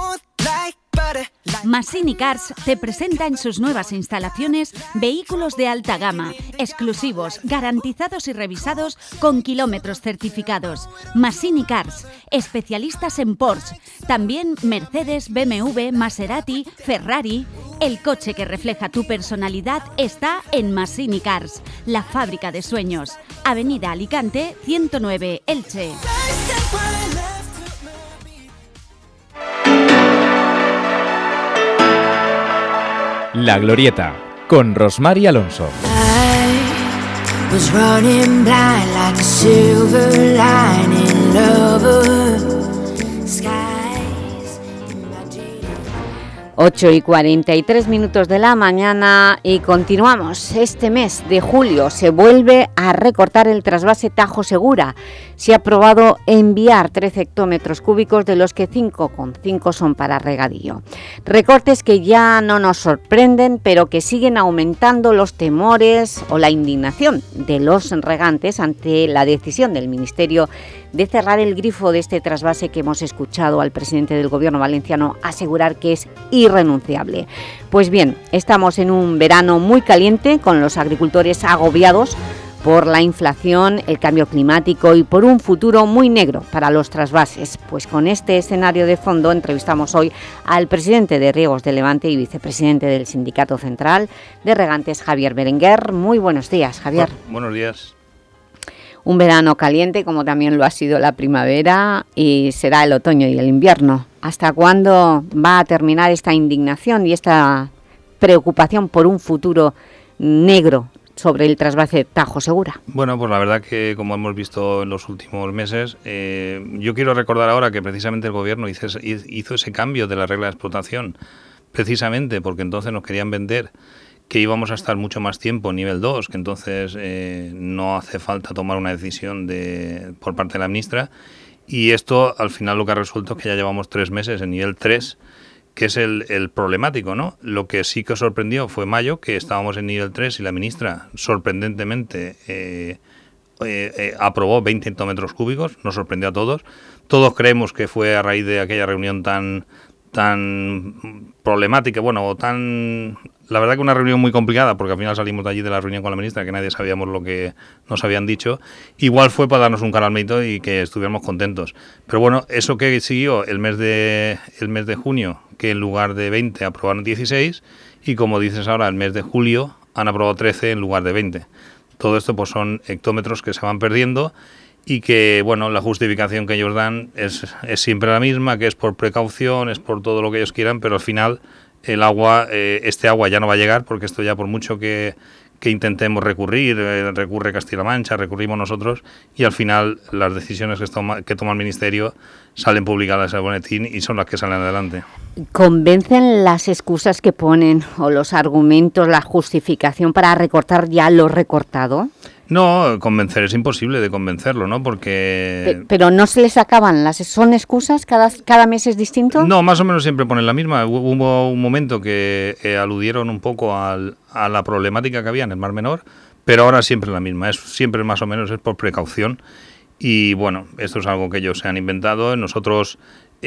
Massini Cars te presenta en sus nuevas instalaciones vehículos de alta gama, exclusivos, garantizados y revisados con kilómetros certificados. Massini Cars, especialistas en Porsche, también Mercedes, BMW, Maserati, Ferrari. El coche que refleja tu personalidad está en Massini Cars, la fábrica de sueños. Avenida Alicante 109, Elche. La Glorieta, con Rosmar y Alonso. 8:43 de la mañana y continuamos. Este mes de julio se vuelve a recortar el trasvase Tajo Segura. Se ha aprobado enviar 13 hectómetros cúbicos, de los que 5,5 son para regadío. Recortes que ya no nos sorprenden, pero que siguen aumentando los temores o la indignación de los regantes ante la decisión del Ministerio de cerrar el grifo de este trasvase que hemos escuchado al presidente del Gobierno valenciano asegurar que es irrenunciable. Pues bien, estamos en un verano muy caliente, con los agricultores agobiados por la inflación, el cambio climático y por un futuro muy negro para los trasvases. Pues con este escenario de fondo entrevistamos hoy al presidente de Riegos de Levante y vicepresidente del Sindicato Central de Regantes, Javier Berenguer. Muy buenos días, Javier. Buenos días. Un verano caliente, como también lo ha sido la primavera, y será el otoño y el invierno. ¿Hasta cuándo va a terminar esta indignación y esta preocupación por un futuro negro sobre el trasvase Tajo Segura? Bueno, pues la verdad que, como hemos visto en los últimos meses, yo quiero recordar ahora que precisamente el Gobierno hizo ese cambio de la regla de explotación, precisamente porque entonces nos querían vender que íbamos a estar mucho más tiempo en nivel 2, que entonces no hace falta tomar una decisión por parte de la ministra, y esto al final lo que ha resuelto es que ya llevamos 3 meses en nivel 3, que es el problemático, ¿no? Lo que sí que sorprendió fue mayo, que estábamos en nivel 3 y la ministra sorprendentemente aprobó 20 hectómetros cúbicos, nos sorprendió a todos. Todos creemos que fue a raíz de aquella reunión tan problemática, la verdad que una reunión muy complicada, porque al final salimos de allí de la reunión con la ministra, que nadie sabíamos lo que nos habían dicho. Igual fue para darnos un calmito y que estuviéramos contentos. Pero bueno, eso que siguió el mes de junio, que en lugar de 20 aprobaron 16, y como dices ahora, el mes de julio han aprobado 13 en lugar de 20. Todo esto pues son hectómetros que se van perdiendo, y que, bueno, la justificación que ellos dan es siempre la misma, que es por precaución, es por todo lo que ellos quieran, pero al final el agua, este agua ya no va a llegar, porque esto ya por mucho que intentemos recurrir, recurre Castilla-La Mancha, recurrimos nosotros, y al final las decisiones que toma el Ministerio salen publicadas en el boletín y son las que salen adelante. ¿Convencen las excusas que ponen o los argumentos, la justificación para recortar ya lo recortado? No, convencer es imposible de convencerlo, ¿no? Porque... ¿Pero no se les acaban? ¿Son excusas? ¿Cada mes es distinto? No, más o menos siempre ponen la misma. Hubo un momento que aludieron un poco a la problemática que había en el Mar Menor, pero ahora siempre es la misma. Siempre más o menos es por precaución. Y bueno, esto es algo que ellos se han inventado. Nosotros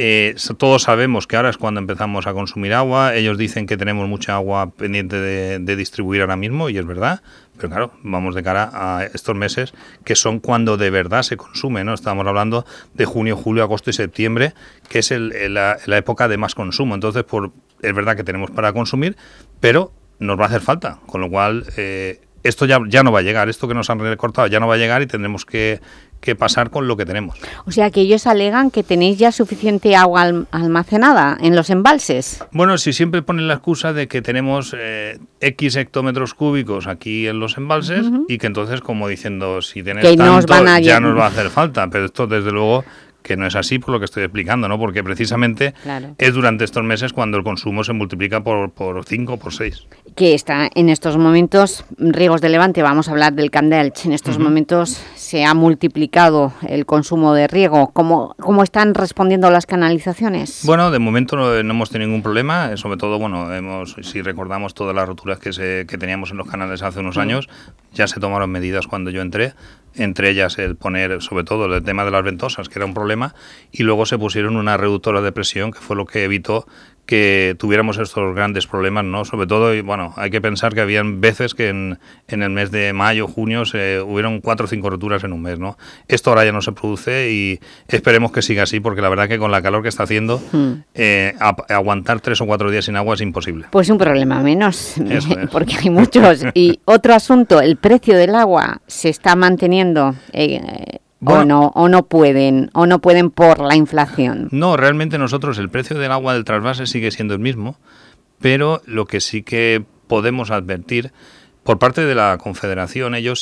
todos sabemos que ahora es cuando empezamos a consumir agua. Ellos dicen que tenemos mucha agua pendiente de distribuir ahora mismo, y es verdad. Pero claro, vamos de cara a estos meses que son cuando de verdad se consume, ¿no? Estamos hablando de junio, julio, agosto y septiembre, que es la época de más consumo. Entonces, es verdad que tenemos para consumir, pero nos va a hacer falta. Con lo cual, esto ya no va a llegar. Esto que nos han recortado ya no va a llegar, y tendremos que pasar con lo que tenemos. O sea, que ellos alegan que tenéis ya suficiente agua almacenada en los embalses. Bueno, si siempre ponen la excusa de que tenemos X hectómetros cúbicos aquí en los embalses, y que entonces, como diciendo, si tienes que tanto, ya nos va a hacer falta. Pero esto, desde luego, que no es así por lo que estoy explicando, ¿no? Porque precisamente es durante estos meses cuando el consumo se multiplica por 5 o por 6. Que está en estos momentos, riegos de Levante, vamos a hablar del Camp de Elche, en estos momentos se ha multiplicado el consumo de riego. ¿Cómo están respondiendo las canalizaciones? Bueno, de momento no hemos tenido ningún problema, sobre todo, bueno, si recordamos todas las roturas que teníamos en los canales hace unos años, ya se tomaron medidas cuando yo entré, entre ellas el poner, sobre todo, el tema de las ventosas, que era un problema, y luego se pusieron una reductora de presión, que fue lo que evitó que tuviéramos estos grandes problemas, ¿no? Sobre todo, y bueno, hay que pensar que habían veces que en el mes de mayo, junio, hubieron 4 o 5 roturas en un mes, ¿no? Esto ahora ya no se produce, y esperemos que siga así, porque la verdad que con la calor que está haciendo, aguantar 3 o 4 días sin agua es imposible. Pues un problema menos, porque hay muchos. Y otro asunto, el precio del agua se está manteniendo... Bueno, o no pueden por la inflación. No, realmente nosotros el precio del agua del trasvase sigue siendo el mismo, pero lo que sí que podemos advertir por parte de la Confederación, ellos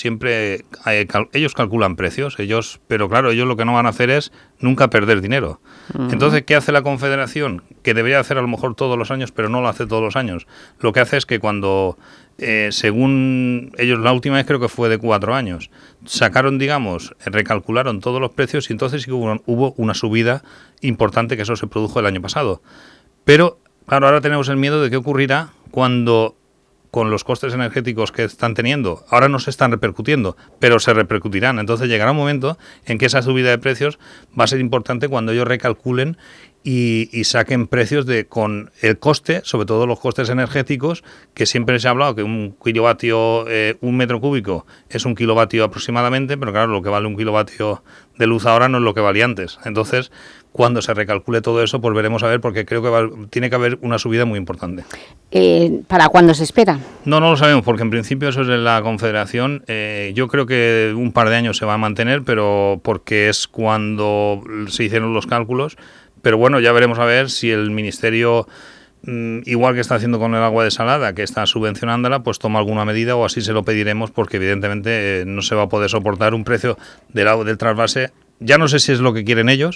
calculan precios, pero claro, ellos lo que no van a hacer es nunca perder dinero. Entonces, ¿qué hace la Confederación? Que debería hacer a lo mejor todos los años, pero no lo hace todos los años. Lo que hace es que cuando, según ellos, la última vez creo que fue de 4 años, sacaron, recalcularon todos los precios, y entonces sí que hubo una subida importante, que eso se produjo el año pasado. Pero, claro, ahora tenemos el miedo de qué ocurrirá cuando, con los costes energéticos que están teniendo, ahora no se están repercutiendo, pero se repercutirán. Entonces llegará un momento en que esa subida de precios va a ser importante cuando ellos recalculen y saquen precios con el coste, sobre todo los costes energéticos, que siempre se ha hablado que un metro cúbico es 1 kilovatio aproximadamente, pero claro, lo que vale 1 kilovatio de luz ahora no es lo que valía antes. Entonces, cuando se recalcule todo eso, pues veremos a ver, porque creo que tiene que haber una subida muy importante. ¿Para cuándo se espera? No lo sabemos, porque en principio eso es de la Confederación. Yo creo que un par de años se va a mantener, pero porque es cuando se hicieron los cálculos. Pero bueno, ya veremos a ver si el Ministerio, igual que está haciendo con el agua desalada, que está subvencionándola, pues toma alguna medida, o así se lo pediremos, porque evidentemente no se va a poder soportar un precio del trasvase. Ya no sé si es lo que quieren ellos,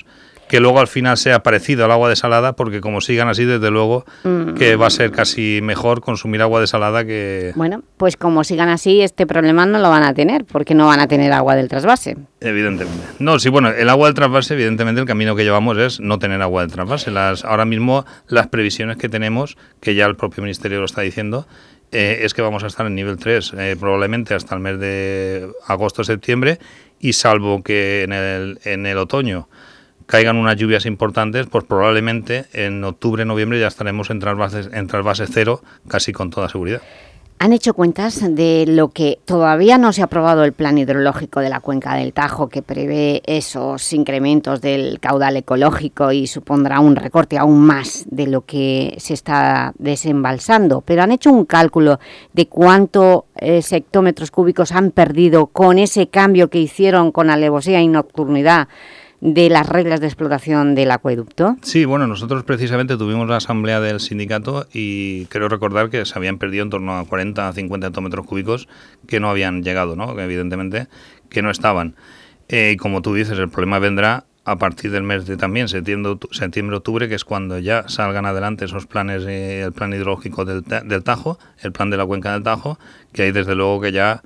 que luego al final sea parecido al agua desalada, porque como sigan así, desde luego que va a ser casi mejor consumir agua desalada que... Bueno, pues como sigan así, este problema no lo van a tener, porque no van a tener agua del trasvase. Evidentemente. No, sí, bueno, el agua del trasvase, evidentemente el camino que llevamos es no tener agua del trasvase. Ahora mismo las previsiones que tenemos, que ya el propio Ministerio lo está diciendo, es que vamos a estar en nivel 3 probablemente hasta el mes de agosto-septiembre, y salvo que en el otoño caigan unas lluvias importantes, pues probablemente en octubre-noviembre ya estaremos en trasvase cero casi con toda seguridad. ¿Han hecho cuentas de lo que todavía no se ha aprobado el plan hidrológico de la cuenca del Tajo, que prevé esos incrementos del caudal ecológico y supondrá un recorte aún más de lo que se está desembalsando? Pero ¿han hecho un cálculo de cuántos hectómetros cúbicos han perdido con ese cambio que hicieron con alevosía y nocturnidad de las reglas de explotación del acueducto? Sí, bueno, nosotros precisamente tuvimos la asamblea del sindicato y creo recordar que se habían perdido en torno a 40 a 50 hectómetros cúbicos que no habían llegado, ¿no? Que evidentemente que no estaban. Y como tú dices, el problema vendrá a partir del mes de también septiembre-octubre, que es cuando ya salgan adelante esos planes, el plan hidrológico del Tajo, el plan de la cuenca del Tajo, que ahí desde luego que ya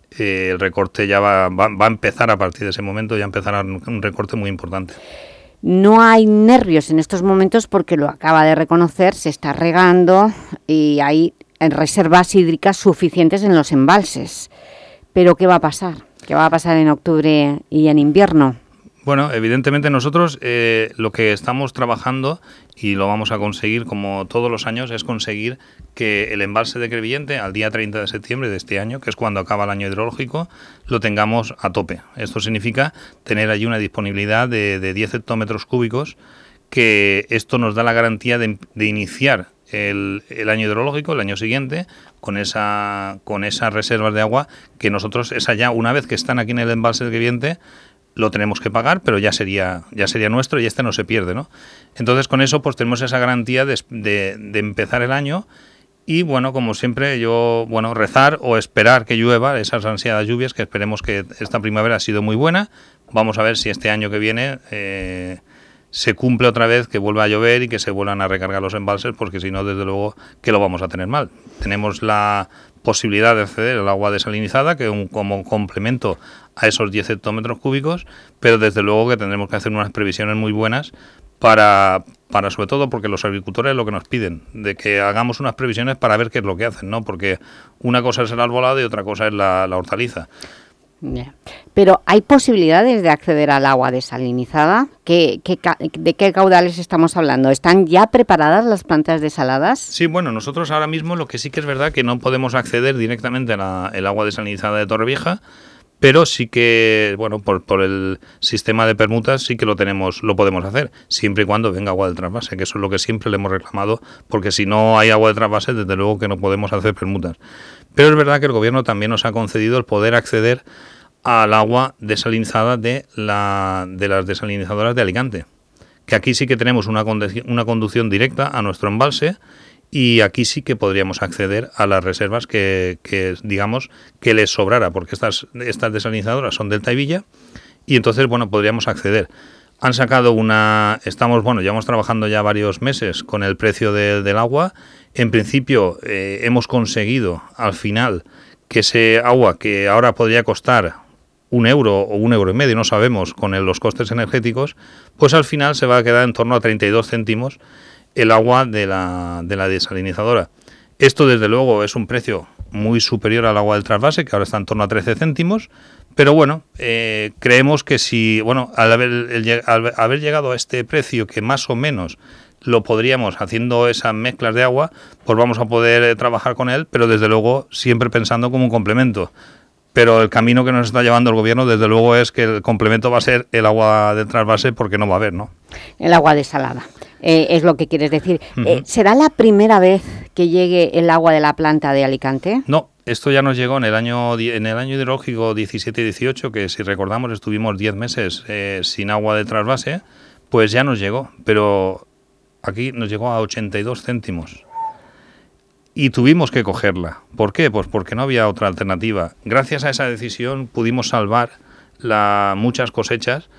el recorte ya va a empezar a partir de ese momento, ya empezará un recorte muy importante. No hay nervios en estos momentos porque lo acaba de reconocer, se está regando y hay reservas hídricas suficientes en los embalses. Pero ¿qué va a pasar? ¿Qué va a pasar en octubre y en invierno? Bueno, evidentemente nosotros lo que estamos trabajando, y lo vamos a conseguir como todos los años, es conseguir que el embalse de Crevillente al día 30 de septiembre de este año, que es cuando acaba el año hidrológico, lo tengamos a tope. Esto significa tener allí una disponibilidad de 10 hectómetros cúbicos, que esto nos da la garantía de iniciar el año hidrológico, el año siguiente, con esas reservas de agua, que nosotros, esa ya, una vez que están aquí en el embalse de Crevillente, lo tenemos que pagar, pero ya sería nuestro y no se pierde, ¿no? Entonces, con eso pues tenemos esa garantía de empezar el año y, bueno, como siempre, rezar o esperar que llueva, esas ansiadas lluvias, que esperemos que esta primavera ha sido muy buena. Vamos a ver si este año que viene se cumple otra vez, que vuelva a llover y que se vuelvan a recargar los embalses, porque si no, desde luego que lo vamos a tener mal. Tenemos la posibilidad de acceder al agua desalinizada, que como complemento a esos 10 hectómetros cúbicos, pero desde luego que tendremos que hacer unas previsiones muy buenas para sobre todo porque los agricultores es lo que nos piden, de que hagamos unas previsiones para ver qué es lo que hacen, ¿no? Porque una cosa es el arbolado y otra cosa es la hortaliza. Yeah. Pero ¿hay posibilidades de acceder al agua desalinizada? ¿De qué caudales estamos hablando? ¿Están ya preparadas las plantas desaladas? Sí, bueno, nosotros ahora mismo lo que sí que es verdad que no podemos acceder directamente al agua desalinizada de Torrevieja, pero sí que, bueno, por el sistema de permutas sí que lo podemos hacer, siempre y cuando venga agua del trasvase, que eso es lo que siempre le hemos reclamado, porque si no hay agua de trasvase, desde luego que no podemos hacer permutas. Pero es verdad que el gobierno también nos ha concedido el poder acceder al agua desalinizada de las desalinizadoras de Alicante, que aquí sí que tenemos una conducción directa a nuestro embalse, y aquí sí que podríamos acceder a las reservas que digamos que les sobrara, porque estas desalinizadoras son Delta y Villa, y entonces, bueno, podríamos acceder. Han sacado llevamos trabajando ya varios meses con el precio del agua. En principio hemos conseguido al final que ese agua, que ahora podría costar €1 o €1,50, no sabemos, con los costes energéticos, pues al final se va a quedar en torno a 32 céntimos el agua de la desalinizadora. Esto, desde luego, es un precio muy superior al agua del trasvase, que ahora está en torno a 13 céntimos, pero bueno, creemos que si, bueno, al haber llegado a este precio, que más o menos lo podríamos, haciendo esas mezclas de agua, pues vamos a poder trabajar con él, pero desde luego siempre pensando como un complemento. Pero el camino que nos está llevando el gobierno, desde luego, es que el complemento va a ser el agua de trasvase, porque no va a haber, ¿no? El agua desalada, es lo que quieres decir. ¿Será la primera vez que llegue el agua de la planta de Alicante? No, esto ya nos llegó en el año hidrológico 17 y 18, que si recordamos estuvimos 10 meses sin agua de trasvase, pues ya nos llegó, pero aquí nos llegó a 82 céntimos. Y tuvimos que cogerla. ¿Por qué? Pues porque no había otra alternativa. Gracias a esa decisión pudimos salvar muchas cosechas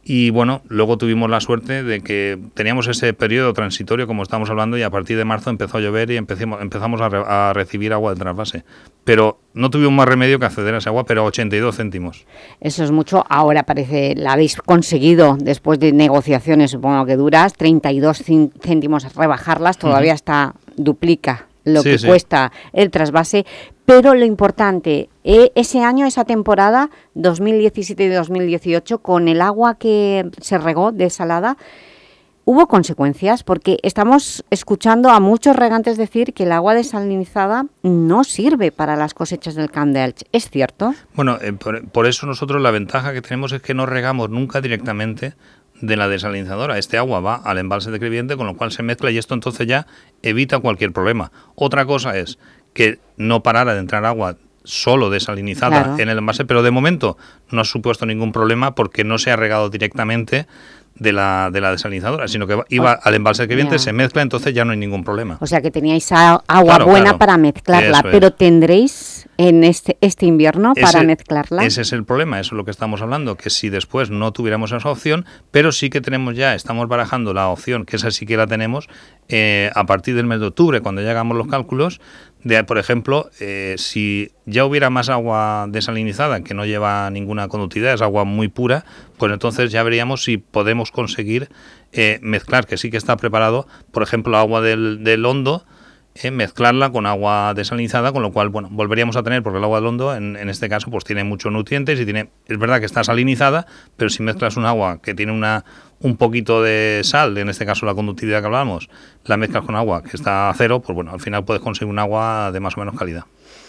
Y bueno, luego tuvimos la suerte de que teníamos ese periodo transitorio, como estamos hablando, y a partir de marzo empezó a llover y empezamos a recibir agua del trasvase. Pero no tuvimos más remedio que acceder a esa agua, pero 82 céntimos. Eso es mucho. Ahora parece, la habéis conseguido, después de negociaciones, supongo que duras, 32 céntimos rebajarlas, todavía duplica lo que cuesta el trasvase. Pero lo importante, ese año, esa temporada, 2017 y 2018, con el agua que se regó desalada, ¿hubo consecuencias? Porque estamos escuchando a muchos regantes decir que el agua desalinizada no sirve para las cosechas del Camp de Elche. ¿Es cierto? Bueno, por eso nosotros la ventaja que tenemos es que no regamos nunca directamente de la desalinizadora. Este agua va al embalse de Crevillente, con lo cual se mezcla y esto entonces ya evita cualquier problema. Otra cosa es que no parara de entrar agua solo desalinizada en el embalse, pero de momento no ha supuesto ningún problema porque no se ha regado directamente de la desalinizadora, sino que iba al embalse de Crevillente, se mezcla, entonces ya no hay ningún problema. O sea que teníais agua buena para mezclarla, pero ¿tendréis en este invierno para mezclarla? Ese es el problema, eso es lo que estamos hablando, que si después no tuviéramos esa opción, pero sí que estamos barajando la opción, que esa sí que la tenemos, a partir del mes de octubre, cuando ya hagamos los cálculos, de, por ejemplo, si ya hubiera más agua desalinizada, que no lleva ninguna conductividad, es agua muy pura, pues entonces ya veríamos si podemos conseguir mezclar, que sí que está preparado, por ejemplo, agua del Hondo, mezclarla con agua desalinizada, con lo cual, bueno, volveríamos a tener, porque el agua del Hondo, en este caso, pues tiene muchos nutrientes y es verdad que está salinizada, pero si mezclas un agua que tiene un poquito de sal, en este caso la conductividad que hablábamos, la mezclas con agua que está a cero, pues bueno, al final puedes conseguir un agua de más o menos calidad.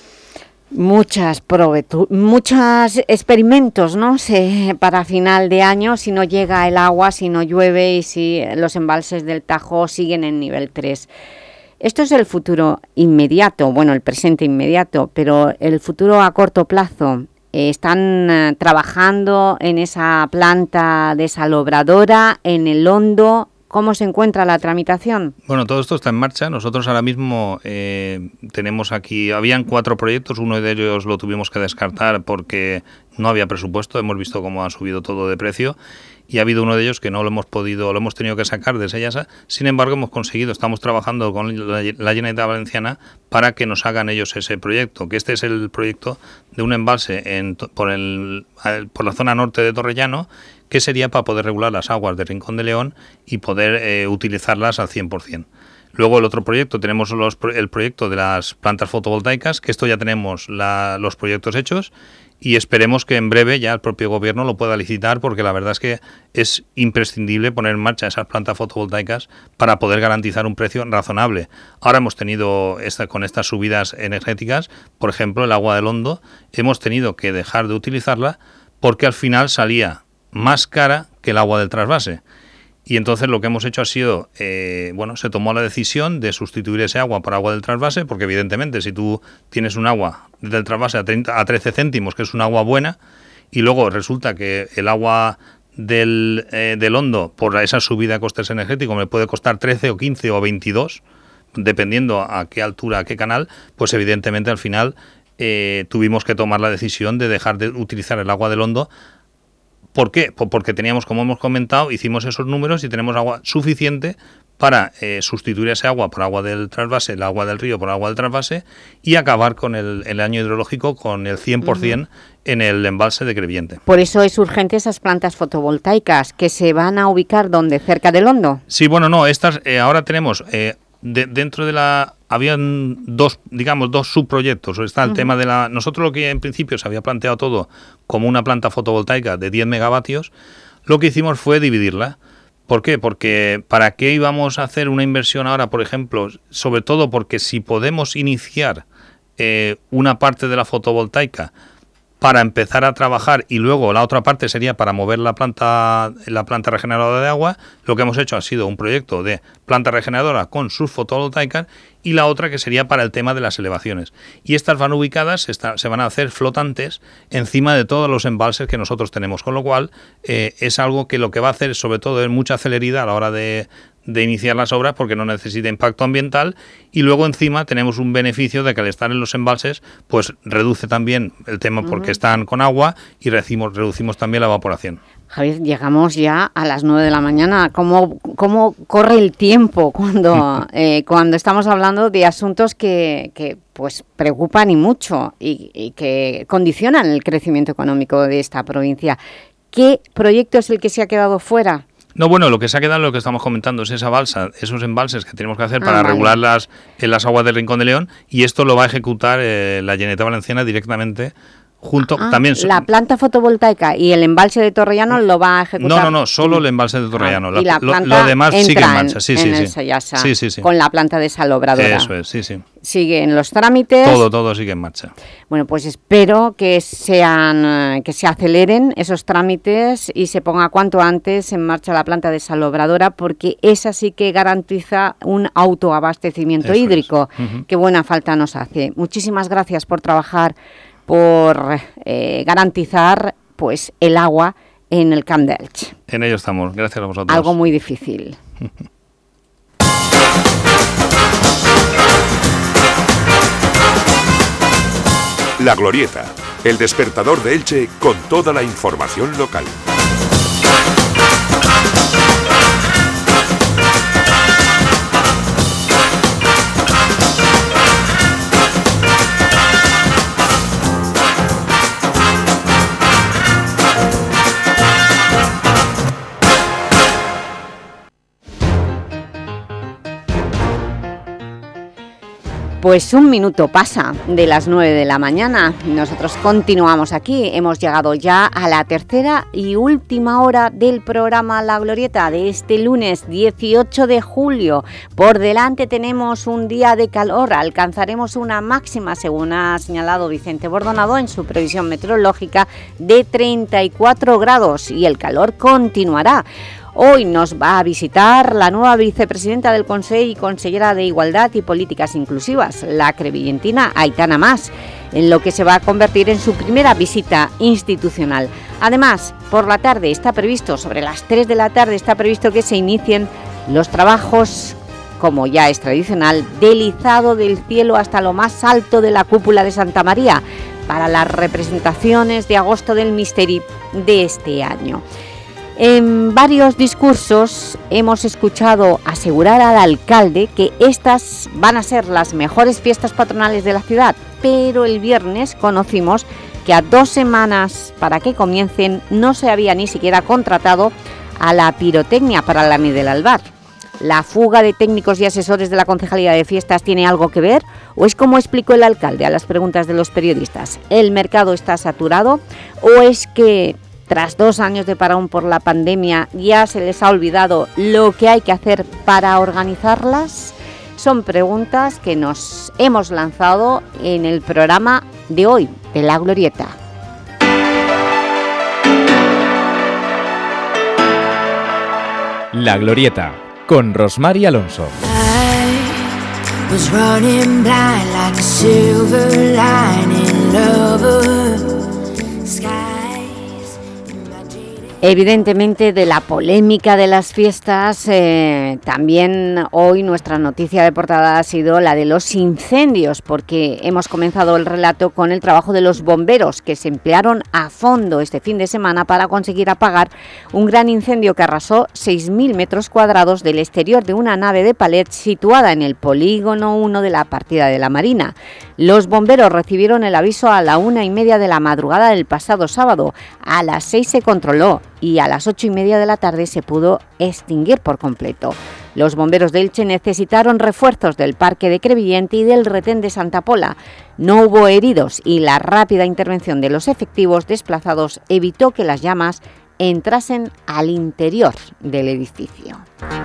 Muchos experimentos, ¿no? Para final de año, si no llega el agua, si no llueve y si los embalses del Tajo siguen en nivel 3. Esto es el futuro inmediato, bueno, el presente inmediato, pero el futuro a corto plazo. Están trabajando en esa planta desalobradora, en el Hondo. ¿Cómo se encuentra la tramitación? Bueno, todo esto está en marcha. Nosotros ahora mismo tenemos aquí, habían 4 proyectos, uno de ellos lo tuvimos que descartar porque no había presupuesto, hemos visto cómo ha subido todo de precio. Y ha habido uno de ellos que no lo hemos tenido que sacar de Sellasa. Sin embargo, estamos trabajando con la Generalitat Valenciana para que nos hagan ellos ese proyecto, que este es el proyecto de un embalse por la zona norte de Torrellano, que sería para poder regular las aguas de Rincón de León y poder utilizarlas al 100%. Luego el otro proyecto, tenemos el proyecto de las plantas fotovoltaicas, que esto ya tenemos los proyectos hechos, y esperemos que en breve ya el propio gobierno lo pueda licitar, porque la verdad es que es imprescindible poner en marcha esas plantas fotovoltaicas para poder garantizar un precio razonable. Ahora hemos tenido, con estas subidas energéticas, por ejemplo, el agua del Hondo, hemos tenido que dejar de utilizarla porque al final salía más cara que el agua del trasvase. Y entonces lo que hemos hecho ha sido, se tomó la decisión de sustituir ese agua por agua del trasvase, porque evidentemente si tú tienes un agua del trasvase a 13 céntimos, que es un agua buena, y luego resulta que el agua del Hondo, por esa subida de costes energéticos, me puede costar 13 o 15 o 22, dependiendo a qué altura, a qué canal, pues evidentemente al final tuvimos que tomar la decisión de dejar de utilizar el agua del Hondo. ¿Por qué? Porque teníamos, como hemos comentado, hicimos esos números y tenemos agua suficiente para sustituir ese agua por agua del trasvase, el agua del río por agua del trasvase, y acabar con el año hidrológico con el 100% en el embalse de Crevillente. Por eso es urgente esas plantas fotovoltaicas que se van a ubicar ¿dónde? ¿Cerca del Hondo? Sí, bueno, no, estas ahora tenemos... dentro de habían dos subproyectos. Está el tema de nosotros lo que en principio se había planteado todo como una planta fotovoltaica de 10 megavatios, lo que hicimos fue dividirla. ¿Por qué? Porque ¿para qué íbamos a hacer una inversión ahora, por ejemplo? Sobre todo porque si podemos iniciar una parte de la fotovoltaica para empezar a trabajar y luego la otra parte sería para mover la planta regeneradora de agua, lo que hemos hecho ha sido un proyecto de planta regeneradora con sus fotovoltaicas y la otra que sería para el tema de las elevaciones. Y estas van ubicadas, se van a hacer flotantes encima de todos los embalses que nosotros tenemos, con lo cual es algo que lo que va a hacer sobre todo es mucha celeridad a la hora de iniciar las obras porque no necesita impacto ambiental y luego encima tenemos un beneficio de que al estar en los embalses pues reduce también el tema porque están con agua y reducimos también la evaporación. Javier, llegamos ya a las 9 de la mañana. ¿Cómo corre el tiempo cuando estamos hablando de asuntos que pues preocupan y mucho y que condicionan el crecimiento económico de esta provincia? ¿Qué proyecto es el que se ha quedado fuera? No, bueno, lo que se ha quedado, lo que estamos comentando, es esa balsa, esos embalses que tenemos que hacer para regular las aguas del Rincón de León, y esto lo va a ejecutar la Generalitat Valenciana directamente. También la planta fotovoltaica y el embalse de Torrellano lo va a ejecutar. No, solo el embalse de Torrellano. Y la planta lo demás sigue en marcha. Sí. Con la planta desalobradora. Eso es, sí. Siguen los trámites. Todo sigue en marcha. Bueno, pues espero que se aceleren esos trámites y se ponga cuanto antes en marcha la planta desalobradora, porque esa sí que garantiza un autoabastecimiento hídrico. Qué buena falta nos hace. Muchísimas gracias por trabajar, por garantizar pues el agua en el Camp d'Elx. En ello estamos, gracias a vosotros. Algo muy difícil. La Glorieta, el despertador de Elche con toda la información local. Pues un minuto pasa de las 9 de la mañana. Nosotros continuamos aquí. Hemos llegado ya a la tercera y última hora del programa La Glorieta de este lunes 18 de julio. Por delante tenemos un día de calor. Alcanzaremos una máxima, según ha señalado Vicente Bordonado en su previsión meteorológica, de 34 grados y el calor continuará. Hoy nos va a visitar la nueva vicepresidenta del Consell y consellera de Igualdad y Políticas Inclusivas, la crevillentina Aitana Mas, en lo que se va a convertir en su primera visita institucional. Además, por la tarde está previsto, sobre las 3 de la tarde, está previsto que se inicien los trabajos, como ya es tradicional, del izado del cielo hasta lo más alto de la cúpula de Santa María, para las representaciones de agosto del Misteri de este año. En varios discursos hemos escuchado asegurar al alcalde que estas van a ser las mejores fiestas patronales de la ciudad, pero el viernes conocimos que a 2 semanas para que comiencen no se había ni siquiera contratado a la pirotecnia para la Nit del Albar. ¿La fuga de técnicos y asesores de la Concejalía de Fiestas tiene algo que ver? ¿O es como explicó el alcalde a las preguntas de los periodistas? ¿El mercado está saturado? ¿O es que tras 2 años de parón por la pandemia ya se les ha olvidado lo que hay que hacer para organizarlas? Son preguntas que nos hemos lanzado en el programa de hoy de La Glorieta. La Glorieta, con Rosmar y Alonso. Evidentemente, de la polémica de las fiestas, también hoy nuestra noticia de portada ha sido la de los incendios, porque hemos comenzado el relato con el trabajo de los bomberos, que se emplearon a fondo este fin de semana para conseguir apagar un gran incendio que arrasó 6.000 metros cuadrados del exterior de una nave de palets situada en el polígono 1 de la partida de la Marina. Los bomberos recibieron el aviso a la 1:30 de la madrugada del pasado sábado. A las 6 se controló y a las 8:30 de la tarde se pudo extinguir por completo. Los bomberos de Elche necesitaron refuerzos del Parque de Crevillente y del Retén de Santa Pola. No hubo heridos y la rápida intervención de los efectivos desplazados evitó que las llamas entrasen al interior del edificio.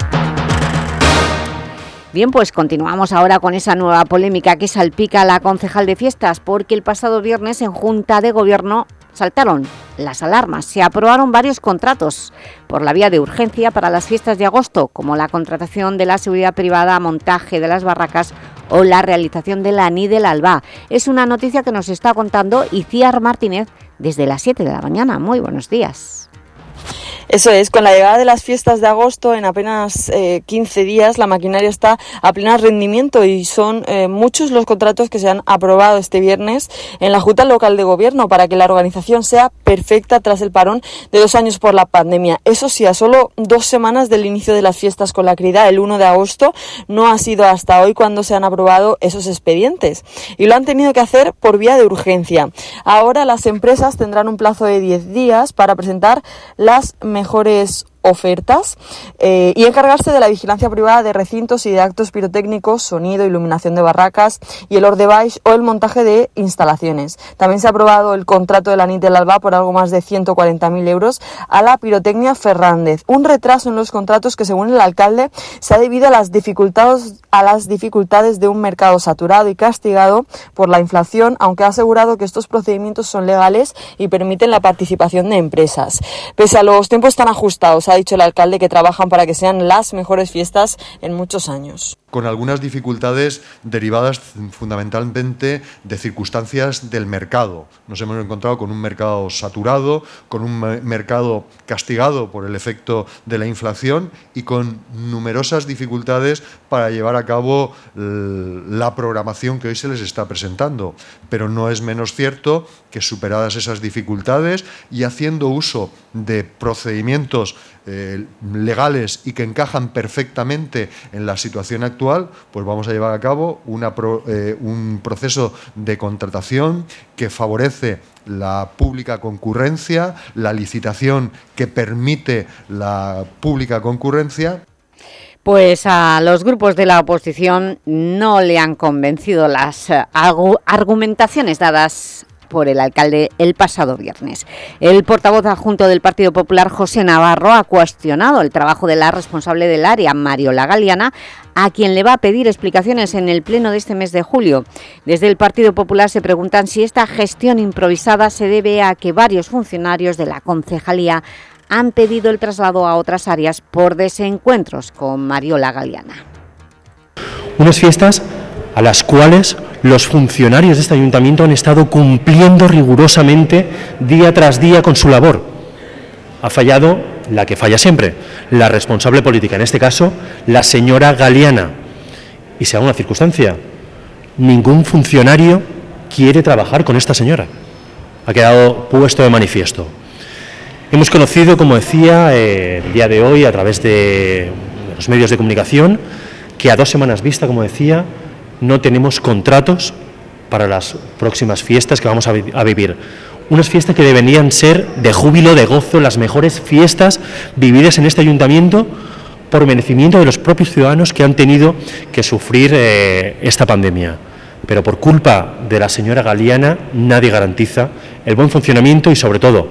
Bien, pues continuamos ahora con esa nueva polémica que salpica a la concejal de fiestas, porque el pasado viernes en Junta de Gobierno saltaron las alarmas. Se aprobaron varios contratos por la vía de urgencia para las fiestas de agosto, como la contratación de la seguridad privada, montaje de las barracas o la realización de la Nit del Alba. Es una noticia que nos está contando Itziar Martínez desde las 7 de la mañana. Muy buenos días. Eso es, con la llegada de las fiestas de agosto, en apenas 15 días, la maquinaria está a pleno rendimiento y son muchos los contratos que se han aprobado este viernes en la Junta Local de Gobierno para que la organización sea perfecta tras el parón de 2 años por la pandemia. Eso sí, a solo 2 semanas del inicio de las fiestas con la crida, el 1 de agosto, no ha sido hasta hoy cuando se han aprobado esos expedientes y lo han tenido que hacer por vía de urgencia. Ahora las empresas tendrán un plazo de 10 días para presentar las mejores ofertas y encargarse de la vigilancia privada de recintos y de actos pirotécnicos, sonido, iluminación de barracas y el ordebaix o el montaje de instalaciones. También se ha aprobado el contrato de la NIT del Alba por algo más de 140.000 euros a la Pirotecnia Fernández. Un retraso en los contratos que, según el alcalde, se ha debido a las dificultades de un mercado saturado y castigado por la inflación, aunque ha asegurado que estos procedimientos son legales y permiten la participación de empresas. Pese a los tiempos tan ajustados, ha dicho el alcalde que trabajan para que sean las mejores fiestas en muchos años. Con algunas dificultades derivadas fundamentalmente de circunstancias del mercado. Nos hemos encontrado con un mercado saturado, con un mercado castigado por el efecto de la inflación y con numerosas dificultades para llevar a cabo la programación que hoy se les está presentando. Pero no es menos cierto que, superadas esas dificultades y haciendo uso de procedimientos legales y que encajan perfectamente en la situación actual, pues vamos a llevar a cabo un proceso de contratación que favorece la pública concurrencia, la licitación que permite la pública concurrencia. Pues a los grupos de la oposición no le han convencido las argumentaciones dadas por el alcalde el pasado viernes. El portavoz adjunto del Partido Popular, José Navarro, ha cuestionado el trabajo de la responsable del área, Mariola Galiana, a quien le va a pedir explicaciones en el pleno de este mes de julio. Desde el Partido Popular se preguntan si esta gestión improvisada se debe a que varios funcionarios de la concejalía han pedido el traslado a otras áreas por desencuentros con Mariola Galiana. Unas fiestas a las cuales los funcionarios de este ayuntamiento han estado cumpliendo rigurosamente día tras día con su labor. Ha fallado la que falla siempre, la responsable política, en este caso la señora Galiana. Y sea una circunstancia, ningún funcionario quiere trabajar con esta señora. Ha quedado puesto de manifiesto. Hemos conocido, como decía, el día de hoy a través de los medios de comunicación, que a 2 semanas vista, como decía, no tenemos contratos para las próximas fiestas que vamos a vivir. Unas fiestas que deberían ser de júbilo, de gozo, las mejores fiestas vividas en este ayuntamiento por merecimiento de los propios ciudadanos que han tenido que sufrir esta pandemia. Pero por culpa de la señora Galiana nadie garantiza el buen funcionamiento y, sobre todo,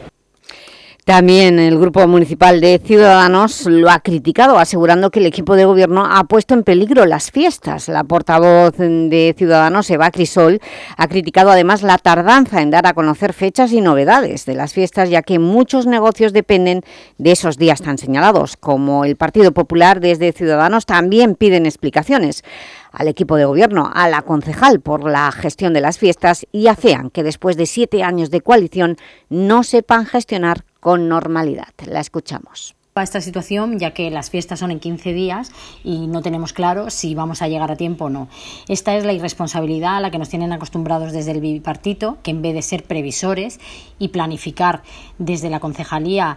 también el Grupo Municipal de Ciudadanos lo ha criticado, asegurando que el equipo de gobierno ha puesto en peligro las fiestas. La portavoz de Ciudadanos, Eva Crisol, ha criticado además la tardanza en dar a conocer fechas y novedades de las fiestas, ya que muchos negocios dependen de esos días tan señalados. Como el Partido Popular, desde Ciudadanos también piden explicaciones al equipo de gobierno, a la concejal por la gestión de las fiestas y afean que después de 7 años de coalición no sepan gestionar con normalidad. La escuchamos. A esta situación, ya que las fiestas son en 15 días y no tenemos claro si vamos a llegar a tiempo o no. Esta es la irresponsabilidad a la que nos tienen acostumbrados desde el bipartito, que en vez de ser previsores y planificar desde la concejalía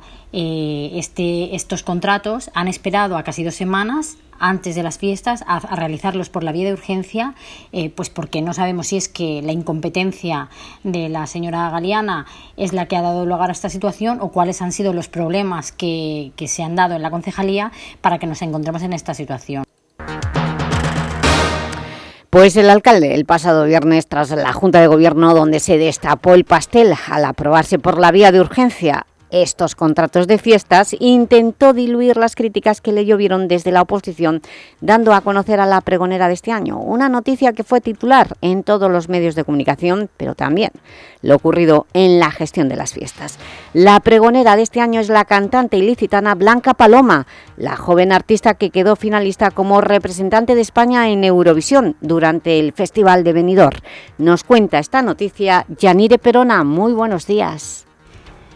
estos contratos, han esperado a casi 2 semanas antes de las fiestas a realizarlos por la vía de urgencia, pues porque no sabemos si es que la incompetencia de la señora Galiana es la que ha dado lugar a esta situación o cuáles han sido los problemas que se han dado en la concejalía para que nos encontremos en esta situación. Pues el alcalde, el pasado viernes, tras la Junta de Gobierno, donde se destapó el pastel al aprobarse por la vía de urgencia estos contratos de fiestas, intentó diluir las críticas que le llovieron desde la oposición, dando a conocer a la pregonera de este año, una noticia que fue titular en todos los medios de comunicación, pero también lo ocurrido en la gestión de las fiestas. La pregonera de este año es la cantante ilicitana Blanca Paloma, la joven artista que quedó finalista como representante de España en Eurovisión durante el Festival de Benidorm. Nos cuenta esta noticia Yanire Perona. Muy buenos días.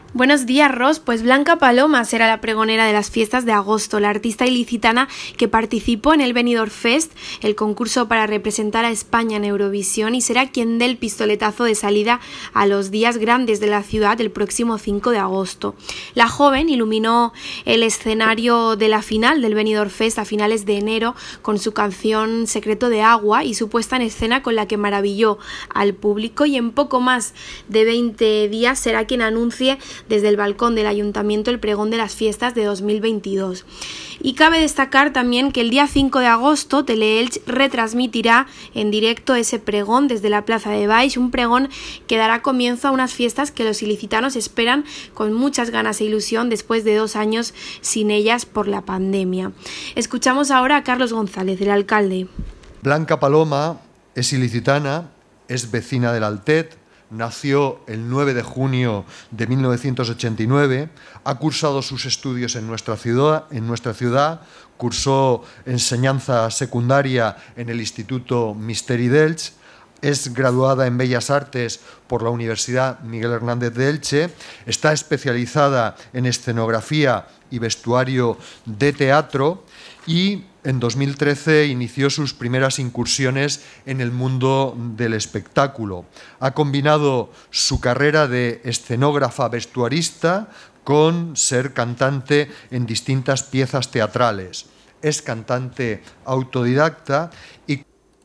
Buenos días, Ros. Pues Blanca Paloma será la pregonera de las fiestas de agosto, la artista ilicitana que participó en el Benidorm Fest, el concurso para representar a España en Eurovisión, y será quien dé el pistoletazo de salida a los días grandes de la ciudad el próximo 5 de agosto. La joven iluminó el escenario de la final del Benidorm Fest a finales de enero con su canción Secreto de Agua y su puesta en escena con la que maravilló al público, y en poco más de 20 días será quien anuncie desde el balcón del ayuntamiento el pregón de las fiestas de 2022. Y cabe destacar también que el día 5 de agosto Teleelch retransmitirá en directo ese pregón desde la Plaza de Baix, un pregón que dará comienzo a unas fiestas que los ilicitanos esperan con muchas ganas e ilusión después de 2 años sin ellas por la pandemia. Escuchamos ahora a Carlos González, el alcalde. Blanca Paloma es ilicitana, es vecina del Altet. Nació el 9 de junio de 1989, ha cursado sus estudios en nuestra ciudad, cursó enseñanza secundaria en el Instituto Misteri d'Elx, es graduada en Bellas Artes por la Universidad Miguel Hernández de Elche, está especializada en escenografía y vestuario de teatro y en 2013 inició sus primeras incursiones en el mundo del espectáculo. Ha combinado su carrera de escenógrafa vestuarista con ser cantante en distintas piezas teatrales. Es cantante autodidacta y...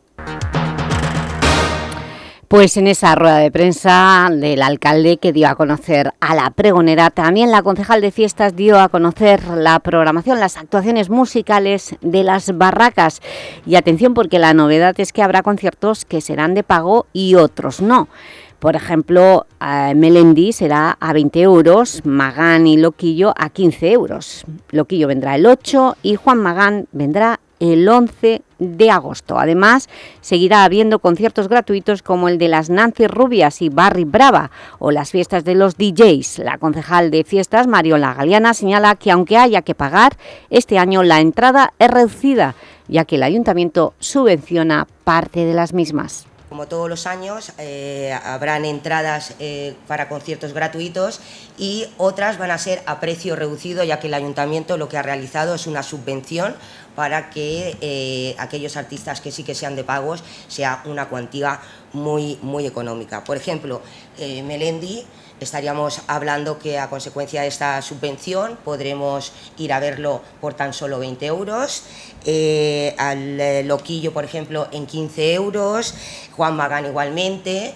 Pues en esa rueda de prensa del alcalde que dio a conocer a la pregonera, también la concejal de fiestas dio a conocer la programación, las actuaciones musicales de las barracas. Y atención, porque la novedad es que habrá conciertos que serán de pago y otros no. Por ejemplo, Melendi será a 20 euros, Magán y Loquillo a 15 euros. Loquillo vendrá el 8 y Juan Magán vendrá el 11 de agosto. Además, seguirá habiendo conciertos gratuitos como el de las Nancy Rubias y Barry Brava o las fiestas de los DJs. La concejal de fiestas, Mariola Galeana, señala que aunque haya que pagar, este año la entrada es reducida, ya que el ayuntamiento subvenciona parte de las mismas. Como todos los años, habrán entradas para conciertos gratuitos y otras van a ser a precio reducido, ya que el ayuntamiento lo que ha realizado es una subvención para que aquellos artistas que sí que sean de pagos sea una cuantía muy económica. Por ejemplo, Melendi, estaríamos hablando que a consecuencia de esta subvención podremos ir a verlo por tan solo 20 euros, al Loquillo, por ejemplo, en 15 euros, Juan Magán igualmente.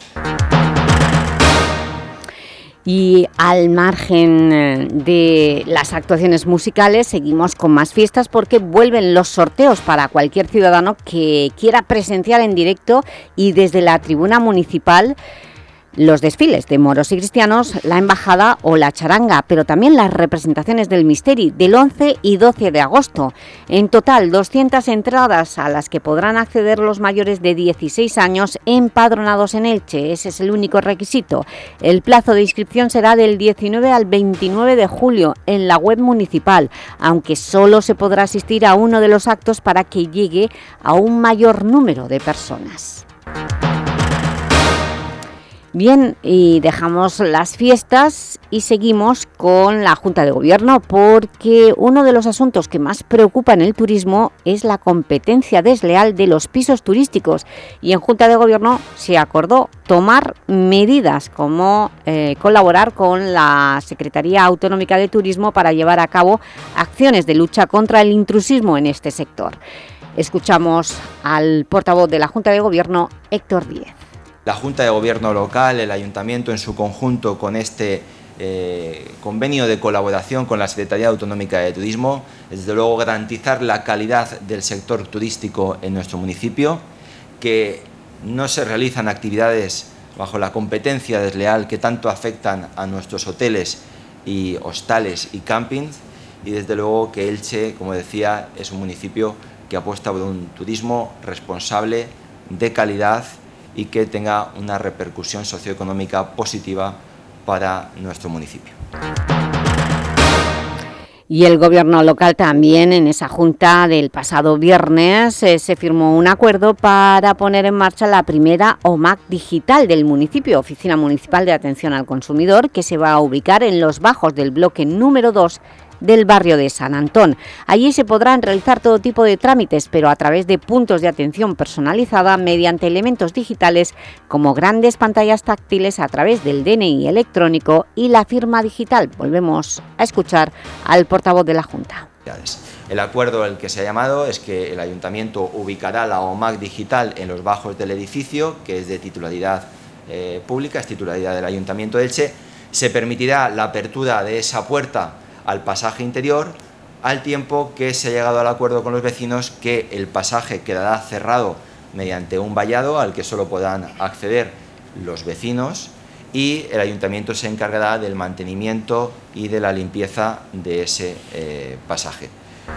Y al margen de las actuaciones musicales, seguimos con más fiestas porque vuelven los sorteos para cualquier ciudadano que quiera presenciar en directo y desde la tribuna municipal los desfiles de moros y cristianos, la embajada o la charanga, pero también las representaciones del Misteri del 11 y 12 de agosto. En total, 200 entradas a las que podrán acceder los mayores de 16 años empadronados en Elche. Ese es el único requisito. El plazo de inscripción será del 19 al 29 de julio en la web municipal, aunque solo se podrá asistir a uno de los actos para que llegue a un mayor número de personas. Bien, y dejamos las fiestas y seguimos con la Junta de Gobierno porque uno de los asuntos que más preocupa en el turismo es la competencia desleal de los pisos turísticos y en Junta de Gobierno se acordó tomar medidas como colaborar con la Secretaría Autonómica de Turismo para llevar a cabo acciones de lucha contra el intrusismo en este sector. Escuchamos al portavoz de la Junta de Gobierno, Héctor Díez. La Junta de Gobierno local, el Ayuntamiento en su conjunto con este convenio de colaboración con la Secretaría Autonómica de Turismo, desde luego garantizar la calidad del sector turístico en nuestro municipio, que no se realizan actividades bajo la competencia desleal que tanto afectan a nuestros hoteles y hostales y campings, y desde luego que Elche, como decía, es un municipio que apuesta por un turismo responsable, de calidad y que tenga una repercusión socioeconómica positiva para nuestro municipio. Y el Gobierno local también, en esa junta del pasado viernes, se firmó un acuerdo para poner en marcha la primera OMAC digital del municipio, Oficina Municipal de Atención al Consumidor, que se va a ubicar en los bajos del bloque número 2 del barrio de San Antón. Allí se podrán realizar todo tipo de trámites, pero a través de puntos de atención personalizada mediante elementos digitales como grandes pantallas táctiles a través del DNI electrónico y la firma digital. Volvemos a escuchar al portavoz de la Junta. El acuerdo al que se ha llamado es que el Ayuntamiento ubicará la OMAC digital en los bajos del edificio, que es de titularidad pública, es titularidad del Ayuntamiento de Elche. Se permitirá la apertura de esa puerta al pasaje interior, al tiempo que se ha llegado al acuerdo con los vecinos que el pasaje quedará cerrado mediante un vallado al que solo podrán acceder los vecinos y el Ayuntamiento se encargará del mantenimiento y de la limpieza de ese pasaje.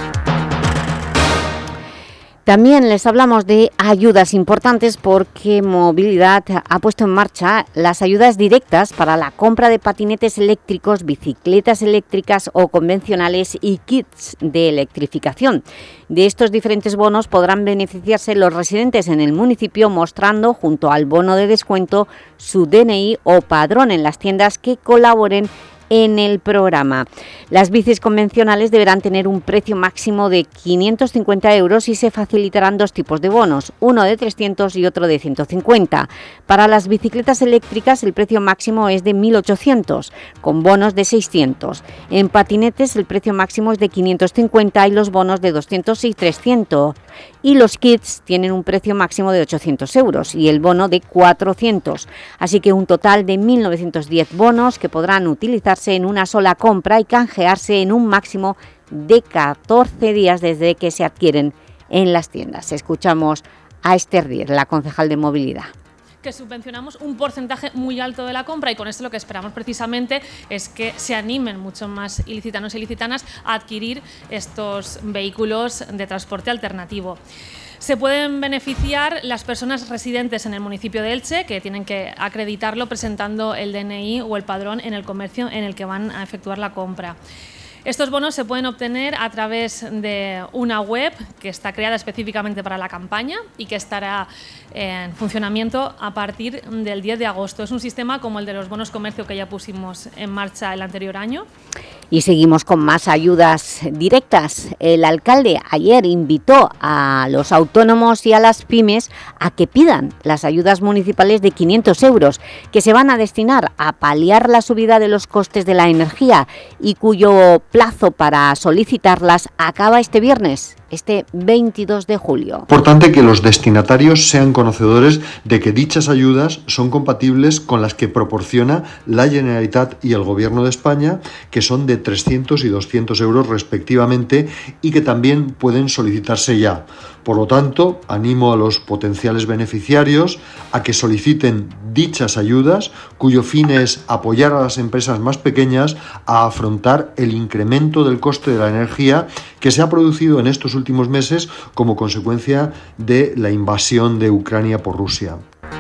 También les hablamos de ayudas importantes porque Movilidad ha puesto en marcha las ayudas directas para la compra de patinetes eléctricos, bicicletas eléctricas o convencionales y kits de electrificación. De estos diferentes bonos podrán beneficiarse los residentes en el municipio mostrando, junto al bono de descuento, su DNI o padrón en las tiendas que colaboren en el programa. Las bicis convencionales deberán tener un precio máximo de 550 € y se facilitarán dos tipos de bonos, uno de 300 y otro de 150. Para las bicicletas eléctricas el precio máximo es de 1.800, con bonos de 600. En patinetes el precio máximo es de 550 y los bonos de 200 y 300. Y los kits tienen un precio máximo de 800 € y el bono de 400. Así que un total de 1.910 bonos que podrán utilizarse en una sola compra y canjearse en un máximo de 14 días desde que se adquieren en las tiendas. Escuchamos a Esther Dier, la concejal de Movilidad. Que subvencionamos un porcentaje muy alto de la compra y con esto lo que esperamos precisamente es que se animen mucho más ilicitanos y ilicitanas a adquirir estos vehículos de transporte alternativo. Se pueden beneficiar las personas residentes en el municipio de Elche, que tienen que acreditarlo presentando el DNI o el padrón en el comercio en el que van a efectuar la compra. Estos bonos se pueden obtener a través de una web que está creada específicamente para la campaña y que estará en funcionamiento a partir del 10 de agosto. Es un sistema como el de los bonos comercio que ya pusimos en marcha el anterior año. Y seguimos con más ayudas directas. El alcalde ayer invitó a los autónomos y a las pymes a que pidan las ayudas municipales de 500 € que se van a destinar a paliar la subida de los costes de la energía y cuyo plazo para solicitarlas acaba este viernes, este 22 de julio. Es importante que los destinatarios sean conocedores de que dichas ayudas son compatibles con las que proporciona la Generalitat y el Gobierno de España, que son de 300 y 200 € respectivamente y que también pueden solicitarse ya. Por lo tanto, animo a los potenciales beneficiarios a que soliciten dichas ayudas, cuyo fin es apoyar a las empresas más pequeñas a afrontar el incremento del coste de la energía que se ha producido en estos últimos meses como consecuencia de la invasión de Ucrania por Rusia.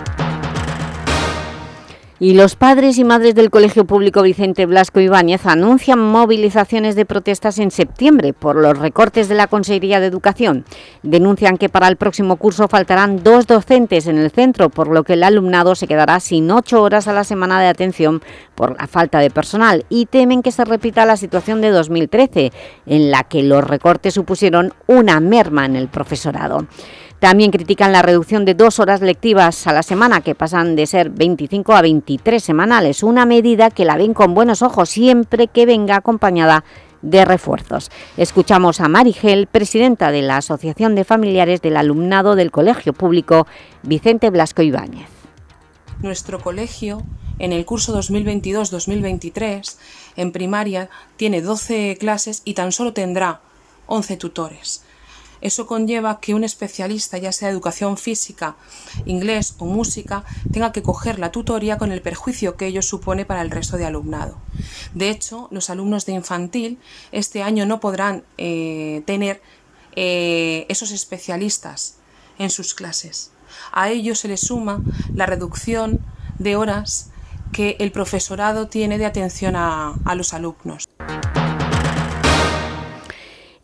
Y los padres y madres del Colegio Público Vicente Blasco Ibáñez anuncian movilizaciones de protestas en septiembre por los recortes de la Consejería de Educación. Denuncian que para el próximo curso faltarán 2 docentes en el centro, por lo que el alumnado se quedará sin 8 horas a la semana de atención por la falta de personal y temen que se repita la situación de 2013, en la que los recortes supusieron una merma en el profesorado. También critican la reducción de 2 horas lectivas a la semana, que pasan de ser 25 a 23 semanales, una medida que la ven con buenos ojos siempre que venga acompañada de refuerzos. Escuchamos a Marigel, presidenta de la Asociación de Familiares del Alumnado del Colegio Público Vicente Blasco Ibáñez. Nuestro colegio, en el curso 2022-2023, en primaria, tiene 12 clases y tan solo tendrá 11 tutores. Eso conlleva que un especialista, ya sea de educación física, inglés o música, tenga que coger la tutoría con el perjuicio que ello supone para el resto de alumnado. De hecho, los alumnos de infantil este año no podrán tener esos especialistas en sus clases. A ello se le suma la reducción de horas que el profesorado tiene de atención a los alumnos.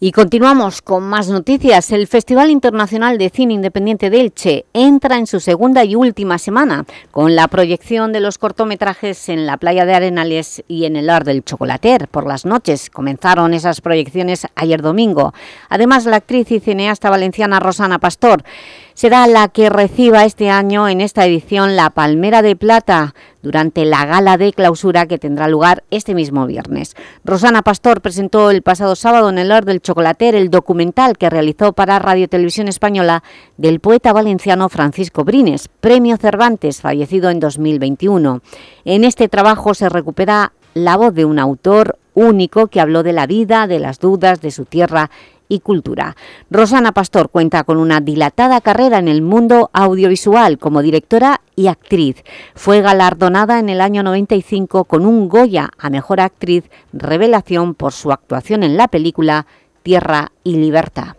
Y continuamos con más noticias. El Festival Internacional de Cine Independiente de Elche entra en su segunda y última semana con la proyección de los cortometrajes en la playa de Arenales y en el Arc del Chocolater por las noches. Comenzaron esas proyecciones ayer domingo. Además, la actriz y cineasta valenciana Rosana Pastor será la que reciba este año en esta edición la Palmera de Plata durante la gala de clausura que tendrá lugar este mismo viernes. Rosana Pastor presentó el pasado sábado en el Arc del Chocolater el documental que realizó para Radio Televisión Española del poeta valenciano Francisco Brines, Premio Cervantes, fallecido en 2021. En este trabajo se recupera la voz de un autor único que habló de la vida, de las dudas, de su tierra y cultura. Rosana Pastor cuenta con una dilatada carrera en el mundo audiovisual como directora y actriz. Fue galardonada en el año 95 con un Goya a Mejor Actriz Revelación por su actuación en la película Tierra y Libertad.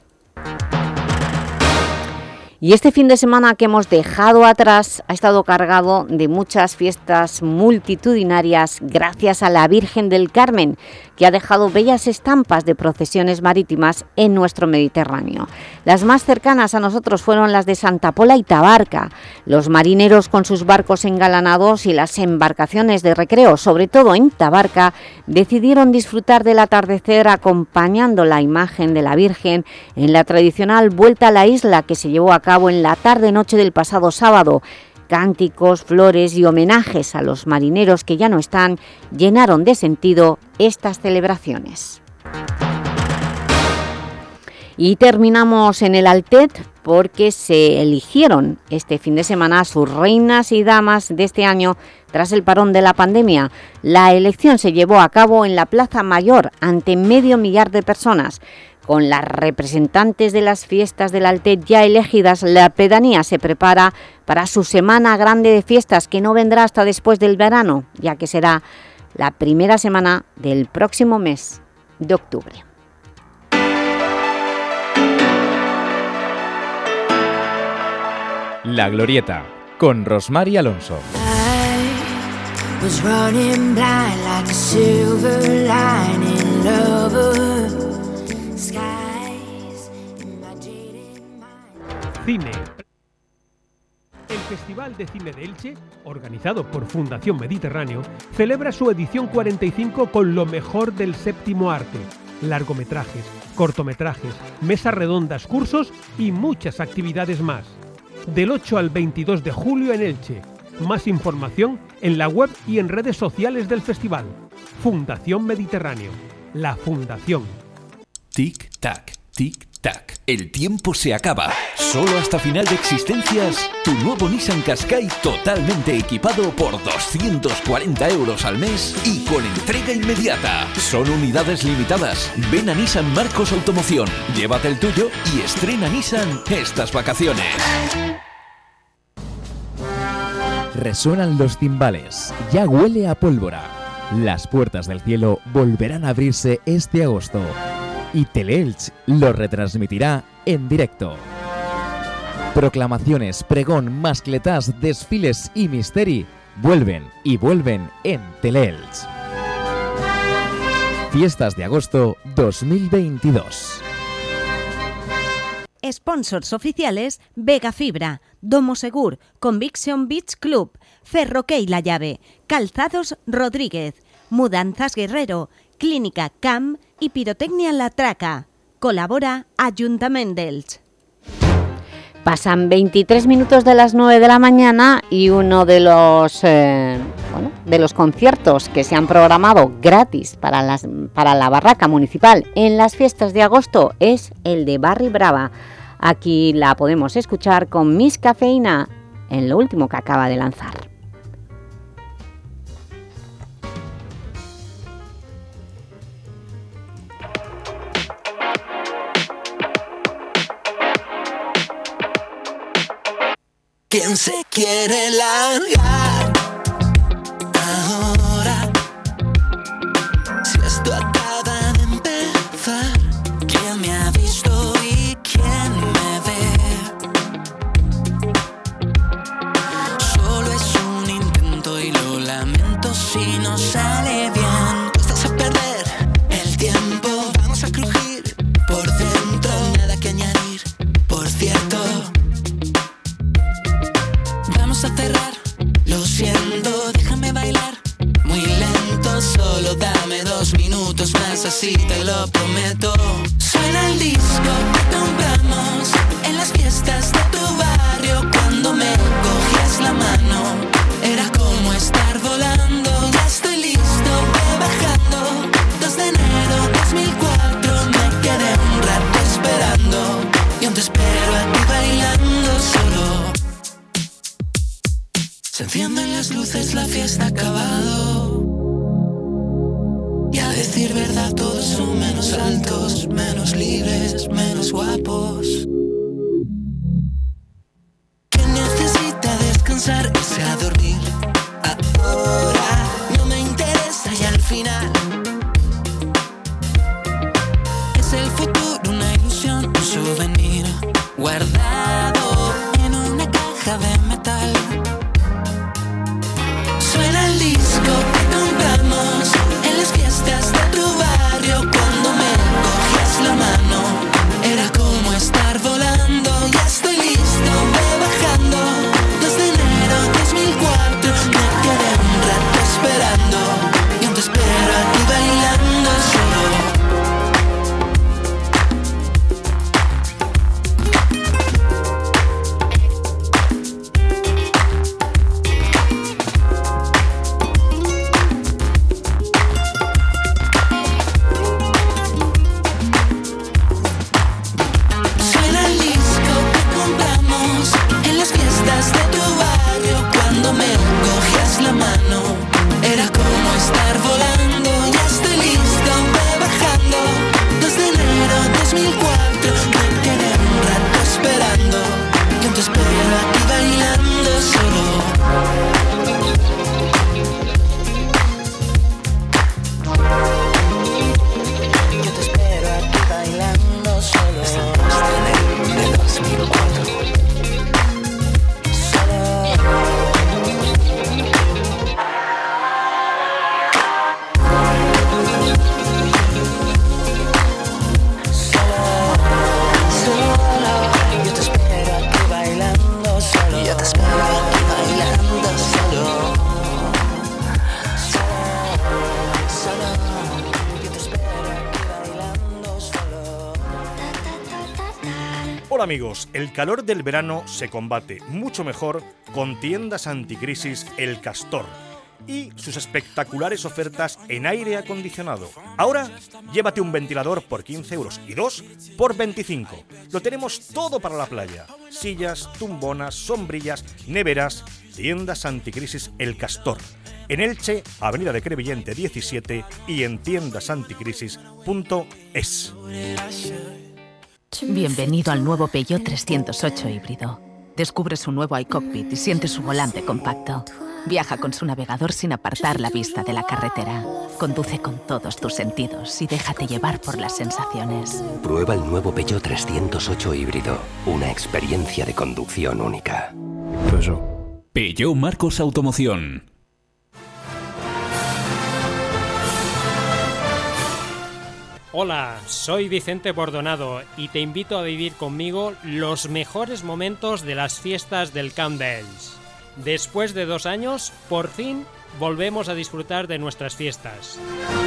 Y este fin de semana que hemos dejado atrás ha estado cargado de muchas fiestas multitudinarias gracias a la Virgen del Carmen, que ha dejado bellas estampas de procesiones marítimas en nuestro Mediterráneo. Las más cercanas a nosotros fueron las de Santa Pola y Tabarca. Los marineros con sus barcos engalanados y las embarcaciones de recreo, sobre todo en Tabarca, decidieron disfrutar del atardecer acompañando la imagen de la Virgen en la tradicional vuelta a la isla que se llevó a cabo en la tarde-noche del pasado sábado. Cánticos, flores y homenajes a los marineros que ya no están llenaron de sentido estas celebraciones. Y terminamos en el Altet porque se eligieron este fin de semana a sus reinas y damas de este año tras el parón de la pandemia. La elección se llevó a cabo en la Plaza Mayor ante 500.000 de personas. Con las representantes de las fiestas del Altet ya elegidas, la pedanía se prepara para su semana grande de fiestas, que no vendrá hasta después del verano, ya que será la primera semana del próximo mes de octubre. La Glorieta, con Rosmar y Alonso. Cine. El Festival de Cine de Elche, organizado por Fundación Mediterráneo, celebra su edición 45 con lo mejor del séptimo arte: largometrajes, cortometrajes, mesas redondas, cursos y muchas actividades más. Del 8 al 22 de julio en Elche. Más información en la web y en redes sociales del festival. Fundación Mediterráneo. La Fundación. Tic-tac, tic-tac. El tiempo se acaba. Solo hasta final de existencias, tu nuevo Nissan Qashqai totalmente equipado por 240 € al mes y con entrega inmediata. Son unidades limitadas. Ven a Nissan Marcos Automoción, llévate el tuyo y estrena Nissan estas vacaciones. Resuenan los timbales, ya huele a pólvora. Las puertas del cielo volverán a abrirse este agosto y Teleelch lo retransmitirá en directo. Proclamaciones, pregón, mascletás, desfiles y misteri vuelven y vuelven en Teleelch. Fiestas de agosto 2022. Sponsors oficiales: Vega Fibra, Domo Segur, Conviction Beach Club, Ferroquey La Llave, Calzados Rodríguez, Mudanzas Guerrero, Clínica CAM y Pirotecnia La Traca. Colabora Ayuntament d'Elx. Pasan 23 minutos de las 9 de la mañana y uno de los conciertos que se han programado gratis para la barraca municipal en las fiestas de agosto es el de Barry Brava. Aquí la podemos escuchar con Miss Cafeína en lo último que acaba de lanzar. ¿Quién se quiere largar ahora? Si esto acaba de empezar. ¿Quién me ha visto y quién me ve? Solo es un intento y lo lamento si no sale bien. Estás a perder el tiempo, vamos a crujir por las luces la fiesta ha acabado. Y a decir verdad todos son menos altos, menos libres, menos guapos. Quien necesita descansar irse a dormir. Ahora no me interesa y al final es el futuro una ilusión, un souvenir guardado en una caja de metal. Suena el disco que compramos en las fiestas de tu barrio. Cuando me cogías la mano era como estar volando. Ya estoy listo, voy bajando. 2 de enero 2004. Me quedé un rato esperando y aún te espero aquí bailando solo. Hola amigos, el calor del verano se combate mucho mejor con tiendas anticrisis El Castor y sus espectaculares ofertas en aire acondicionado. Ahora, llévate un ventilador por 15 euros y 2 por 25. Lo tenemos todo para la playa. Sillas, tumbonas, sombrillas, neveras. Tiendas anticrisis El Castor. En Elche, Avenida de Crevillente 17 y en tiendasanticrisis.es. Bienvenido al nuevo Peugeot 308 híbrido. Descubre su nuevo iCockpit y siente su volante compacto. Viaja con su navegador sin apartar la vista de la carretera. Conduce con todos tus sentidos y déjate llevar por las sensaciones. Prueba el nuevo Peugeot 308 híbrido. Una experiencia de conducción única. Peugeot Marcos Automoción. Hola, soy Vicente Bordonado y te invito a vivir conmigo los mejores momentos de las fiestas del Camp Bells. Después de 2 años, por fin, volvemos a disfrutar de nuestras fiestas.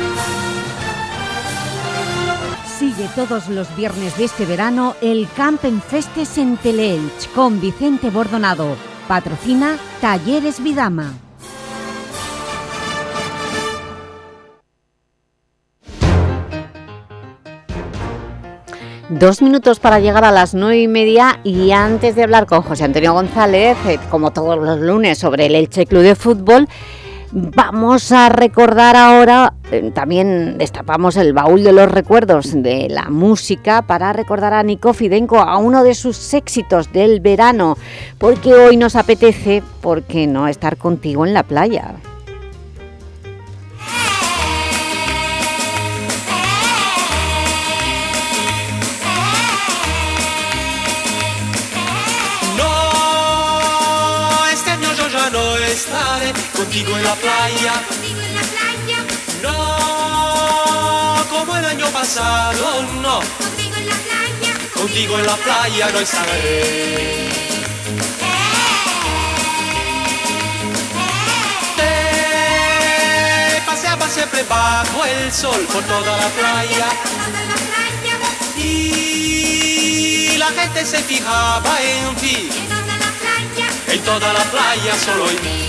Sigue todos los viernes de este verano el Campen Festes en Teleelch con Vicente Bordonado. Patrocina Talleres Vidama. Dos minutos para llegar a las 9:30 y antes de hablar con José Antonio González, como todos los lunes, sobre el Elche Club de Fútbol, vamos a recordar ahora, también destapamos el baúl de los recuerdos de la música para recordar a Nico Fidenco, a uno de sus éxitos del verano, porque hoy nos apetece, ¿por qué no?, estar contigo en la playa. No estaré contigo en la playa, no como el año pasado, no, contigo en la playa no estaré. Te paseaba siempre bajo el sol por toda la playa y la gente se fijaba en ti. En toda la playa solo en mí.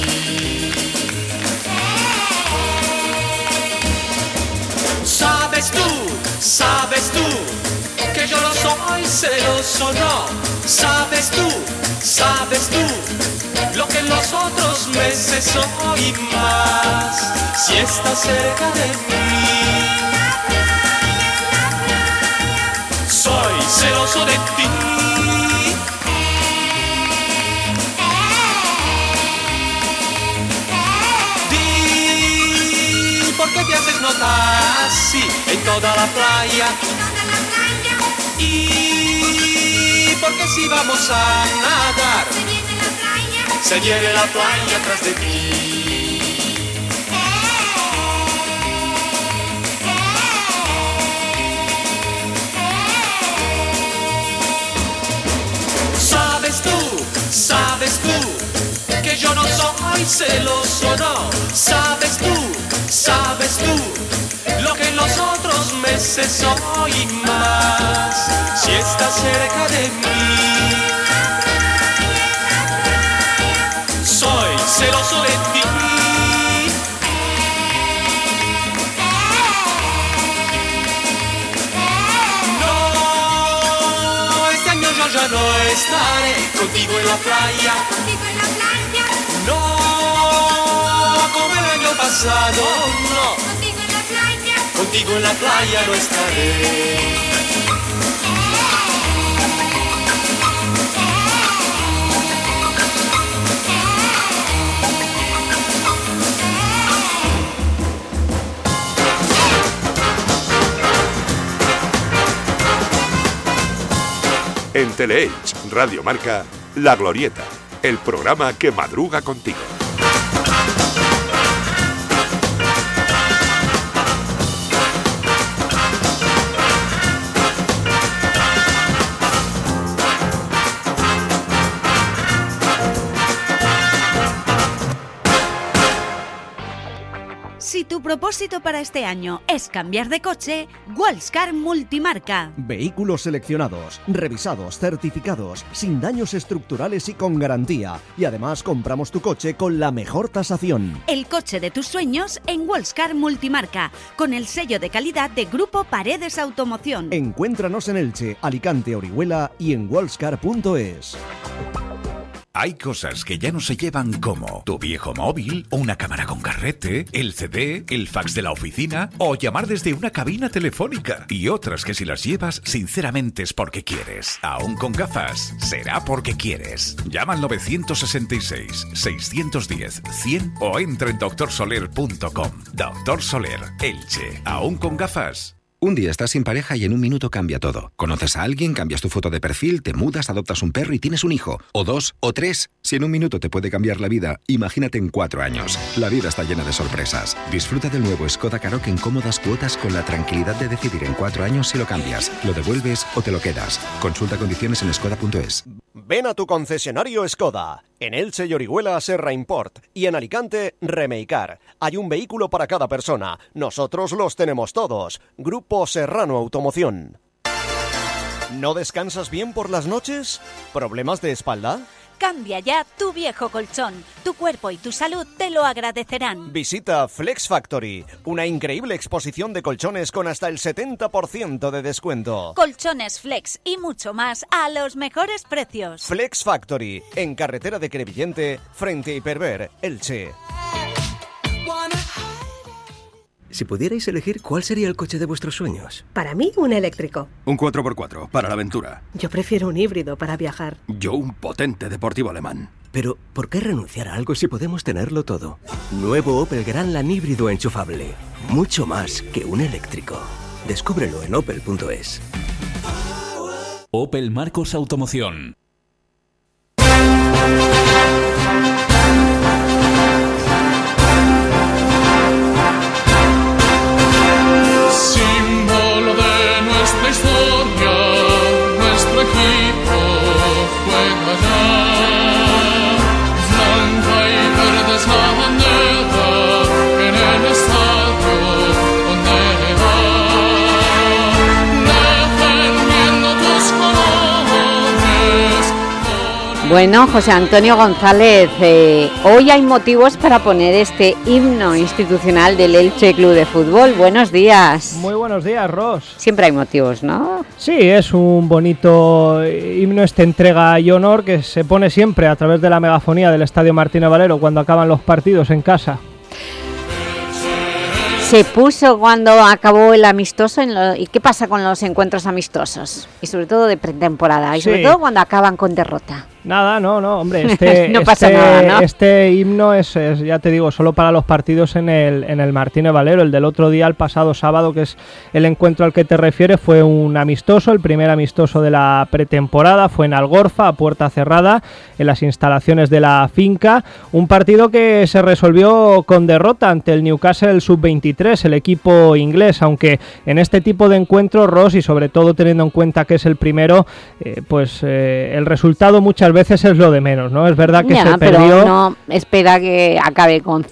Sabes tú, que yo no soy celoso, no. Sabes tú, lo que en los otros meses y más, si estás cerca de mí. Soy celoso de ti. Di, ¿por qué te haces notar así en toda la playa? Y porque si vamos a nadar, se viene la playa atrás de ti. Sabes tú, que yo no soy celoso, no. Sabes tú, lo que en los otros meses soy y más, si estás cerca de mí. Soy celoso de ti. No, este año yo ya no estaré contigo en la playa. No, como el año pasado, no. Contigo en la playa no estaré. En Teleelch, Radio Marca, La Glorieta, el programa que madruga contigo. Si tu propósito para este año es cambiar de coche, Wallscar Multimarca. Vehículos seleccionados, revisados, certificados, sin daños estructurales y con garantía. Y además compramos tu coche con la mejor tasación. El coche de tus sueños en Wallscar Multimarca, con el sello de calidad de Grupo Paredes Automoción. Encuéntranos en Elche, Alicante, Orihuela y en wallscar.es. Hay cosas que ya no se llevan como tu viejo móvil, o una cámara con carrete, el CD, el fax de la oficina o llamar desde una cabina telefónica. Y otras que si las llevas, sinceramente es porque quieres. Aún con gafas, será porque quieres. Llama al 966-610-100 o entra en doctorsoler.com. Doctor Soler, Elche. Aún con gafas. Un día estás sin pareja y en un minuto cambia todo. Conoces a alguien, cambias tu foto de perfil, te mudas, adoptas un perro y tienes un hijo. O 2, o 3. Si en un minuto te puede cambiar la vida, imagínate en 4 años. La vida está llena de sorpresas. Disfruta del nuevo Skoda Karoq en cómodas cuotas con la tranquilidad de decidir en 4 años si lo cambias, lo devuelves o te lo quedas. Consulta condiciones en skoda.es. Ven a tu concesionario Skoda. En Elche y Orihuela, Serra Import. Y en Alicante, Remeicar. Hay un vehículo para cada persona. Nosotros los tenemos todos. Grupo Serrano Automoción. ¿No descansas bien por las noches? ¿Problemas de espalda? Cambia ya tu viejo colchón. Tu cuerpo y tu salud te lo agradecerán. Visita Flex Factory, una increíble exposición de colchones con hasta el 70% de descuento. Colchones Flex y mucho más a los mejores precios. Flex Factory, en carretera de Crevillente, frente a Hiperver, Elche. Si pudierais elegir, ¿cuál sería el coche de vuestros sueños? Para mí, un eléctrico. Un 4x4, para la aventura. Yo prefiero un híbrido para viajar. Yo un potente deportivo alemán. Pero, ¿por qué renunciar a algo si podemos tenerlo todo? Nuevo Opel Grandland híbrido enchufable. Mucho más que un eléctrico. Descúbrelo en opel.es. Opel Marcos Automoción. Símbolo de nuestra historia, nuestro equipo juega ya. Blanca y verde es la bandera en el estadio donde va. Defendiendo tus colores. Bueno, José Antonio González, hoy hay motivos para poner este himno institucional del Elche Club de Fútbol. Buenos días. Muy buenos días, Ros. Siempre hay motivos, ¿no? Sí, es un bonito himno, esta entrega y honor que se pone siempre a través de la megafonía del Estadio Martínez Valero cuando acaban los partidos en casa. Se puso cuando acabó el amistoso. ¿Y qué pasa con los encuentros amistosos? Y sobre todo de pretemporada, y sobre todo cuando acaban con derrota. Nada, no, hombre, no pasa nada, ¿no? Este himno es, ya te digo, solo para los partidos en el Martínez Valero. El del otro día, el pasado sábado, que es el encuentro al que te refieres, fue un amistoso, el primer amistoso de la pretemporada, fue en Algorfa, a puerta cerrada, en las instalaciones de la finca. Un partido que se resolvió con derrota ante el Newcastle Sub-23, el equipo inglés, aunque en este tipo de encuentros, Ross, y sobre todo teniendo en cuenta que es el primero, el resultado muchas veces es lo de menos, ¿no? Es verdad que se perdió... Pero uno espera que acabe con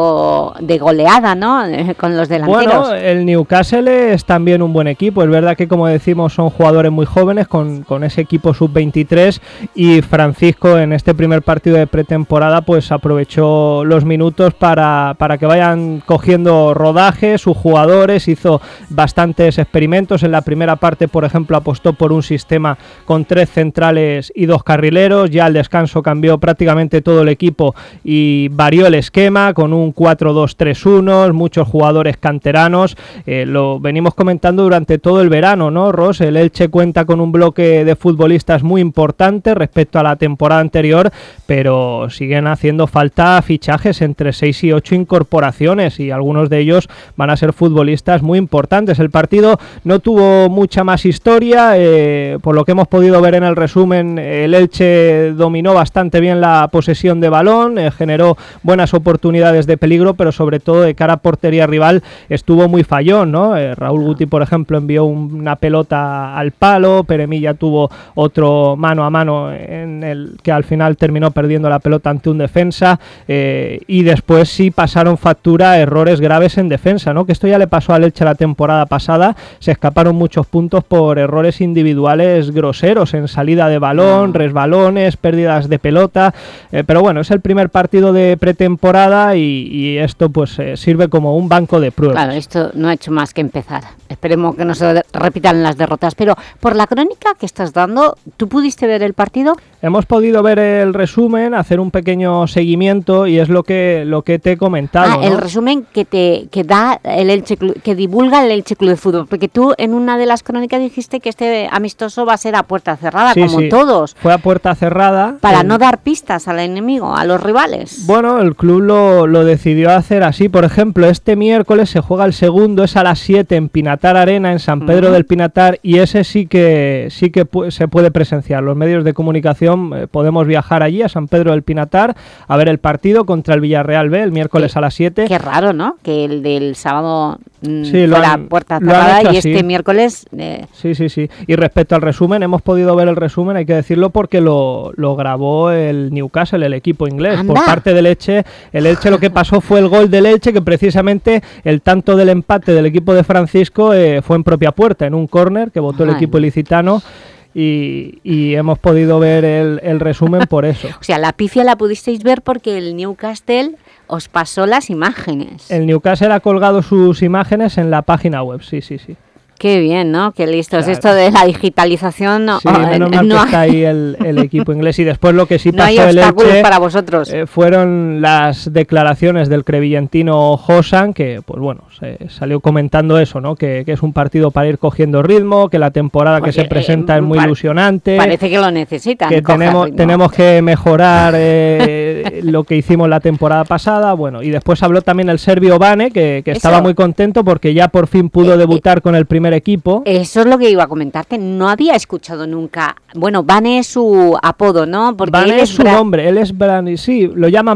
5 de goleada, ¿no? Con los delanteros. Bueno, el Newcastle es también un buen equipo. Es verdad que, como decimos, son jugadores muy jóvenes con ese equipo sub-23, y Francisco en este primer partido de pretemporada pues aprovechó los minutos para que vayan cogiendo rodaje sus jugadores. Hizo bastantes experimentos. En la primera parte, por ejemplo, apostó por un sistema con 3 centrales y 2 carrileros. Ya al descanso cambió prácticamente todo el equipo y varió el esquema con un 4-2-3-1, muchos jugadores canteranos. Lo venimos comentando durante todo el verano, ¿no, Ros? El Elche cuenta con un bloque de futbolistas muy importante respecto a la temporada anterior, pero siguen haciendo falta fichajes, entre 6 y 8 incorporaciones, y algunos de ellos van a ser futbolistas muy importantes. El partido no tuvo mucha más historia, por lo que hemos podido ver en el resumen. El Elche dominó bastante bien la posesión de balón, generó buenas oportunidades de peligro, pero sobre todo de cara a portería rival estuvo muy fallón, ¿no? Raúl Guti, por ejemplo, envió una pelota al palo, Peremilla tuvo otro mano a mano en el que al final terminó perdiendo la pelota ante un defensa, y después sí pasaron factura errores graves en defensa, ¿no? Que esto ya le pasó al Elche la temporada pasada. Se escaparon muchos puntos por errores individuales groseros en salida de balón, resbalones, pérdidas de pelota, pero bueno, es el primer partido de pretemporada y esto pues sirve como un banco de pruebas. Claro, esto no ha hecho más que empezar. Esperemos que no se repitan las derrotas, pero por la crónica que estás dando, ¿tú pudiste ver el partido? Hemos podido ver el resumen, hacer un pequeño seguimiento, y es lo que te he comentado, ¿no? El resumen que da el Elche Club, que divulga el Elche Club de Fútbol, porque tú en una de las crónicas dijiste que este amistoso va a ser a puerta cerrada, sí, como todos. Fue a puerta cerrada. Para no dar pistas al enemigo, a los rivales. Bueno, el club lo decidió hacer así. Por ejemplo, este miércoles se juega el segundo, es a las 7 en Pinatar Arena, en San Pedro del Pinatar, y ese sí que se puede presenciar. Los medios de comunicación podemos viajar allí a San Pedro del Pinatar a ver el partido contra el Villarreal B el miércoles a las 7. Qué raro, ¿no? Que el del sábado fuera puerta cerrada y este miércoles... Sí. Y respecto al resumen, hemos podido ver el resumen, hay que decirlo, porque lo grabó el Newcastle, el equipo inglés. ¡Anda! Por parte del Elche. El Elche, lo que pasó fue el gol del Elche, que precisamente el tanto del empate del equipo de Francisco fue en propia puerta, en un córner que votó el equipo ilicitano. Y hemos podido ver el resumen por eso. O sea, la pifia la pudisteis ver porque el Newcastle os pasó las imágenes. El Newcastle ha colgado sus imágenes en la página web, sí. Qué bien, ¿no? Qué listos. Claro. Esto de la digitalización... Sí, menos mal que está ahí el equipo inglés. Y después lo que sí pasó el Elche para vosotros. Fueron las declaraciones del crevillentino Josan, que pues bueno, se salió comentando eso, ¿no? Que es un partido para ir cogiendo ritmo, que la temporada que se presenta es muy ilusionante. Parece que lo necesitan. Que tenemos que mejorar lo que hicimos la temporada pasada. Bueno, y después habló también el serbio Vane, que estaba muy contento porque ya por fin pudo debutar con el primer equipo. Eso es lo que iba a comentarte, no había escuchado nunca. Bueno, Vane es su apodo, ¿no? Porque Vane es su nombre, él es Brani, sí, lo llaman Vane.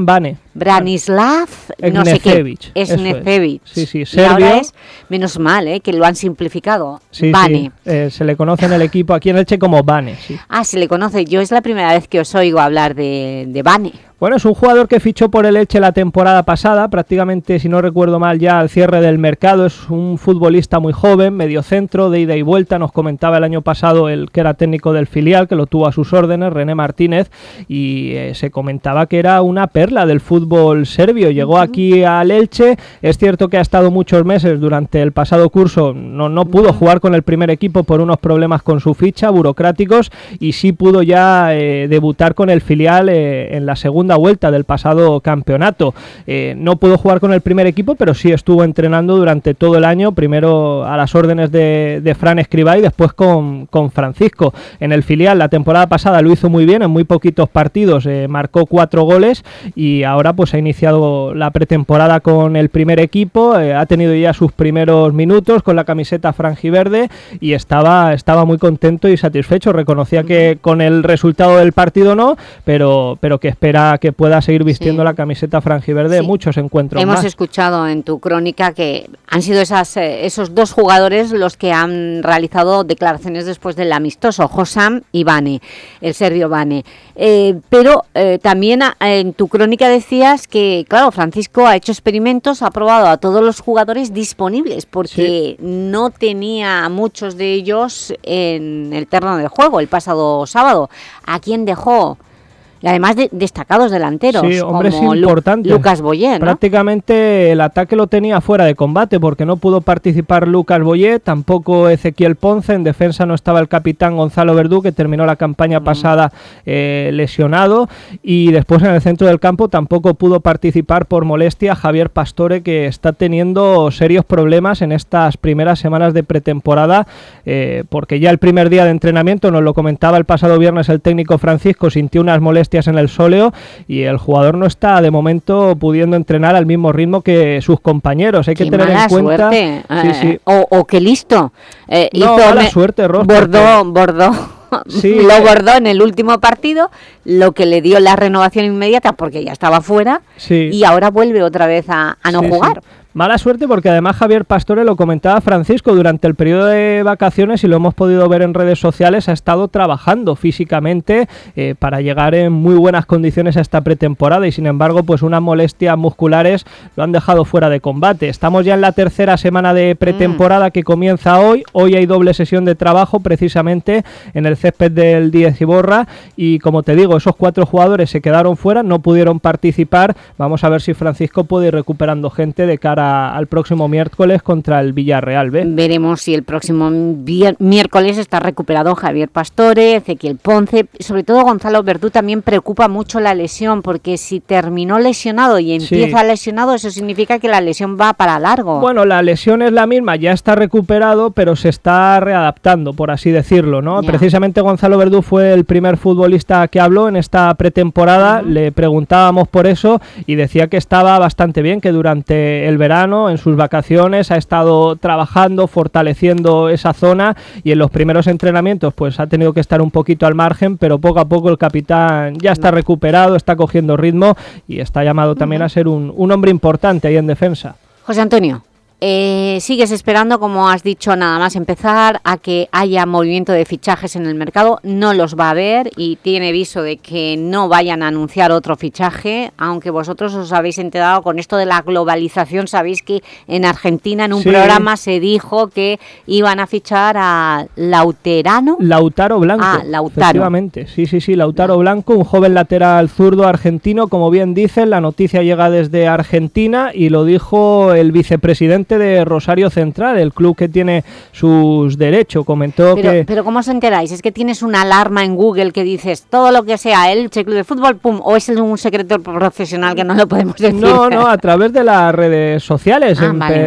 Branislav, no sé qué, Esnecevic. Sí, y serbio. Ahora es, menos mal, que lo han simplificado, sí, Bane. Sí. Se le conoce en el equipo aquí en Elche como Bane, sí. Ah, se le conoce, yo es la primera vez que os oigo hablar de Bane. Bueno, es un jugador que fichó por el Elche la temporada pasada, prácticamente, si no recuerdo mal, ya al cierre del mercado. Es un futbolista muy joven, mediocentro, de ida y vuelta. Nos comentaba el año pasado el que era técnico del filial, que lo tuvo a sus órdenes, René Martínez, y se comentaba que era una perla del fútbol serbio. Llegó aquí al Elche, es cierto que ha estado muchos meses durante el pasado curso, no pudo jugar con el primer equipo por unos problemas con su ficha, burocráticos, y sí pudo ya debutar con el filial en la segunda vuelta del pasado campeonato. No pudo jugar con el primer equipo, pero sí estuvo entrenando durante todo el año, primero a las órdenes de Fran Escribá y después con Francisco. En el filial la temporada pasada lo hizo muy bien, en muy poquitos partidos marcó 4 goles y ahora pues ha iniciado la pretemporada con el primer equipo, ha tenido ya sus primeros minutos con la camiseta franjiverde y estaba muy contento y satisfecho. Reconocía que con el resultado del partido no, pero que espera que pueda seguir vistiendo la camiseta franjiverde muchos encuentros Hemos más. escuchado en tu crónica que han sido esos 2 jugadores los que han realizado declaraciones después del amistoso, Hossam y Bane, el serbio Bane. Pero también en tu crónica decías que, claro, Francisco ha hecho experimentos, ha probado a todos los jugadores disponibles porque no tenía a muchos de ellos en el terreno de juego el pasado sábado. ¿A quién dejó? Y además destacados delanteros, hombres como importantes. Lucas Boyé, ¿no? Prácticamente el ataque lo tenía fuera de combate porque no pudo participar Lucas Boyé, tampoco Ezequiel Ponce. En defensa no estaba el capitán Gonzalo Verdú, que terminó la campaña pasada lesionado, y después en el centro del campo tampoco pudo participar por molestia Javier Pastore, que está teniendo serios problemas en estas primeras semanas de pretemporada, porque ya el primer día de entrenamiento, nos lo comentaba el pasado viernes el técnico Francisco, sintió unas molestias en el sóleo y el jugador no está de momento pudiendo entrenar al mismo ritmo que sus compañeros. Hay que tener en cuenta o que listo hizo mala suerte, Ros, Bordó lo bordó en el último partido, lo que le dio la renovación inmediata porque ya estaba fuera y ahora vuelve otra vez a no jugar. Mala suerte porque además Javier Pastore, lo comentaba Francisco, durante el periodo de vacaciones, y lo hemos podido ver en redes sociales, ha estado trabajando físicamente para llegar en muy buenas condiciones a esta pretemporada y sin embargo pues unas molestias musculares lo han dejado fuera de combate. Estamos ya en la tercera semana de pretemporada que comienza hoy. Hoy hay doble sesión de trabajo precisamente en el césped del Díez Iborra y como te digo, esos 4 jugadores se quedaron fuera, no pudieron participar. Vamos a ver si Francisco puede ir recuperando gente de cara al próximo miércoles contra el Villarreal B. Veremos si el próximo miércoles está recuperado Javier Pastore, Ezequiel Ponce, sobre todo Gonzalo Verdú. También preocupa mucho la lesión, porque si terminó lesionado y empieza lesionado, eso significa que la lesión va para largo. Bueno, la lesión es la misma, ya está recuperado, pero se está readaptando, por así decirlo, ¿no? Precisamente Gonzalo Verdú fue el primer futbolista que habló en esta pretemporada, le preguntábamos por eso y decía que estaba bastante bien, que durante el verano, en sus vacaciones, ha estado trabajando, fortaleciendo esa zona y en los primeros entrenamientos pues ha tenido que estar un poquito al margen, pero poco a poco el capitán ya está recuperado, está cogiendo ritmo y está llamado también a ser un hombre importante ahí en defensa. José Antonio, ¿sigues esperando, como has dicho, nada más empezar, a que haya movimiento de fichajes en el mercado? No los va a haber y tiene viso de que no vayan a anunciar otro fichaje, aunque vosotros os habéis enterado con esto de la globalización. Sabéis que en Argentina en un programa se dijo que iban a fichar a Lautaro Blanco. Efectivamente, sí, Lautaro Blanco, un joven lateral zurdo argentino, como bien dicen. La noticia llega desde Argentina y lo dijo el vicepresidente de Rosario Central, el club que tiene sus derechos. Comentó pero ¿cómo os enteráis? ¿Es que tienes una alarma en Google que dices todo lo que sea el Club de Fútbol, pum, o es un secreto profesional que no lo podemos decir? No, a través de las redes sociales.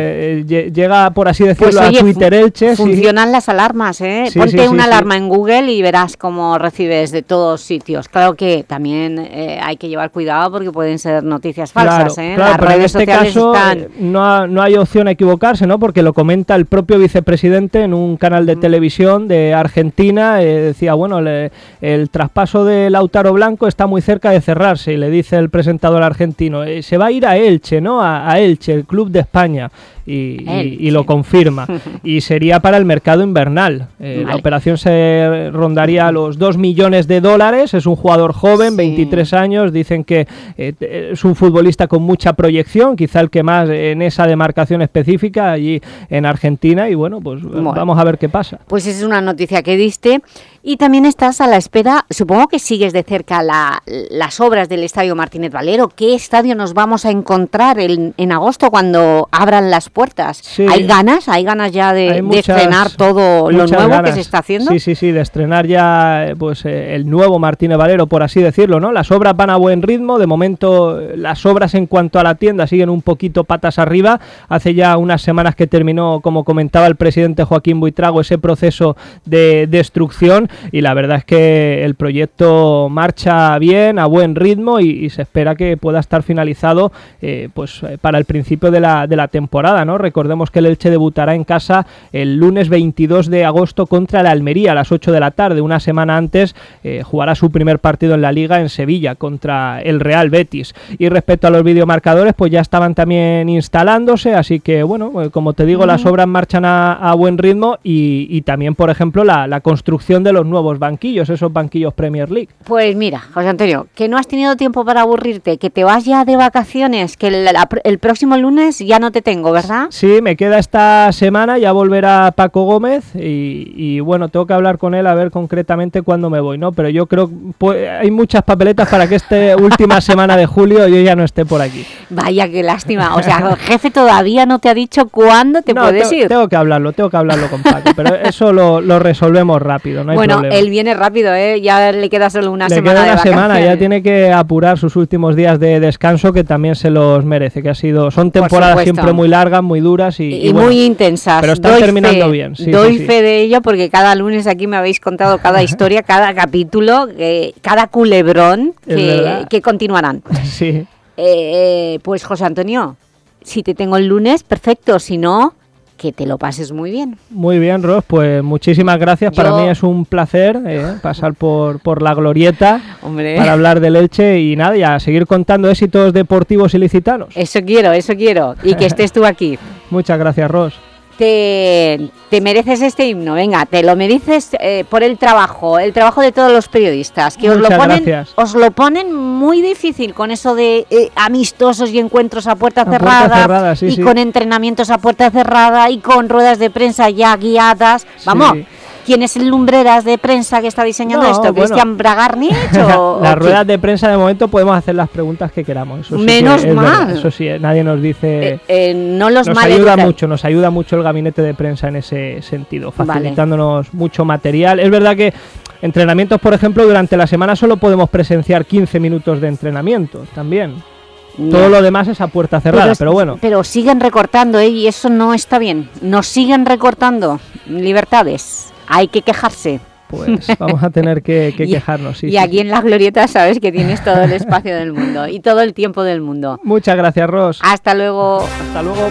Llega, por así decirlo, a Twitter Elche. Funcionan las alarmas, ¿eh? Ponte una alarma en Google y verás cómo recibes de todos sitios. Claro que también hay que llevar cuidado porque pueden ser noticias falsas, ¿eh? Claro, las redes en este sociales caso están... no hay opción equivocarse, ¿no? Porque lo comenta el propio vicepresidente en un canal de televisión de Argentina. Decía, bueno, el traspaso de Lautaro Blanco está muy cerca de cerrarse, y le dice el presentador argentino, se va a ir a Elche, ¿no? A Elche, el club de España. Y lo confirma. Y sería para el mercado invernal. La operación se rondaría los $2 millones. Es un jugador joven, 23 años. Dicen que es un futbolista con mucha proyección, quizá el que más en esa demarcación específica allí en Argentina. Y bueno, pues vamos a ver qué pasa. Pues esa es una noticia que diste. Y también estás a la espera, supongo que sigues de cerca las obras del Estadio Martínez Valero. ¿Qué estadio nos vamos a encontrar en agosto cuando abran las puertas? Sí. ¿Hay ganas ya de estrenar todo lo nuevo ganas que se está haciendo? Sí, de estrenar ya pues el nuevo Martínez Valero, por así decirlo, ¿no? Las obras van a buen ritmo. De momento las obras en cuanto a la tienda siguen un poquito patas arriba. Hace ya unas semanas que terminó, como comentaba el presidente Joaquín Buitrago, ese proceso de destrucción. Y la verdad es que el proyecto marcha bien, a buen ritmo, y se espera que pueda estar finalizado para el principio de la temporada, ¿no? Recordemos que el Elche debutará en casa el lunes 22 de agosto contra el Almería a las 8 de la tarde. Una semana antes jugará su primer partido en la Liga en Sevilla contra el Real Betis. Y respecto a los videomarcadores, pues ya estaban también instalándose, así que bueno, como te digo, las obras marchan a buen ritmo, y también, por ejemplo, la construcción de los nuevos banquillos, esos banquillos Premier League. Pues mira, José Antonio, que no has tenido tiempo para aburrirte, que te vas ya de vacaciones, que el próximo lunes ya no te tengo, ¿verdad? Sí, me queda esta semana, ya volverá Paco Gómez, y bueno, tengo que hablar con él a ver concretamente cuándo me voy, ¿no? Pero yo creo que hay muchas papeletas para que esta última semana de julio yo ya no esté por aquí. Vaya, qué lástima. O sea, el jefe todavía no te ha dicho cuándo te puedes ir. Tengo que hablarlo con Paco, pero eso lo resolvemos rápido, no hay problema. Él viene rápido, ya le queda solo una semana. Le queda una semana, vacaciones. Ya tiene que apurar sus últimos días de descanso, que también se los merece, que son temporadas siempre muy largas, muy duras y bueno, muy intensas. Pero están terminando bien. Doy fe de ello, porque cada lunes aquí me habéis contado cada historia, cada capítulo, cada culebrón que continuarán. Sí. Pues José Antonio, si te tengo el lunes, perfecto, si no, que te lo pases muy bien. Muy bien, Ros, pues muchísimas gracias. Para mí es un placer pasar por la glorieta. Hombre, para hablar del Elche y nada, y a seguir contando éxitos deportivos ilicitanos. Eso quiero, y que estés tú aquí. Muchas gracias, Ros. Te mereces este himno, venga, te lo mereces por el trabajo de todos los periodistas, que os lo ponen muy difícil con eso de amistosos y encuentros a puerta cerrada, sí, con entrenamientos a puerta cerrada y con ruedas de prensa ya guiadas. Vamos, ¿quién es el lumbreras de prensa que está diseñando esto? ¿Cristian Bragarnich? Las ruedas de prensa, de momento podemos hacer las preguntas que queramos. Eso menos mal. Eso sí, nadie nos dice. Nos ayuda mucho el gabinete de prensa en ese sentido, facilitándonos mucho material. Es verdad que entrenamientos, por ejemplo, durante la semana solo podemos presenciar 15 minutos de entrenamiento también. Todo lo demás es a puerta cerrada, pero bueno. Pero siguen recortando, y eso no está bien. Nos siguen recortando libertades. Hay que quejarse. Pues vamos a tener que quejarnos. Sí, y aquí en La Glorieta sabes que tienes todo el espacio del mundo y todo el tiempo del mundo. Muchas gracias, Ros. Hasta luego. Hasta luego.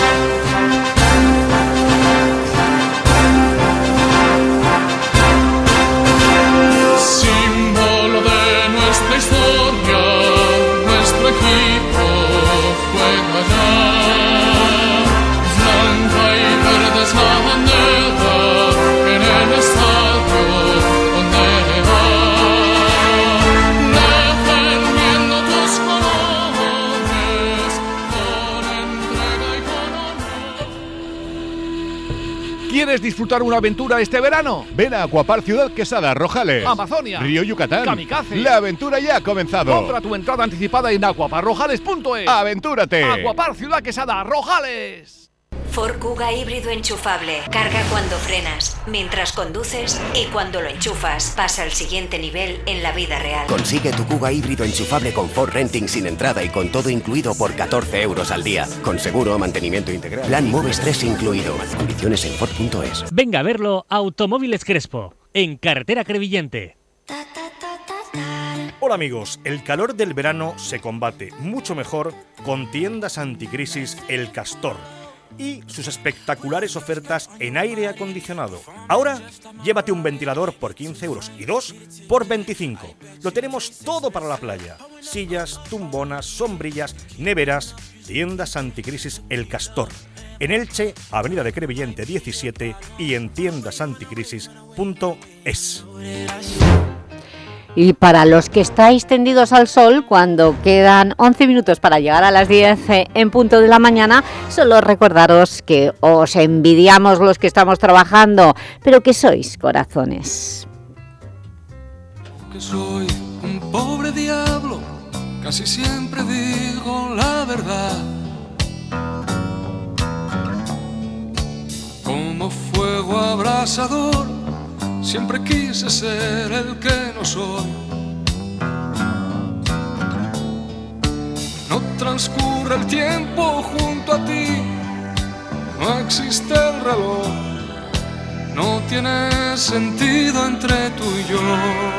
Símbolo de nuestra historia, nuestro equipo juega ya. Blanca y verde es la bandera en el estadio donde va, defendiendo tus colores con entrega y con honor. ¿Quieres disfrutar una aventura este verano? Ven a Aquapar Ciudad Quesada, Rojales, Amazonia, Río Yucatán, Kamikaze. La aventura ya ha comenzado. Compra tu entrada anticipada en aquaparrojales.es. ¡Aventúrate! Aquapar Ciudad Quesada, Rojales. Ford Kuga híbrido enchufable. Carga cuando frenas, mientras conduces y cuando lo enchufas. Pasa al siguiente nivel en la vida real. Consigue tu Kuga híbrido enchufable con Ford Renting sin entrada y con todo incluido por 14 euros al día. Con seguro, mantenimiento integral. Plan Moves 3 incluido. Condiciones en Ford.es. Venga a verlo Automóviles Crespo, en Carretera Crevillente. Hola amigos, el calor del verano se combate mucho mejor con tiendas anticrisis El Castor. y sus espectaculares ofertas en aire acondicionado. Ahora, llévate un ventilador por 15 euros y 2 por 25. Lo tenemos todo para la playa. Sillas, tumbonas, sombrillas, neveras. Tiendas Anticrisis El Castor. En Elche, Avenida de Crevillente 17 y en tiendasanticrisis.es. Y para los que estáis tendidos al sol, cuando quedan 11 minutos para llegar a las 10 en punto de la mañana, solo recordaros que os envidiamos los que estamos trabajando, pero que sois corazones. Que soy un pobre diablo, casi siempre digo la verdad. Como fuego abrasador, siempre quise ser el que no soy. No transcurre el tiempo junto a ti, no existe el reloj, no tiene sentido entre tú y yo.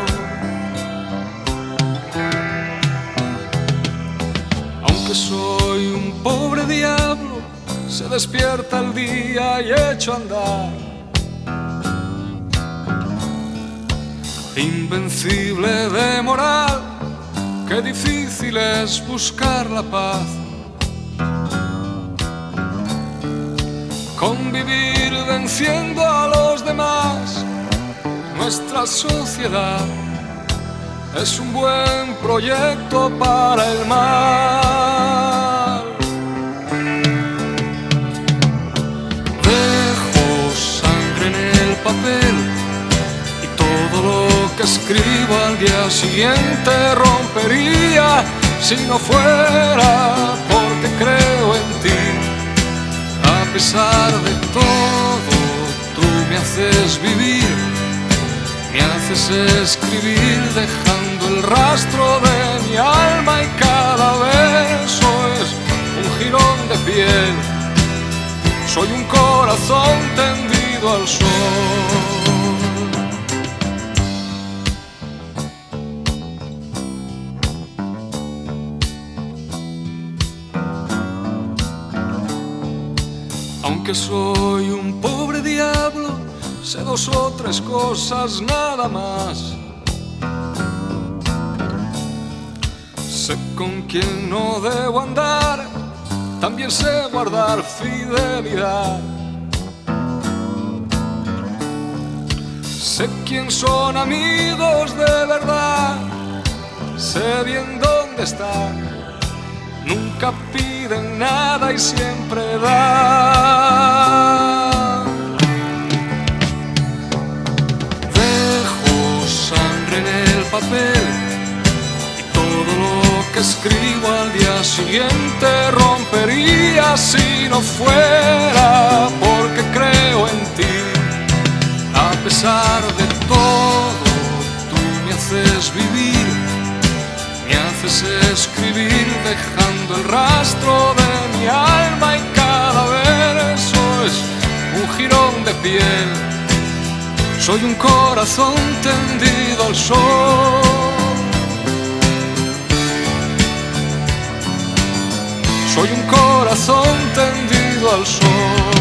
Aunque soy un pobre diablo, se despierta el día y echo a andar. Invencible de moral, qué difícil es buscar la paz. Convivir venciendo a los demás, nuestra sociedad es un buen proyecto para el mal. Dejo sangre en el papel y todo lo que escribo al día siguiente rompería si no fuera porque creo en ti. A pesar de todo, tú me haces vivir, me haces escribir dejando el rastro de mi alma y cada verso es un jirón de piel. Soy un corazón tendido al sol. Aunque soy un pobre diablo, sé 2 o 3 cosas nada más. Sé con quién no debo andar, también sé guardar fidelidad. Sé quién son amigos de verdad, sé bien dónde están. Nunca piden nada y siempre dan. Dejo sangre en el papel y todo lo que escribo al día siguiente rompería si no fuera porque creo en ti. A pesar de todo, tú me haces vivir, me haces escribir dejando el rastro de mi alma y cada verso es un jirón de piel. Soy un corazón tendido al sol. Soy un corazón tendido al sol.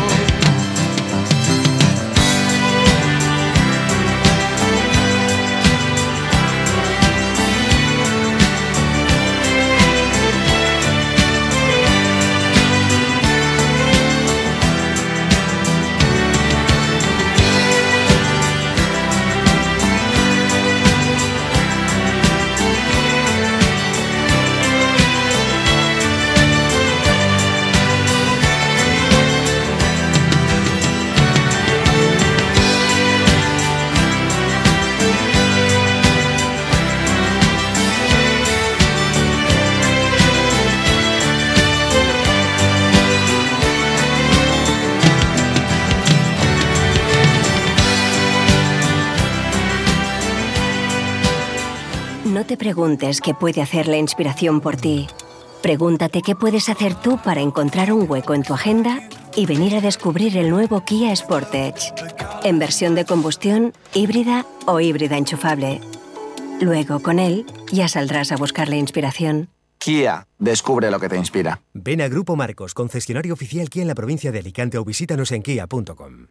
No te preguntes qué puede hacer la inspiración por ti. Pregúntate qué puedes hacer tú para encontrar un hueco en tu agenda y venir a descubrir el nuevo Kia Sportage. En versión de combustión, híbrida o híbrida enchufable. Luego, con él, ya saldrás a buscar la inspiración. Kia, descubre lo que te inspira. Ven a Grupo Marcos, concesionario oficial Kia en la provincia de Alicante, o visítanos en kia.com.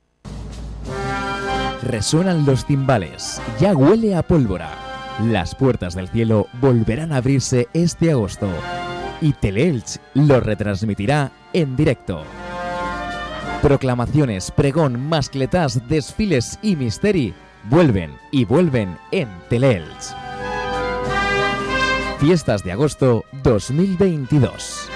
Resuenan los timbales, ya huele a pólvora. Las puertas del cielo volverán a abrirse este agosto y Teleelch lo retransmitirá en directo. Proclamaciones, pregón, mascletás, desfiles y misteri vuelven y vuelven en Teleelch. Fiestas de agosto 2022.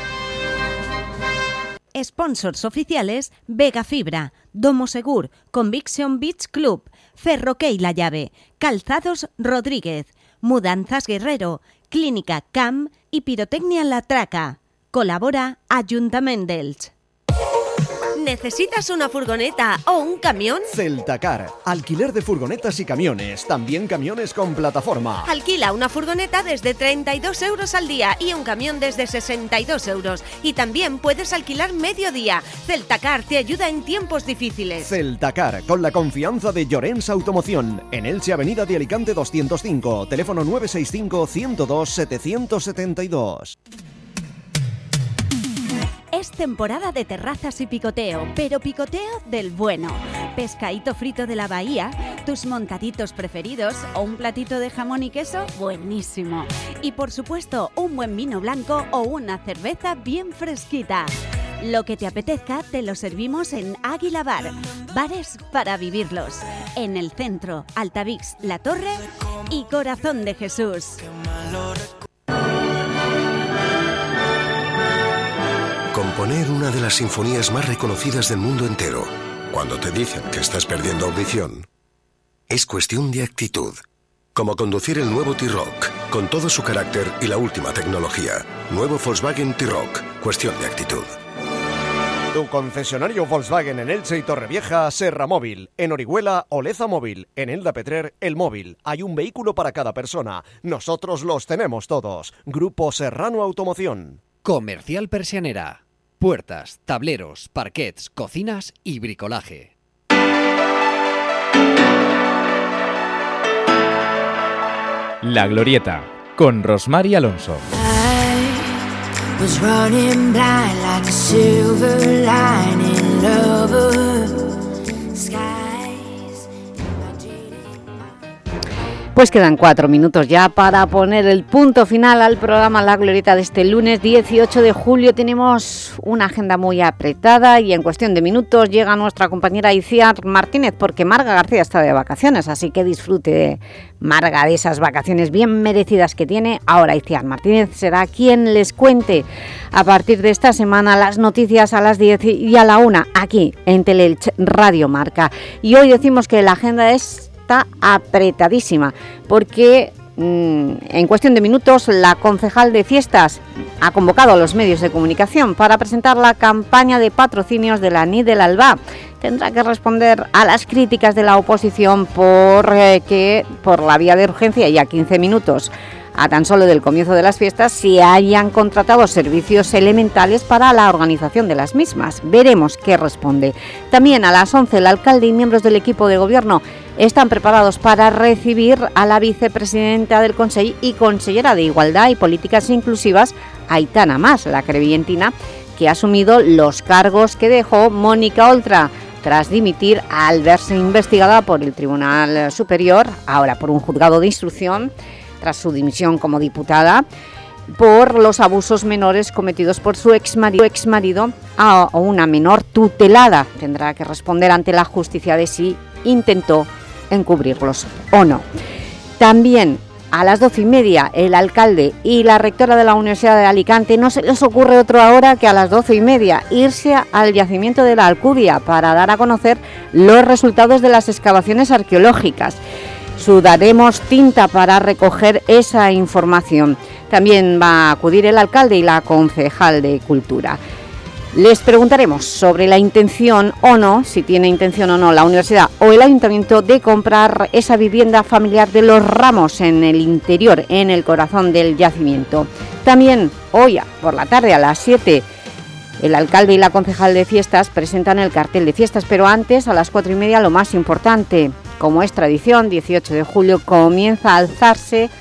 Sponsors oficiales: Vega Fibra, Domo Segur, Conviction Beach Club, Ferroquey La Llave, Calzados Rodríguez, Mudanzas Guerrero, Clínica CAM y Pirotecnia La Traca. Colabora Ayuntament d'Elx. ¿Necesitas una furgoneta o un camión? Celtacar, alquiler de furgonetas y camiones, también camiones con plataforma. Alquila una furgoneta desde 32 euros al día y un camión desde 62 euros. Y también puedes alquilar medio día. Celtacar te ayuda en tiempos difíciles. Celtacar, con la confianza de Llorens Automoción. En Elche, Avenida de Alicante 205, teléfono 965 102 772. Es temporada de terrazas y picoteo, pero picoteo del bueno. Pescadito frito de la bahía, tus montaditos preferidos o un platito de jamón y queso, buenísimo. Y por supuesto, un buen vino blanco o una cerveza bien fresquita. Lo que te apetezca te lo servimos en Águila Bar. Bares para vivirlos. En el centro, Altavix, La Torre y Corazón de Jesús. Componer una de las sinfonías más reconocidas del mundo entero, cuando te dicen que estás perdiendo audición, es cuestión de actitud. Como conducir el nuevo T-Roc, con todo su carácter y la última tecnología. Nuevo Volkswagen T-Roc, cuestión de actitud. Tu concesionario Volkswagen en Elche y Torrevieja, Serra Móvil. En Orihuela, Oleza Móvil. En Elda Petrer, El Móvil. Hay un vehículo para cada persona. Nosotros los tenemos todos. Grupo Serrano Automoción. Comercial Persianera. Puertas, tableros, parquets, cocinas y bricolaje. La Glorieta, con Rosmar y Alonso. Pues quedan 4 minutos ya para poner el punto final al programa La Glorieta de este lunes 18 de julio. Tenemos una agenda muy apretada y en cuestión de minutos llega nuestra compañera Iciar Martínez, porque Marga García está de vacaciones, así que disfrute, Marga, de esas vacaciones bien merecidas que tiene. Ahora Iciar Martínez será quien les cuente a partir de esta semana las noticias a las 10 y a la 1 aquí en Teleelch Radio Marca. Y hoy decimos que la agenda está apretadísima porque en cuestión de minutos la concejal de fiestas ha convocado a los medios de comunicación para presentar la campaña de patrocinios de la NIT del Alba. Tendrá que responder a las críticas de la oposición por la vía de urgencia y a 15 minutos a tan solo del comienzo de las fiestas se hayan contratado servicios elementales para la organización de las mismas. Veremos qué responde. También a las 11 el alcalde y miembros del equipo de gobierno están preparados para recibir a la vicepresidenta del Consell y consellera de Igualdad y Políticas Inclusivas, Aitana Mas, la crevillentina, que ha asumido los cargos que dejó Mónica Oltra tras dimitir al verse investigada por el Tribunal Superior, ahora por un juzgado de instrucción, tras su dimisión como diputada, por los abusos menores cometidos por su exmarido a una menor tutelada. Tendrá que responder ante la justicia de si intentó encubrirlos o no. También a las 12:30 el alcalde y la rectora de la Universidad de Alicante, no se les ocurre otra hora que a las 12:30 irse al yacimiento de la Alcudia para dar a conocer los resultados de las excavaciones arqueológicas. Sudaremos tinta para recoger esa información. También va a acudir el alcalde y la concejal de Cultura. Les preguntaremos sobre la intención o no, si tiene intención o no la universidad o el ayuntamiento de comprar esa vivienda familiar de los Ramos en el interior, en el corazón del yacimiento. También hoy por la tarde a las 7 el alcalde y la concejal de fiestas presentan el cartel de fiestas, pero antes a las 4:30 lo más importante. Como es tradición, 18 de julio comienza a alzarse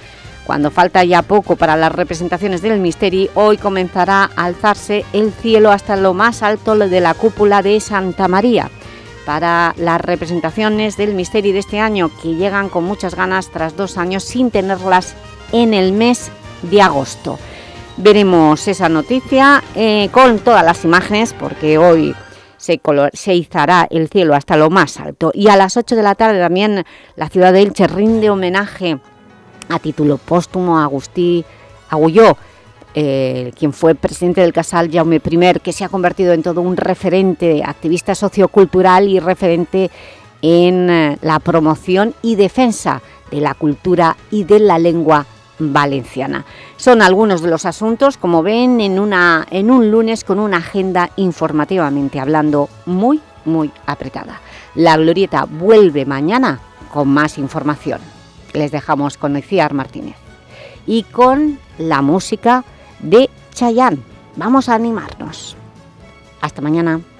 Cuando falta ya poco para las representaciones del Misteri, hoy comenzará a alzarse el cielo hasta lo más alto de la cúpula de Santa María, para las representaciones del Misteri de este año, que llegan con muchas ganas tras 2 años sin tenerlas en el mes de agosto. Veremos esa noticia con todas las imágenes, porque hoy se izará el cielo hasta lo más alto. Y a las 8 de la tarde también la ciudad de Elche rinde homenaje a título póstumo a Agustí Agulló, quien fue presidente del Casal Jaume I, que se ha convertido en todo un referente, activista sociocultural y referente en la promoción y defensa de la cultura y de la lengua valenciana. Son algunos de los asuntos, como ven, en un lunes con una agenda informativamente hablando muy apretada. La Glorieta vuelve mañana con más información. Les dejamos con Iciar Martínez y con la música de Chayanne. Vamos a animarnos. Hasta mañana.